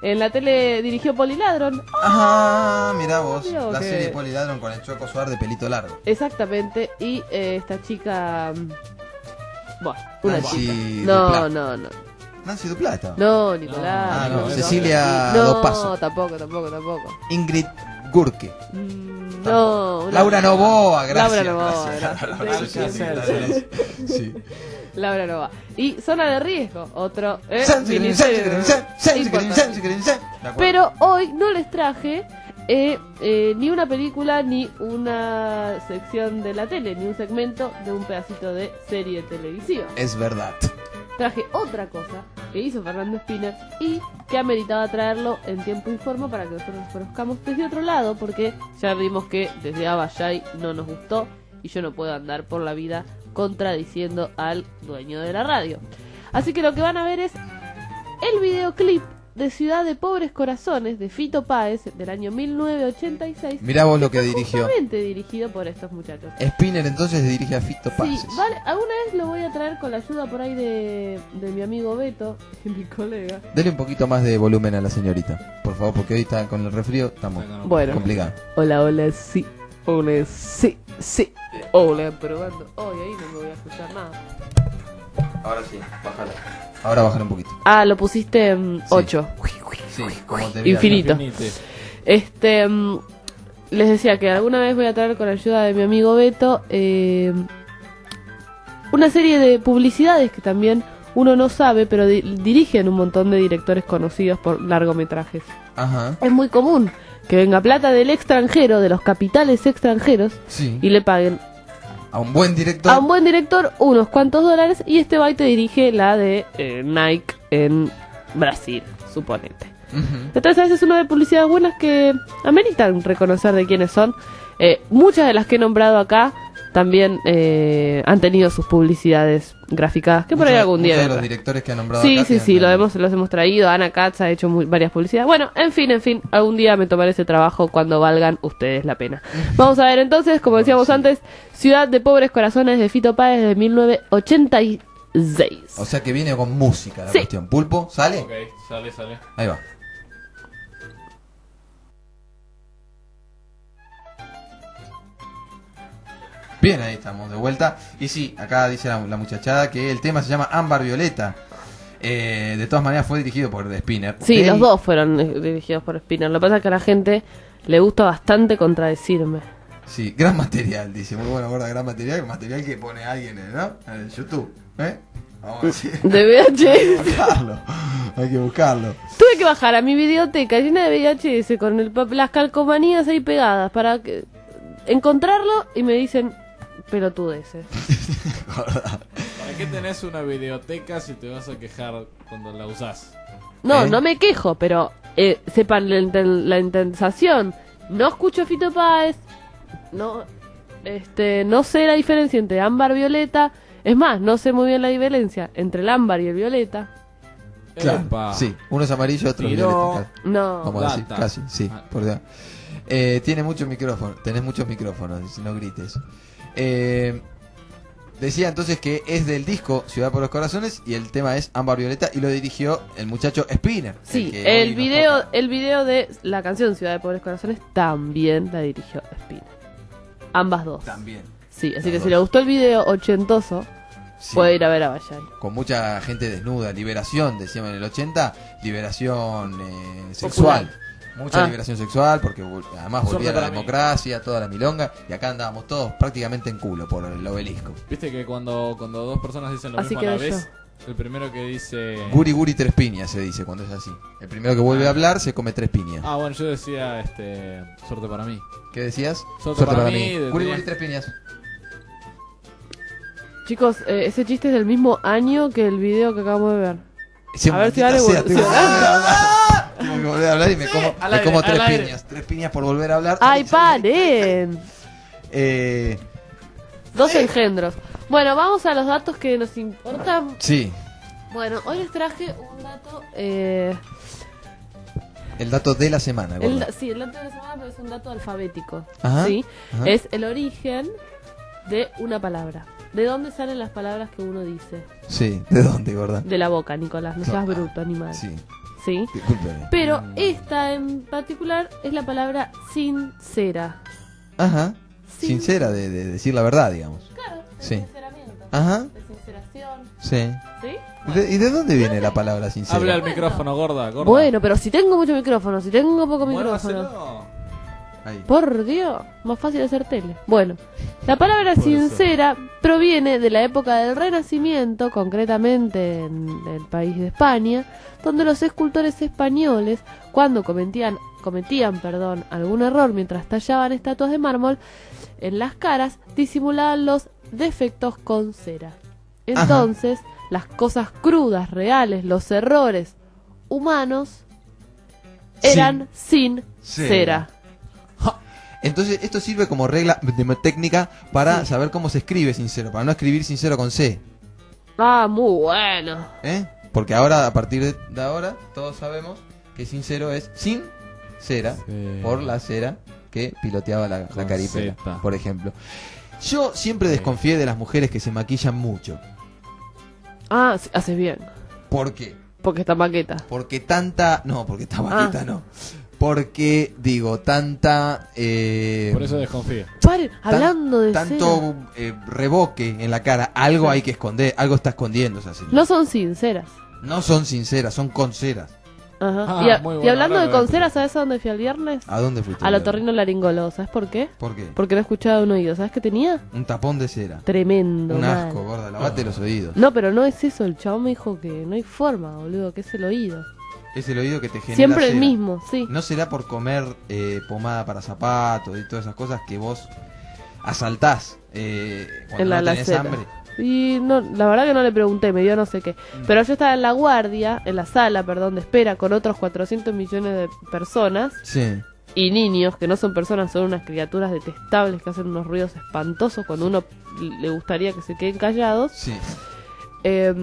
En la tele dirigió Poliladron. Ah, mirá vos. Mirá vos la que- serie Poliladron con el Choco Suar de pelito largo. Exactamente. Y eh, esta chica... mm, Bueno, una Nancy chica. Duplá. No, no, no. Nancy Duplata. No, Nicolás. Ah, no, no, Cecilia no, Dos Pasos. tampoco, tampoco, tampoco. Ingrid Gurke. No. una- Laura Novoa, gracias. Laura Novoa, gracias. gracias. Gracias. Sí. Laura Novoa. Y Zona de Riesgo, otro. eh, San- miniserie San- San- San- importante. San- San- San- De acuerdo. Pero hoy no les traje eh, eh, ni una película, ni una sección de la tele, ni un segmento de un pedacito de serie televisiva. Es verdad. Traje otra cosa que hizo Fernando Spinner y que ha meritado traerlo en tiempo y forma para que nosotros nos conozcamos desde otro lado, porque ya vimos que desde Abayay no nos gustó y yo no puedo andar por la vida contradiciendo al dueño de la radio. Así que lo que van a ver es el videoclip de Ciudad de Pobres Corazones de Fito Páez del año mil novecientos ochenta y seis. Mirá vos lo que está dirigió. justamente dirigido por estos muchachos. Spinner entonces dirige a Fito Sí, Páez. vale, alguna vez lo voy a traer con la ayuda por ahí de, de mi amigo Beto, mi colega. Dele un poquito más de volumen a la señorita, por favor, porque hoy está con el resfrío, estamos Bueno. complicados. Hola, hola, sí, hola, sí, sí, hola, probando. Hoy ahí no me voy a escuchar nada. Ahora sí, bájala. Ahora bájala un poquito. Ah, lo pusiste ocho. Sí, como te vi Infinito. acá. Este, mm, les decía que alguna vez voy a traer con la ayuda de mi amigo Beto eh, una serie de publicidades que también uno no sabe, pero di- dirigen un montón de directores conocidos por largometrajes. Ajá. Es muy común que venga plata del extranjero, de los capitales extranjeros, Sí. y le paguen A un buen director. a un buen director unos cuantos dólares, y este va y te dirige la de eh, Nike en Brasil, suponete. Ujú. Entonces a veces uno ve publicidades buenas que ameritan reconocer de quiénes son. Eh, muchas de las que he nombrado acá también eh, han tenido sus publicidades graficadas, que por ahí Muchos- algún día muchos de vendrá. los directores que han nombrado Sí, acá sí, tienen sí, lo también. hemos, los hemos traído. Ana Katz ha hecho muy- varias publicidades. Bueno, en fin, en fin, algún día me tomaré ese trabajo cuando valgan ustedes la pena. Vamos a ver entonces, como decíamos antes, Ciudad de Pobres Corazones de Fito Páez de mil novecientos ochenta y seis. O sea que viene con música la Sí. cuestión. ¿Pulpo? ¿Sale? Ok, sale, sale. Ahí va. Bien, ahí estamos de vuelta. Y sí, acá dice la, la muchachada que el tema se llama Ámbar Violeta. Eh, de todas maneras fue dirigido por The Spinner. Sí, Del- los dos fueron eh, dirigidos por Spinner. Lo que pasa es que a la gente le gusta bastante contradecirme. Sí, gran material, dice. Muy bueno, gorda, gran material. Material que pone alguien, ¿no? En YouTube. ¿Eh? Vamos a decir. De V H Hay que S. buscarlo. Hay que buscarlo. Tuve que bajar a mi videoteca llena de V H S con el pap- las calcomanías ahí pegadas para que- encontrarlo, y me dicen pelotudeces. ¿Para qué tenés una videoteca si te vas a quejar cuando la usás? No, ¿Eh? no me quejo, pero eh, sepan la, inten- la intensación. No escucho Fito Páez, no, este, no sé la diferencia entre ámbar y violeta. Es más, no sé muy bien la diferencia entre el ámbar y el violeta. Claro, Epa. sí, uno es amarillo, otro es Tiró. violeta. No. Vamos a decir, Data. casi, sí, por Dios. Eh, tiene muchos micrófonos, tenés muchos micrófonos, si no grites. Eh, decía entonces que es del disco Ciudad por los Corazones y el tema es Ámbar Violeta y lo dirigió el muchacho Spinner. Sí, que hoy el nos video, toca. el video de la canción Ciudad de Pobres Corazones también la dirigió Spinner. Ambas dos. También. Sí, así Las que dos. si le gustó el video ochentoso, Sí. puede ir a ver a Bayay. Con mucha gente desnuda, liberación, decíamos en el ochenta, liberación eh, sexual. Mucha Ah. liberación sexual, porque vol- además Suerte volvía la para mí. democracia, toda la milonga, y acá andábamos todos prácticamente en culo por el obelisco. Viste que cuando, cuando dos personas dicen lo Así mismo a la quedé yo. vez, el primero que dice... Guri guri tres piñas se dice cuando es así. El primero que vuelve a hablar se come tres piñas. Ah, bueno, yo decía, este, suerte para mí. ¿Qué decías? Suerte para mí, de- Guri tenía- guri tres piñas. Chicos, eh, ese chiste es del mismo año que el video que acabamos de ver. Sí, a ver si maldita van sea, tengo- evolucionando. Tengo que volver a hablar y me como, al me aire, como al tres aire. piñas. Tres piñas por volver a hablar. ¡Ay, paren! Eh, Dos engendros. Bueno, vamos a los datos que nos importan. sí, Bueno, hoy les traje un dato. Eh, el dato de la semana. el, gorda. sí, el dato de la semana, pero es un dato alfabético. Ajá, ¿Sí? ajá. Es el origen de una palabra. ¿De dónde salen las palabras que uno dice? Sí, ¿de dónde, gorda? De la boca, Nicolás. No seas bruto, animal. Sí. ¿sí? Discúlpeme. Pero esta en particular es la palabra sincera. Ajá. Sin- Sincera, de, de decir la verdad, digamos. Claro, de Sí. sinceramiento. Ajá. De sinceración. Sí. ¿Sí? ¿De- ¿Y de dónde viene la palabra sincera? Habla al micrófono, gorda, gorda. Bueno, pero si tengo mucho micrófono, si tengo poco Muévaselo. micrófono. Ahí. Por Dios, más fácil hacer tele. Bueno, la palabra Puede sincera proviene de la época del Renacimiento, concretamente en el país de España, donde los escultores españoles, cuando cometían, cometían perdón, algún error mientras tallaban estatuas de mármol en las caras, disimulaban los defectos con cera. Entonces, las cosas crudas, reales, los errores humanos eran sin, cera. cera. Entonces, esto sirve como regla técnica para sí. saber cómo se escribe sincero, para no escribir sincero con C. Ah, muy bueno. ¿Eh? Porque ahora, a partir de ahora, todos sabemos que sincero es sin cera, sí. por la cera que piloteaba la, la caripela, zeta. Por ejemplo. Yo siempre sí. desconfié de las mujeres que se maquillan mucho. Ah, haces bien. ¿Por qué? Porque está maqueta. Porque tanta... No, porque está maqueta ah. no. Porque, digo, tanta... Eh, Por eso desconfío. Paren, hablando de tanto eh, revoque en la cara, algo sí. hay que esconder, algo está escondiendo esa señora. No son sinceras. No son sinceras, son con ceras. Ajá. Ah, y, a, bueno, y hablando de con con ceras, ¿sabes a dónde fui el viernes? ¿A dónde fuiste? Al otorrinolaringólogo. ¿Sabes por qué? ¿Por qué? Porque no escuchaba un oído. ¿Sabes qué tenía? Un tapón de cera. Tremendo. Un asco, mal. gorda, lavate oh. los oídos. No, pero no es eso. El chabón me dijo que no hay forma, boludo, que es el oído. Es el oído que te genera siempre cera. El mismo, sí. ¿No será por comer eh, pomada para zapatos y todas esas cosas que vos asaltás eh, cuando en la, no tenés la hambre? Y no, la verdad que no le pregunté, me dio no sé qué. Mm. Pero yo estaba en la guardia, en la sala, perdón, de espera con otros cuatrocientos millones de personas. Sí. Y niños, que no son personas, son unas criaturas detestables que hacen unos ruidos espantosos cuando uno le gustaría que se queden callados. Sí. Eh,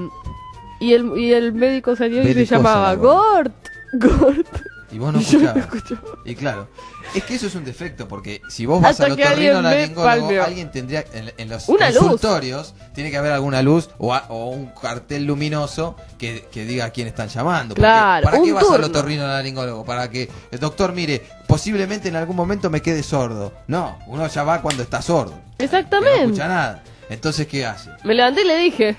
y, el, y el médico salió y se llamaba Gort. Gort. Y vos no escuchabas. Y claro, es que eso es un defecto, porque si vos vas al otorrinolaringólogo, alguien tendría, en, en los una consultorios, luz. Tiene que haber alguna luz o, a, o un cartel luminoso que, que diga a quién están llamando. Claro, ¿Para qué vas turno. al otorrinolaringólogo? Para que el doctor mire, posiblemente en algún momento me quede sordo. No, uno ya va cuando está sordo. Exactamente. No escucha nada. Entonces, ¿qué hace? Me levanté y le dije,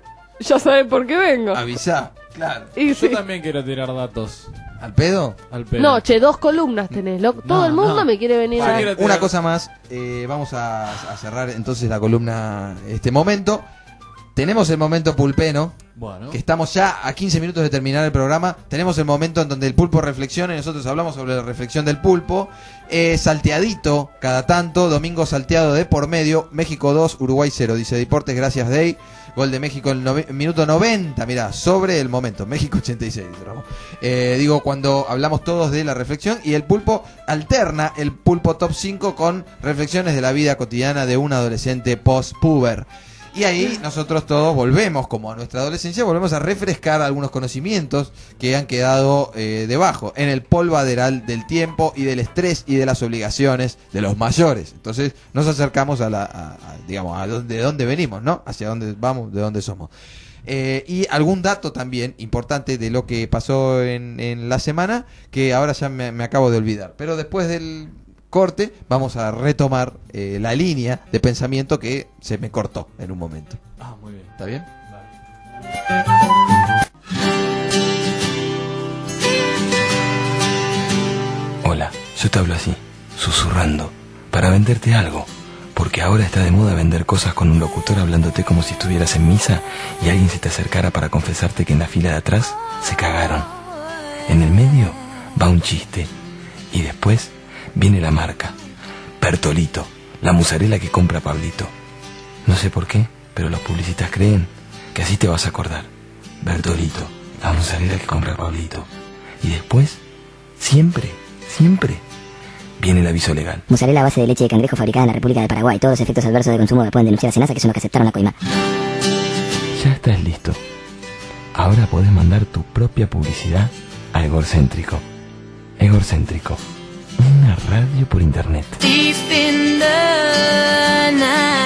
ya sabes por qué vengo. Avisá, claro. Y Yo sí. también quiero tirar datos. ¿Al pedo? Al pedo. No, che, dos columnas tenés, loco. Todo no, el mundo no. me quiere venir a... Una cosa más, eh, vamos a, a cerrar entonces la columna este momento. Tenemos el momento pulpeno, bueno. que estamos ya a quince minutos de terminar el programa. Tenemos el momento en donde el pulpo reflexiona y nosotros hablamos sobre la reflexión del pulpo. Eh, salteadito cada tanto, domingo salteado de por medio, México dos, Uruguay cero, dice Deportes, gracias Dey. Gol de México en el minuto noventa, mirá, sobre el momento, México ochenta y seis, dice Ramón. Eh, digo, cuando hablamos todos de la reflexión y el pulpo alterna el pulpo top cinco con reflexiones de la vida cotidiana de un adolescente post-puber. Y ahí nosotros todos volvemos, como a nuestra adolescencia, volvemos a refrescar algunos conocimientos que han quedado eh, debajo, en el polvaderal del tiempo y del estrés y de las obligaciones de los mayores. Entonces nos acercamos a la, a, a, digamos, a de dónde venimos, ¿no? Hacia dónde vamos, de dónde somos. Eh, y algún dato también importante de lo que pasó en, en la semana, que ahora ya me, me acabo de olvidar. Pero después del corte vamos a retomar eh, la línea de pensamiento que se me cortó en un momento. Ah, muy bien. ¿Está bien? Vale. Hola, yo te hablo así, susurrando, para venderte algo, porque ahora está de moda vender cosas con un locutor hablándote como si estuvieras en misa y alguien se te acercara para confesarte que en la fila de atrás se cagaron. En el medio va un chiste y después viene la marca, Bertolito, la musarela que compra Pablito. No sé por qué, pero los publicistas creen que así te vas a acordar. Bertolito, la musarela que compra Pablito. Y después, siempre, siempre, viene el aviso legal. Musarela a base de leche de cangrejo fabricada en la República del Paraguay. Todos los efectos adversos de consumo que pueden denunciar a Senasa, que son los que aceptaron la coima. Ya estás listo. Ahora podés mandar tu propia publicidad a Egorcéntrico. Egorcéntrico. Una radio por internet. Deep in the night.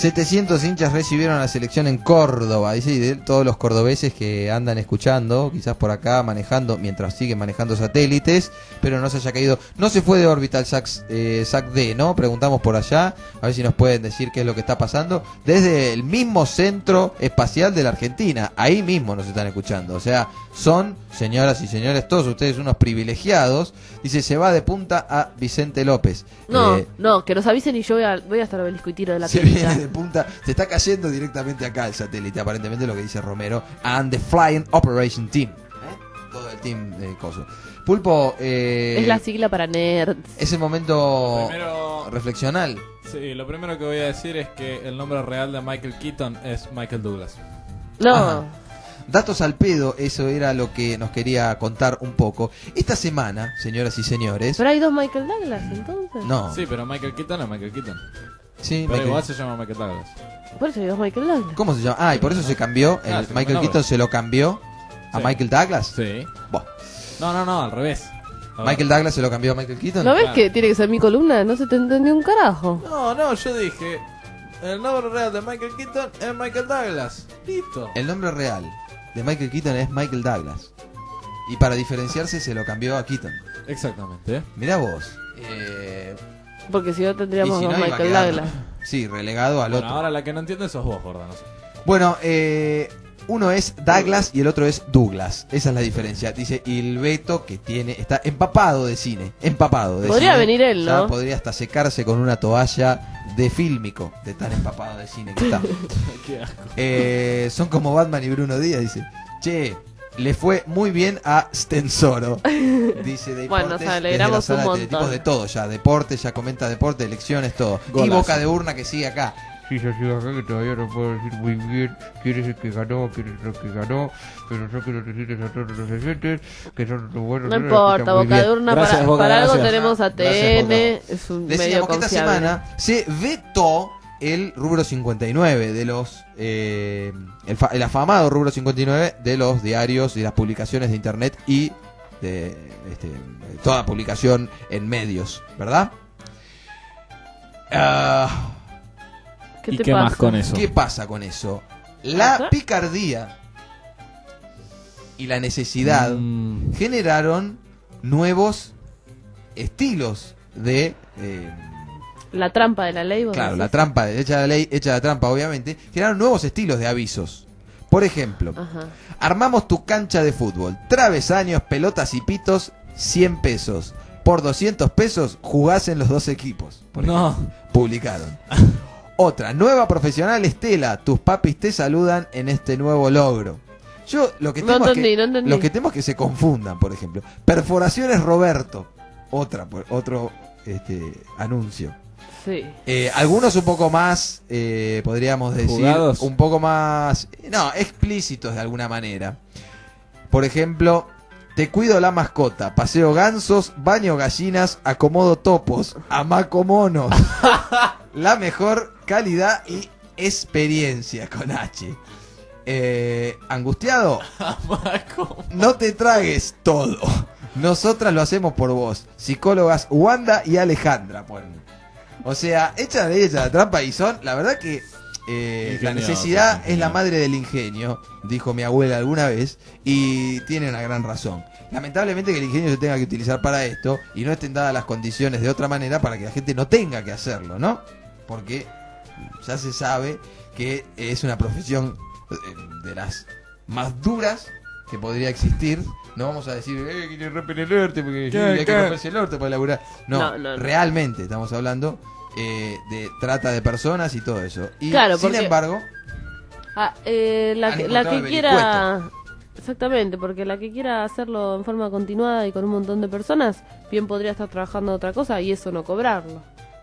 setecientos hinchas recibieron a la selección en Córdoba. Dice, y de todos los cordobeses que andan escuchando, quizás por acá manejando, mientras siguen manejando satélites, pero no se haya caído. No se fue de órbita el SAC, eh, SAC D, ¿no? Preguntamos por allá, a ver si nos pueden decir qué es lo que está pasando. Desde el mismo centro espacial de la Argentina, ahí mismo nos están escuchando. O sea, son, señoras y señores, todos ustedes unos privilegiados. Dice, se va de punta a Vicente López. No, eh, no, que nos avisen y yo voy a, voy a estar obelisco y tiro de la Se telita. viene de punta, se está cayendo directamente acá el satélite, aparentemente lo que dice Romero. And the Flying Operation Team. ¿Eh? Todo el team de coso. Pulpo, eh, es la sigla para nerds. Es el momento Primero- reflexional. Sí, lo primero que voy a decir es que el nombre real de Michael Keaton es Michael Douglas. No. Ajá. Datos al pedo, eso era lo que nos quería contar un poco. Esta semana, señoras y señores. Pero hay dos Michael Douglas, entonces. No. Sí, pero Michael Keaton es Michael Keaton. Sí, pero Michael- igual se llama Michael Douglas. Por eso hay dos Michael Douglas. ¿Cómo se llama? Ah, y por eso se cambió. Ah, El se Michael cambió el Keaton nombre. se lo cambió a Sí. Michael Douglas. Sí. Buah. No, no, no, al revés. A ver. Michael Douglas se lo cambió a Michael Keaton. ¿No ves que tiene que ser mi columna? No se te entendió un carajo. No, no, yo dije, el nombre real de Michael Keaton es Michael Douglas. Listo. El nombre real de Michael Keaton es Michael Douglas. Y para diferenciarse se lo cambió a Keaton. Exactamente. Mirá vos. Eh, Porque si no tendríamos y si dos no, iba a Michael quedar- Douglas. Sí, relegado al Bueno, otro. ahora la que no entiende sos vos, Jordano. Bueno, eh, uno es Douglas y el otro es Douglas. Esa es la diferencia. Dice, y el Beto que tiene, está empapado de cine. Empapado de Podría cine. venir él, Ya ¿no? podría hasta secarse con una toalla de fílmico, de tan empapado de cine que está. Qué asco. Eh, son como Batman y Bruno Díaz, dice. Che, le fue muy bien a Stensoro. Dice de Bueno, nos desde la alegramos sala un de teletipos montón. de todo ya, deporte, ya comenta deporte, elecciones, todo. Y Golazo. Boca de Urna que sigue acá. Sí, yo sigo acá que todavía no puedo decir muy bien quién es el que ganó, quién es el que ganó, pero yo quiero decirles a todos los oyentes que son los buenos. No importa, Boca de Urna, Gracias, para, Boca, para algo gracias. tenemos a T N, es un medio Decíamos que esta confiable. semana se vetó el rubro cincuenta y nueve de los eh, el, fa- el afamado rubro cincuenta y nueve de los diarios y las publicaciones de internet y de este, toda publicación en medios, ¿verdad? Ah, ¿Qué ¿Y te qué pasa? más con eso? ¿Qué pasa con eso? La ¿Ajá? picardía y la necesidad Mm, generaron nuevos estilos de eh, La trampa de la ley. ¿vos claro, decís? la trampa, hecha la ley, hecha la trampa, obviamente, generaron nuevos estilos de avisos. Por ejemplo, Ajá. armamos tu cancha de fútbol, travesaños, pelotas y pitos, cien pesos. Por doscientos pesos jugás en los dos equipos. Por No. ejemplo. Publicaron. Otra, nueva profesional Estela, tus papis te saludan en este nuevo logro. Yo lo que No temo entendí, es que, no entendí. lo que temo es que se confundan, por ejemplo. Perforaciones Roberto, otra, por- otro este, anuncio. Sí. Eh, algunos un poco más, eh, podríamos decir, ¿Jugados? un poco más, no, explícitos de alguna manera. Por ejemplo, te cuido la mascota, paseo gansos, baño gallinas, acomodo topos, amaco monos. La mejor calidad y experiencia con H. Eh, ¿Angustiado? No te tragues todo. Nosotras lo hacemos por vos. Psicólogas Wanda y Alejandra ponen. O sea, echan de ella la trampa y son, la verdad que eh, la Ingeniosos, necesidad es la ingeniosos. madre del ingenio, dijo mi abuela alguna vez, y tiene una gran razón. Lamentablemente que el ingenio se tenga que utilizar para esto y no estén dadas las condiciones de otra manera para que la gente no tenga que hacerlo, ¿no? Porque ya se sabe que es una profesión eh, de las más duras que podría existir. No vamos a decir, eh, quiere romper el orte porque sí, ¿Qué, hay que qué? romperse el orte para laburar. No, No, no, no. realmente estamos hablando eh, de trata de personas y todo eso. Y Claro, sin porque- embargo, Ah, eh, la, Han que, la encontrado que el quiera. Exactamente, porque la que quiera hacerlo en forma continuada y con un montón de personas, bien podría estar trabajando otra cosa y eso no cobrarlo.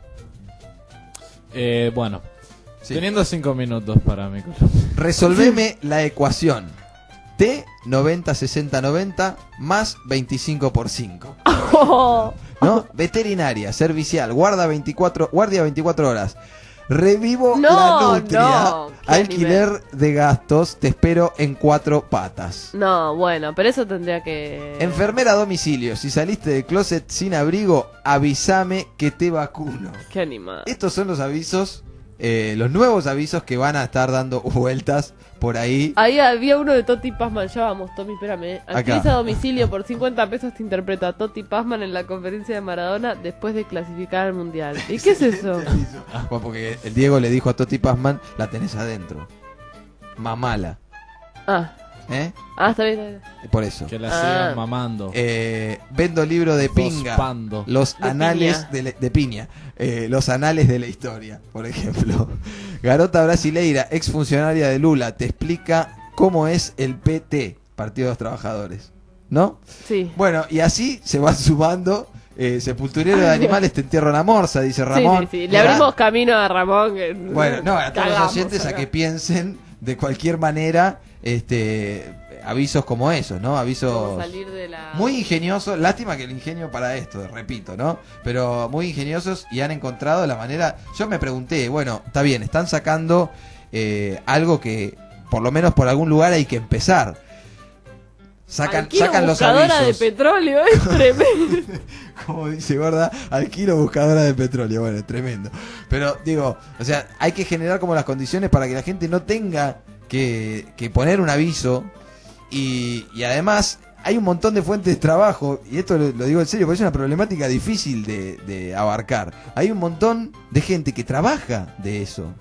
eh, bueno, Sí. teniendo cinco minutos para mi columna. resolveme la ecuación. T noventa sesenta noventa más veinticinco por cinco. ¿No? Veterinaria, servicial, guarda veinticuatro, guardia veinticuatro horas. Revivo No, la nutria. no, qué Alquiler de gastos, te espero en cuatro patas. No, bueno, pero eso tendría que... Enfermera a domicilio, si saliste del closet sin abrigo, avísame que te vacuno. Qué animal. Estos son los avisos eh, los nuevos avisos que van a estar dando vueltas por ahí. Ahí había uno de Toti Pazman, ya vamos, Tommy, espérame. Alquiliza a domicilio por cincuenta pesos, te interpreta a Toti Pazman en la conferencia de Maradona después de clasificar al Mundial. ¿Y qué es eso? Ah, porque el Diego le dijo a Toti Pazman, la tenés adentro. Mamala. Ah. ¿Eh? Ah, está bien, está bien. Por eso. Que la Ah. sigan mamando. Eh, vendo libro de pinga. Pando. Los De anales piña. de, la- de piña. Eh, los anales de la historia, por ejemplo. Garota brasileira, exfuncionaria de Lula, te explica cómo es el P T, Partido de los Trabajadores. ¿No? Sí. Bueno, y así se van sumando. Eh, sepulturero de animales, te entierro la morsa, dice Ramón. Sí, sí, sí. Le abrimos camino a Ramón. Que Bueno, no, a todos los cagamos oyentes a acá. que piensen de cualquier manera este avisos como esos, ¿no? Avisos Cómo salir de la- muy ingeniosos. Lástima que el ingenio para esto, repito, ¿no? Pero muy ingeniosos y han encontrado la manera. Yo me pregunté, bueno, está bien, están sacando eh, algo que por lo menos por algún lugar hay que empezar. Sacan, Alquilo sacan los buscadora avisos. de petróleo, es tremendo. Como dice Gorda, alquilo buscadora de petróleo. Bueno, es tremendo. Pero digo, o sea, hay que generar como las condiciones para que la gente no tenga que, que poner un aviso. Y, y además hay un montón de fuentes de trabajo. Y esto lo, lo digo en serio, porque es una problemática difícil de, de abarcar. Hay un montón de gente que trabaja de eso.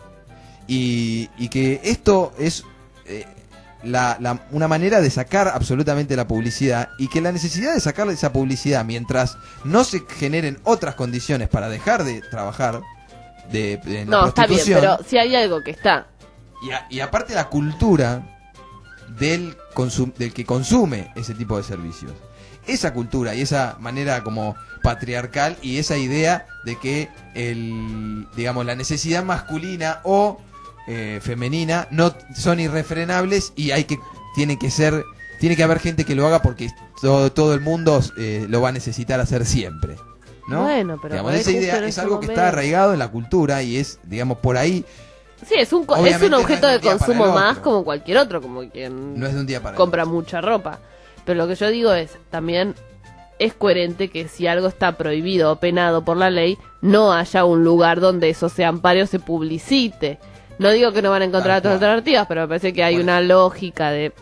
Y, y que esto es... eh, La, la- una manera de sacar absolutamente la publicidad, y que la necesidad de sacar esa publicidad mientras no se generen otras condiciones para dejar de trabajar de, de en la No, está bien, prostitución, pero si hay algo que está. y, a- y aparte la cultura del, consum- del que consume ese tipo de servicios, esa cultura y esa manera como patriarcal y esa idea de que el, digamos, la necesidad masculina o eh, femenina no son irrefrenables y hay que tiene que ser tiene que haber gente que lo haga porque todo, todo el mundo eh, lo va a necesitar hacer siempre, ¿no? Bueno, pero Digamos, por ahí esa justo idea en es ese algo que momento. está arraigado en la cultura y es, digamos, por ahí. Sí, es un, co- es Obviamente un objeto no es de de un día para consumo el más otro. como cualquier otro, como quien No es de un día para el compra mucha ropa. Pero lo que yo digo es, también es coherente que si algo está prohibido o penado por la ley, no haya un lugar donde eso se ampare o se publicite. No digo que no van a encontrar otras alternativas, pero me parece que hay una lógica de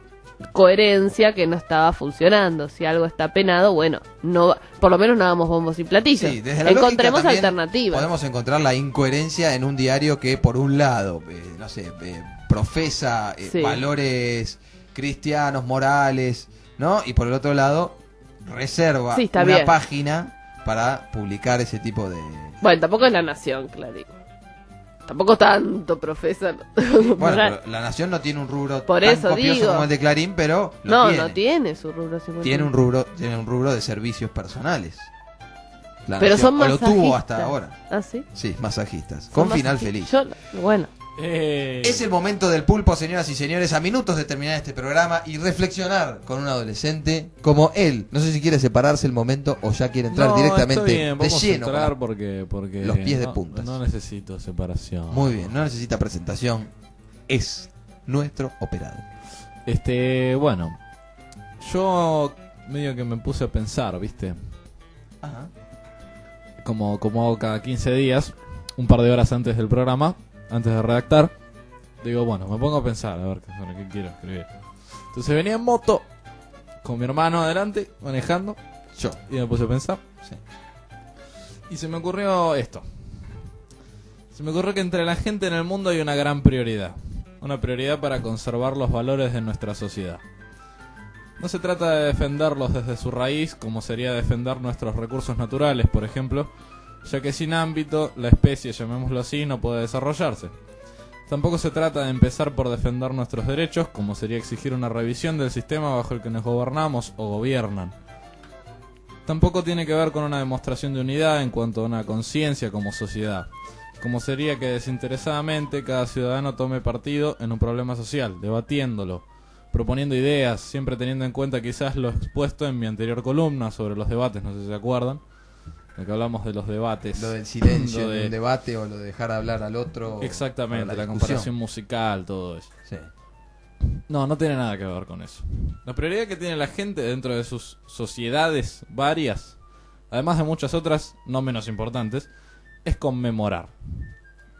coherencia que no estaba funcionando. Si algo está penado, bueno, no, por lo menos no damos bombos y platillos. Sí, desde la Encontremos lógica también alternativas. Podemos encontrar la incoherencia en un diario que, por un lado, eh, no sé, eh, profesa eh, Sí. valores cristianos, morales, ¿no? Y por el otro lado, reserva Sí, está una bien. página para publicar ese tipo de... Bueno, tampoco es La Nación, claro. Tampoco tanto profesa. Bueno, pero La Nación no tiene un rubro Por tan eso copioso digo. como el de Clarín, pero lo No, tiene. no tiene su rubro. cincuenta. Tiene un rubro, tiene un rubro de servicios personales. La Pero Nación, son o lo tuvo masajistas. hasta ahora. ¿Ah, sí? Sí, masajistas. Son Con final masajistas. feliz. Yo- bueno. Eh, Es el momento del pulpo, señoras y señores, a minutos de terminar este programa y reflexionar con un adolescente como él. No sé si quiere separarse el momento o ya quiere entrar no, directamente está bien, de vamos lleno. a con entrar la- porque, porque los pies de no- puntas. No necesito separación. Muy bien, no necesita presentación. Es nuestro operado. Este, bueno, yo medio que me puse a pensar, ¿viste? Ajá. Como, como hago cada quince días, un par de horas antes del programa, antes de redactar, digo, bueno, me pongo a pensar, a ver qué, sobre qué quiero escribir. Entonces venía en moto, con mi hermano adelante, manejando, yo, y me puse a pensar. Sí. Y se me ocurrió esto. Se me ocurrió que entre la gente en el mundo hay una gran prioridad. Una prioridad para conservar los valores de nuestra sociedad. No se trata de defenderlos desde su raíz, como sería defender nuestros recursos naturales, por ejemplo, ya que sin ámbito, la especie, llamémoslo así, no puede desarrollarse. Tampoco se trata de empezar por defender nuestros derechos, como sería exigir una revisión del sistema bajo el que nos gobernamos o gobiernan. Tampoco tiene que ver con una demostración de unidad en cuanto a una conciencia como sociedad, como sería que desinteresadamente cada ciudadano tome partido en un problema social, debatiéndolo, proponiendo ideas, siempre teniendo en cuenta quizás lo expuesto en mi anterior columna sobre los debates, no sé si se acuerdan, de que hablamos de los debates. Lo del silencio lo en de- un debate o lo de dejar hablar al otro. Exactamente, para la, discusión. comparación musical, todo eso. Sí. No, no tiene nada que ver con eso. La prioridad que tiene la gente dentro de sus sociedades varias, además de muchas otras no menos importantes, es conmemorar.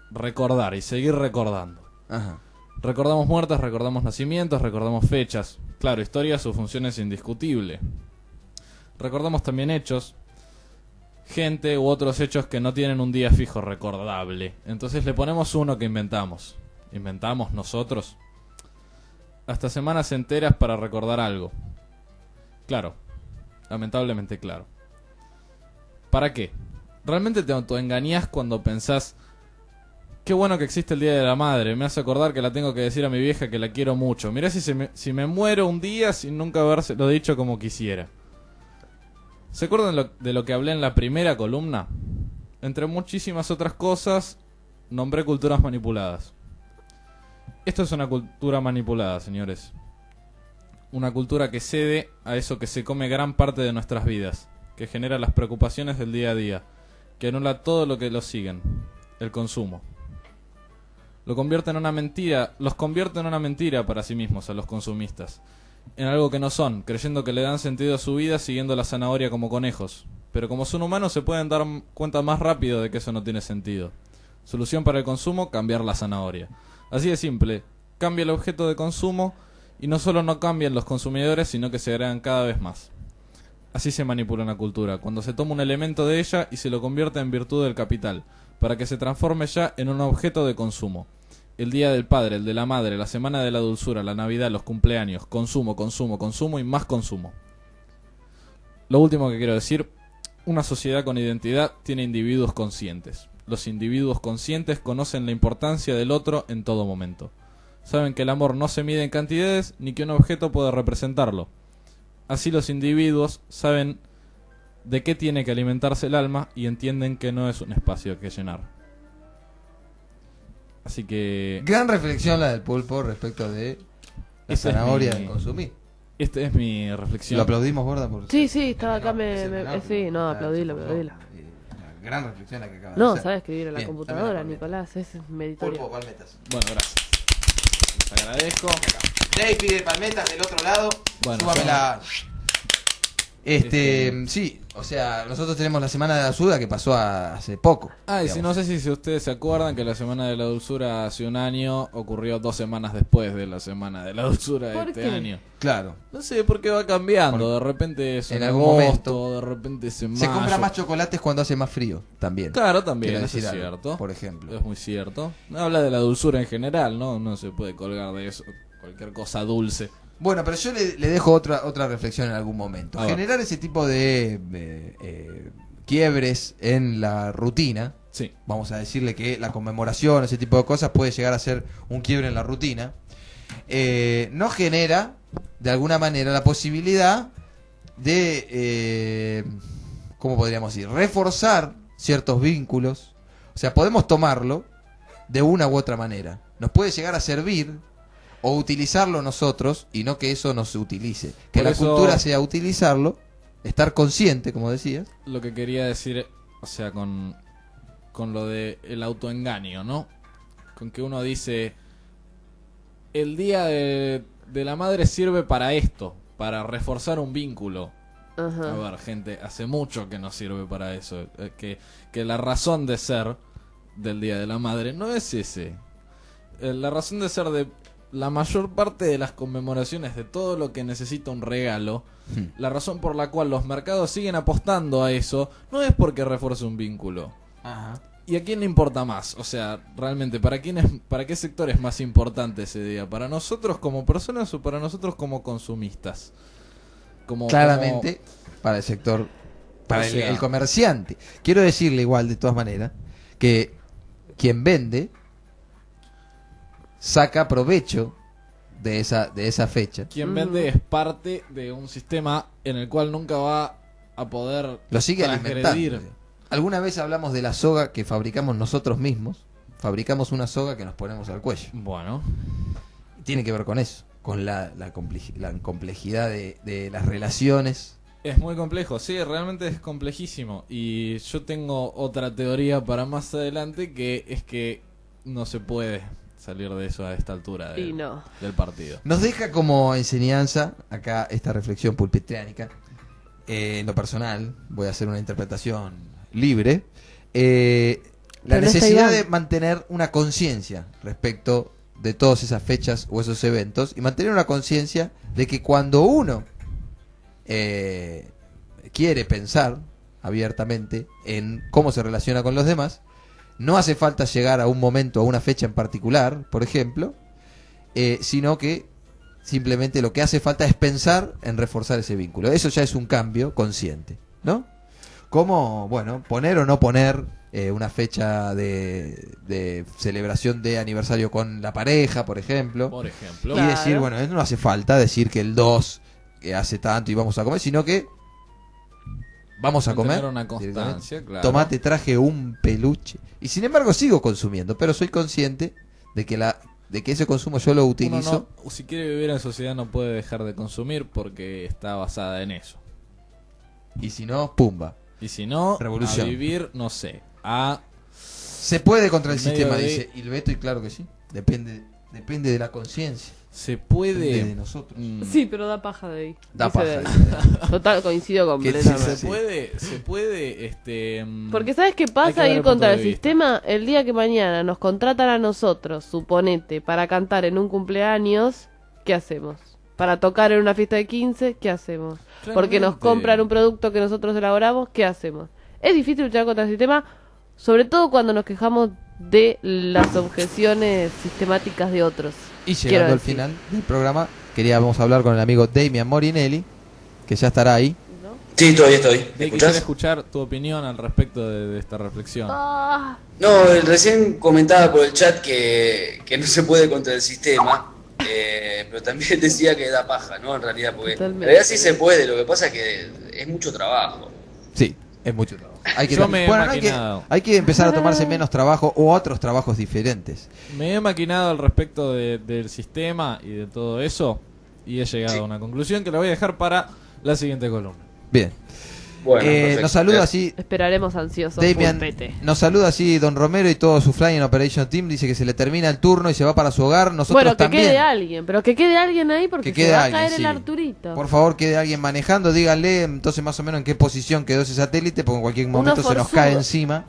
recordar y seguir recordando. Ajá. Recordamos muertes, recordamos nacimientos, recordamos fechas. Claro, historia, su función es indiscutible. Recordamos también hechos, gente u otros hechos que no tienen un día fijo recordable. Entonces le ponemos uno que inventamos. Inventamos nosotros. Hasta semanas enteras para recordar algo. Claro, lamentablemente claro. ¿Para qué? Realmente te autoengañás cuando pensás: qué bueno que existe el Día de la Madre, me hace acordar que la tengo que decir a mi vieja que la quiero mucho. Mirá si, se me, si me muero un día sin nunca habérselo dicho como quisiera. ¿Se acuerdan lo, de lo que hablé en la primera columna? Entre muchísimas otras cosas, nombré culturas manipuladas. Esto es una cultura manipulada, señores. Una cultura que cede a eso que se come gran parte de nuestras vidas, que genera las preocupaciones del día a día, que anula todo lo que lo siguen, el consumo. Lo convierte en una mentira, los convierte en una mentira para sí mismos, a los consumistas, en algo que no son, creyendo que le dan sentido a su vida siguiendo la zanahoria como conejos. Pero como son humanos se pueden dar cuenta más rápido de que eso no tiene sentido. Solución para el consumo: cambiar la zanahoria. Así de simple, cambia el objeto de consumo y no solo no cambian los consumidores, sino que se agregan cada vez más. Así se manipula una cultura, cuando se toma un elemento de ella y se lo convierte en virtud del capital, para que se transforme ya en un objeto de consumo. El Día del Padre, el de la Madre, la Semana de la Dulzura, la Navidad, los cumpleaños, consumo, consumo, consumo y más consumo. Lo último que quiero decir: una sociedad con identidad tiene individuos conscientes. Los individuos conscientes conocen la importancia del otro en todo momento. Saben que el amor no se mide en cantidades ni que un objeto puede representarlo. Así los individuos saben de qué tiene que alimentarse el alma y entienden que no es un espacio que llenar. Así que... gran reflexión la del Pulpo respecto de la Esta zanahoria es mi... de consumir. Esta es mi reflexión. ¿Lo aplaudimos, Gorda? Por... Sí, sí, estaba acá, me, me, me sí, no, aplaudílo, aplaudílo. Una gran reflexión la que acaba de No, hacer. sabe escribir en la Bien, computadora, Nicolás, es meritorio. Pulpo, palmetas. Bueno, gracias. Les agradezco. Jay pide palmetas del otro lado. Bueno, Súbame son- la... Este, sí, o sea, nosotros tenemos la Semana de la Dulzura que pasó a- hace poco. Ah, y si no sé si, si ustedes se acuerdan que la Semana de la Dulzura hace un año ocurrió dos semanas después de la Semana de la Dulzura de ¿Por este qué? año. Claro. No sé, porque va cambiando. De repente es En en algún agosto, momento. de repente es en Se mayo. compra más chocolates cuando hace más frío, también. Claro, también, Quiero eso decir es algo, cierto. por ejemplo. Es muy cierto. Habla de la dulzura en general, ¿no? No se puede colgar de eso. Cualquier cosa dulce. Bueno, pero yo le, le dejo otra otra reflexión en algún momento. A ver. Generar ese tipo de eh, eh, quiebres en la rutina. Sí. Vamos a decirle que la conmemoración, ese tipo de cosas puede llegar a ser un quiebre en la rutina. Eh, no genera, de alguna manera, la posibilidad de, eh, ¿cómo podríamos decir? Reforzar ciertos vínculos. O sea, podemos tomarlo de una u otra manera. Nos puede llegar a servir o utilizarlo nosotros y no que eso nos utilice. Que Por la eso- cultura sea utilizarlo, estar consciente, como decías. Lo que quería decir, o sea, con, con lo de el autoengaño, ¿no? Con que uno dice, el día de, de la madre sirve para esto, para reforzar un vínculo. Ajá. A ver, gente, hace mucho que no sirve para eso. Eh, Que, que la razón de ser del Día de la Madre no es ese. Eh, La razón de ser de la mayor parte de las conmemoraciones de todo lo que necesita un regalo, la razón por la cual los mercados siguen apostando a eso, no es porque refuerce un vínculo. Ajá. ¿Y a quién le importa más? O sea, realmente, ¿para quién es, para qué sector es más importante ese día? ¿Para nosotros como personas o para nosotros como consumistas? Como, Claramente como- para el sector, para O el, sea- el comerciante. Quiero decirle igual, de todas maneras, que quien vende saca provecho de esa de esa fecha. Quien vende es parte de un sistema en el cual nunca va a poder Lo sigue transgredir. alimentando. Alguna vez hablamos de la soga que fabricamos nosotros mismos. Fabricamos una soga que nos ponemos al cuello. Bueno. Tiene que ver con eso, con la, la, comple- la complejidad de, de las relaciones. Es muy complejo, sí, realmente es complejísimo. Y yo tengo otra teoría para más adelante, que es que no se puede salir de eso a esta altura del, Y no. del partido. Nos deja como enseñanza acá esta reflexión pulpitriánica. Eh, en lo personal, voy a hacer una interpretación libre. Eh, La necesidad de mantener una conciencia respecto de todas esas fechas o esos eventos y mantener una conciencia de que cuando uno eh, quiere pensar abiertamente en cómo se relaciona con los demás, no hace falta llegar a un momento, a una fecha en particular, por ejemplo, eh, sino que simplemente lo que hace falta es pensar en reforzar ese vínculo. Eso ya es un cambio consciente, ¿no? Como, bueno, poner o no poner eh, una fecha de, de celebración de aniversario con la pareja, por ejemplo. Por ejemplo. Y Claro. decir, bueno, no hace falta decir que el dos que hace tanto y vamos a comer, sino que vamos a Mantener comer. una constancia, claro. Tomate, traje un peluche. Y sin embargo sigo consumiendo, pero soy consciente de que la de que ese consumo yo lo utilizo. Uno no, si quiere vivir en sociedad no puede dejar de consumir porque está basada en eso. Y si no, pumba. Y si no, revolución. A vivir, no sé, a... Se puede contra el en medio sistema, de- dice Ilbeto, y claro que sí. Depende depende de la conciencia. Se puede... Depende de nosotros. Sí, pero da paja de ahí. Da Dice paja, de ahí. dice. Total, coincido Que completamente. se puede, se puede, este... mm, Porque ¿sabes qué hay que pasa? ver Ir el punto contra de el vista. sistema, el día que mañana nos contratan a nosotros, suponete, para cantar en un cumpleaños, ¿qué hacemos? Para tocar en una fiesta de quince, ¿qué hacemos? Porque nos Claramente. compran un producto que nosotros elaboramos, ¿qué hacemos? Es difícil luchar contra el sistema, sobre todo cuando nos quejamos de las objeciones sistemáticas de otros. Y Quiero llegando al decir. final del programa, queríamos hablar con el amigo Damian Morinelli, que ya estará ahí. Sí, todavía estoy. ¿Me De escuchás? quisiera escuchar tu opinión al respecto de, de esta reflexión. Ah, No, recién comentaba por el chat que, que no se puede contra el sistema, eh, pero también decía que da paja, ¿no? En realidad, porque en Totalmente. realidad sí se puede, lo que pasa es que es mucho trabajo. Sí, es mucho trabajo. Hay que, Yo me he bueno, hay, que, maquinado. hay que empezar a tomarse menos trabajo o otros trabajos diferentes. Me he maquinado al respecto de- del sistema y de todo eso y he llegado a una conclusión que la voy a dejar para la siguiente columna. Bien. Bueno, Eh, perfecto. nos saluda así esperaremos ansiosos. Damian, pulpete. nos saluda así Don Romero y todo su Flying Operation Team. Dice que se le termina el turno y se va para su hogar. Nosotros Bueno, que también. quede alguien, pero que quede alguien ahí porque Que se quede va a alguien, caer sí. el Arturito. Por favor, quede alguien manejando. Díganle entonces más o menos en qué posición quedó ese satélite, porque en cualquier momento se nos forzudo. cae encima.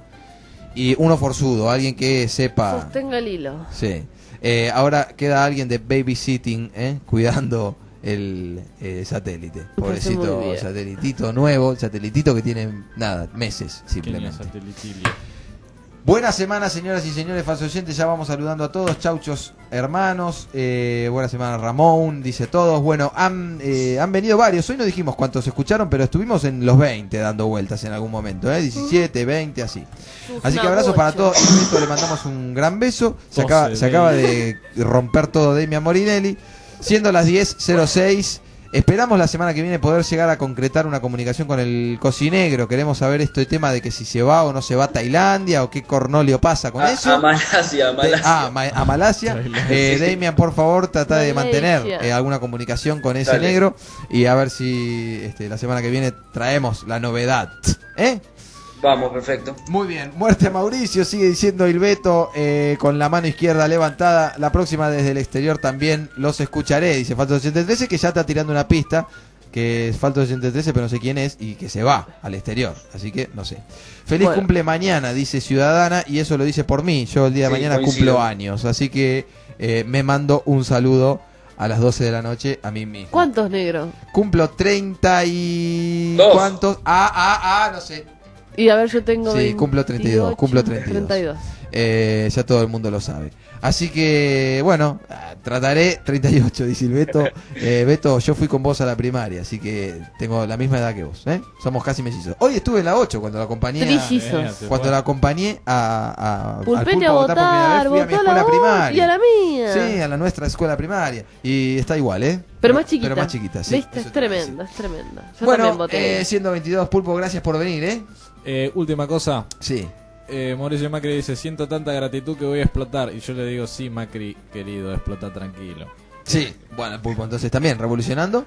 Y uno forzudo, alguien que sepa. Sostenga el hilo. Sí. Eh, ahora queda alguien de babysitting, ¿eh? Cuidando el eh, satélite. parece muy Pobrecito bien. satelitito nuevo, satelitito que tiene nada, meses simplemente. Satelitilio. Buena semana, señoras y señores falsos oyentes. Ya vamos saludando a todos. Chauchos hermanos. Eh, buena semana, Ramón. Dice todos. Bueno, han, eh, han venido varios. Hoy no dijimos cuántos escucharon, pero estuvimos en los veinte dando vueltas en algún momento. ¿eh? diecisiete, veinte, así. Uf, Así que una abrazo para bocha. todos. Ilbeto, le mandamos un gran beso. Se acaba, doce, se acaba de romper todo Damian Morinelli. Siendo las diez cero seis. Esperamos la semana que viene poder llegar a concretar una comunicación con el cocinegro. Queremos saber este tema de que si se va o no se va a Tailandia o qué cornolio pasa con A, eso. a Malasia, a Malasia. Ah, ma- a Malasia. Eh, Damian, por favor, trata de Malaysia. mantener eh, alguna comunicación con ese Dale. negro y a ver si este, la semana que viene traemos la novedad. ¿Eh? Vamos, perfecto. Muy bien, muerte a Mauricio, sigue diciendo Ilbeto, eh, con la mano izquierda levantada. La próxima desde el exterior también los escucharé, dice Falto ochenta y tres, que ya está tirando una pista, que es Falto ochenta y tres, pero no sé quién es, y que se va al exterior, así que no sé. Feliz Bueno. cumple mañana, dice Ciudadana, y eso lo dice por mí. Yo el día de Sí, mañana coincido. cumplo años, así que eh, me mando un saludo a las doce de la noche a mí mismo. ¿Cuántos negros? Cumplo treinta y... Dos. ¿Cuántos? Ah, ah, ah, no sé. Y a ver, yo tengo Sí, cumplo treinta y dos, cumplo treinta y dos. treinta y dos. Eh, ya todo el mundo lo sabe. Así que, bueno, ah, trataré treinta y ocho, dice el Beto. Eh, Beto, yo fui con vos a la primaria, así que tengo la misma edad que vos, ¿eh? Somos casi mellizos. Hoy estuve en la ocho cuando la acompañé a, Trillizos. cuando la acompañé a, a, al Pulpete pulpo a votar por primera votar, vez, fui a mi votó a escuela la voz primaria. y a la mía. Sí, a la nuestra escuela primaria. Y está igual, ¿eh? Pero más chiquita. Pero más chiquita, sí. ¿Viste? Es tremenda, es tremenda. Yo también Bueno, voté. eh, siendo veintidós, Pulpo, gracias por venir, ¿eh? Eh, última cosa. Sí. Eh, Mauricio Macri dice, siento tanta gratitud que voy a explotar. Y yo le digo, sí, Macri, querido, explota tranquilo. Sí, bueno, Pulpo, entonces también revolucionando.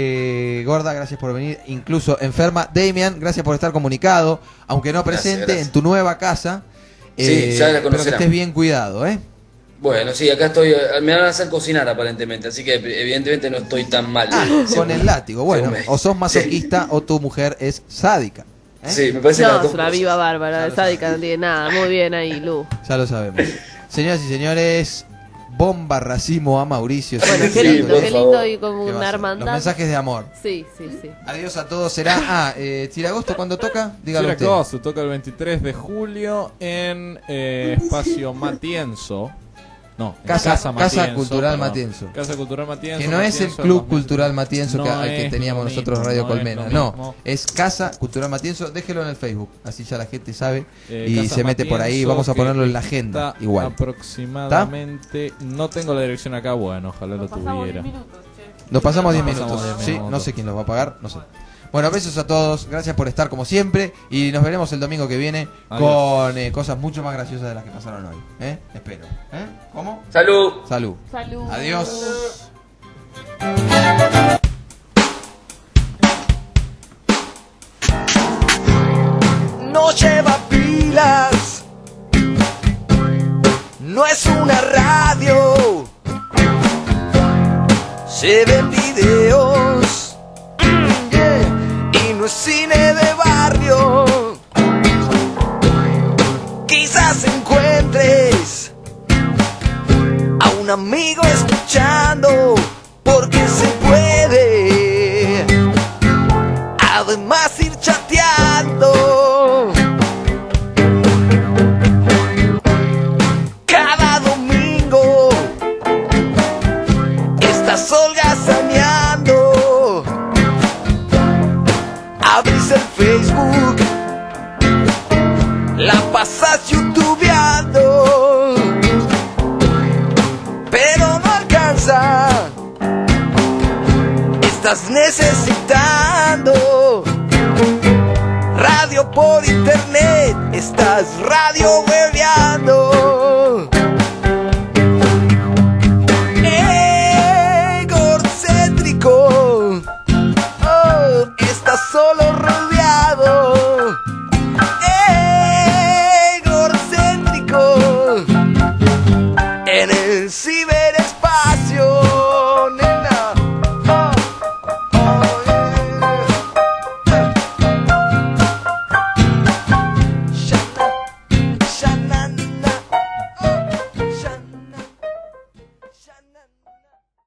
Eh, Gorda, gracias por venir, incluso enferma. Damian, gracias por estar comunicado, aunque no Gracias, presente, gracias. en tu nueva casa. Sí, Eh, ya la pero que conocerán. estés bien cuidado, ¿eh? Bueno, sí, acá estoy. Me van a hacer cocinar aparentemente, así que evidentemente no estoy tan mal. Ah, Según- con el látigo, bueno, según me- o sos masoquista o tu mujer es sádica. ¿eh? Sí, me parece no, las dos es una cosas. viva bárbara, sádica, no tiene nada. Muy bien ahí, Lu. Ya lo sabemos. Señoras y señores, bomba racimo a Mauricio. Bueno, Sí, qué lindo, por qué favor. lindo y como ¿Qué va a una ser? hermandad. Los mensajes de amor. Sí, sí, sí. Adiós a todos. Será. Ah, eh, Tiragosto, ¿cuándo toca? Dígalo usted. Tiragosto toca el veintitrés de julio en eh, Espacio Matienzo. No, en Casa, Casa, Casa Matienzo, Cultural perdón. Matienzo. Casa Cultural Matienzo. Que no es el Matienzo, Club dos mil Cultural Matienzo no que, al que es teníamos lo nosotros mismo, Radio no es Colmena. lo No, mismo. es Casa Cultural Matienzo. Déjelo en el Facebook, así ya la gente sabe Eh, y Casa se mete por ahí. Matienzo, Vamos a que ponerlo en la agenda. está Igual. Aproximadamente. No tengo la dirección acá, bueno, ojalá lo tuviera. Nos pasamos diez Nos minutos. pasamos diez Sí, minutos. no sé quién los va a pagar, no sé. Bueno, besos a todos, gracias por estar como siempre y nos veremos el domingo que viene Adiós. con eh, cosas mucho más graciosas de las que pasaron hoy. ¿Eh? Espero. ¿Eh? ¿Cómo? Salud. Salud. Salud. Adiós. No lleva pilas, no es una radio, se ven videos, mm, yeah, y no es cine de barrio. Quizás encuentres a un amigo escuchando, porque se puede además ir chateando. Cada domingo estás holgazaneando, abrís el Facebook, la pasas youtubeando, pero no alcanza, estás necesitando radio por internet, estás radio hueveando.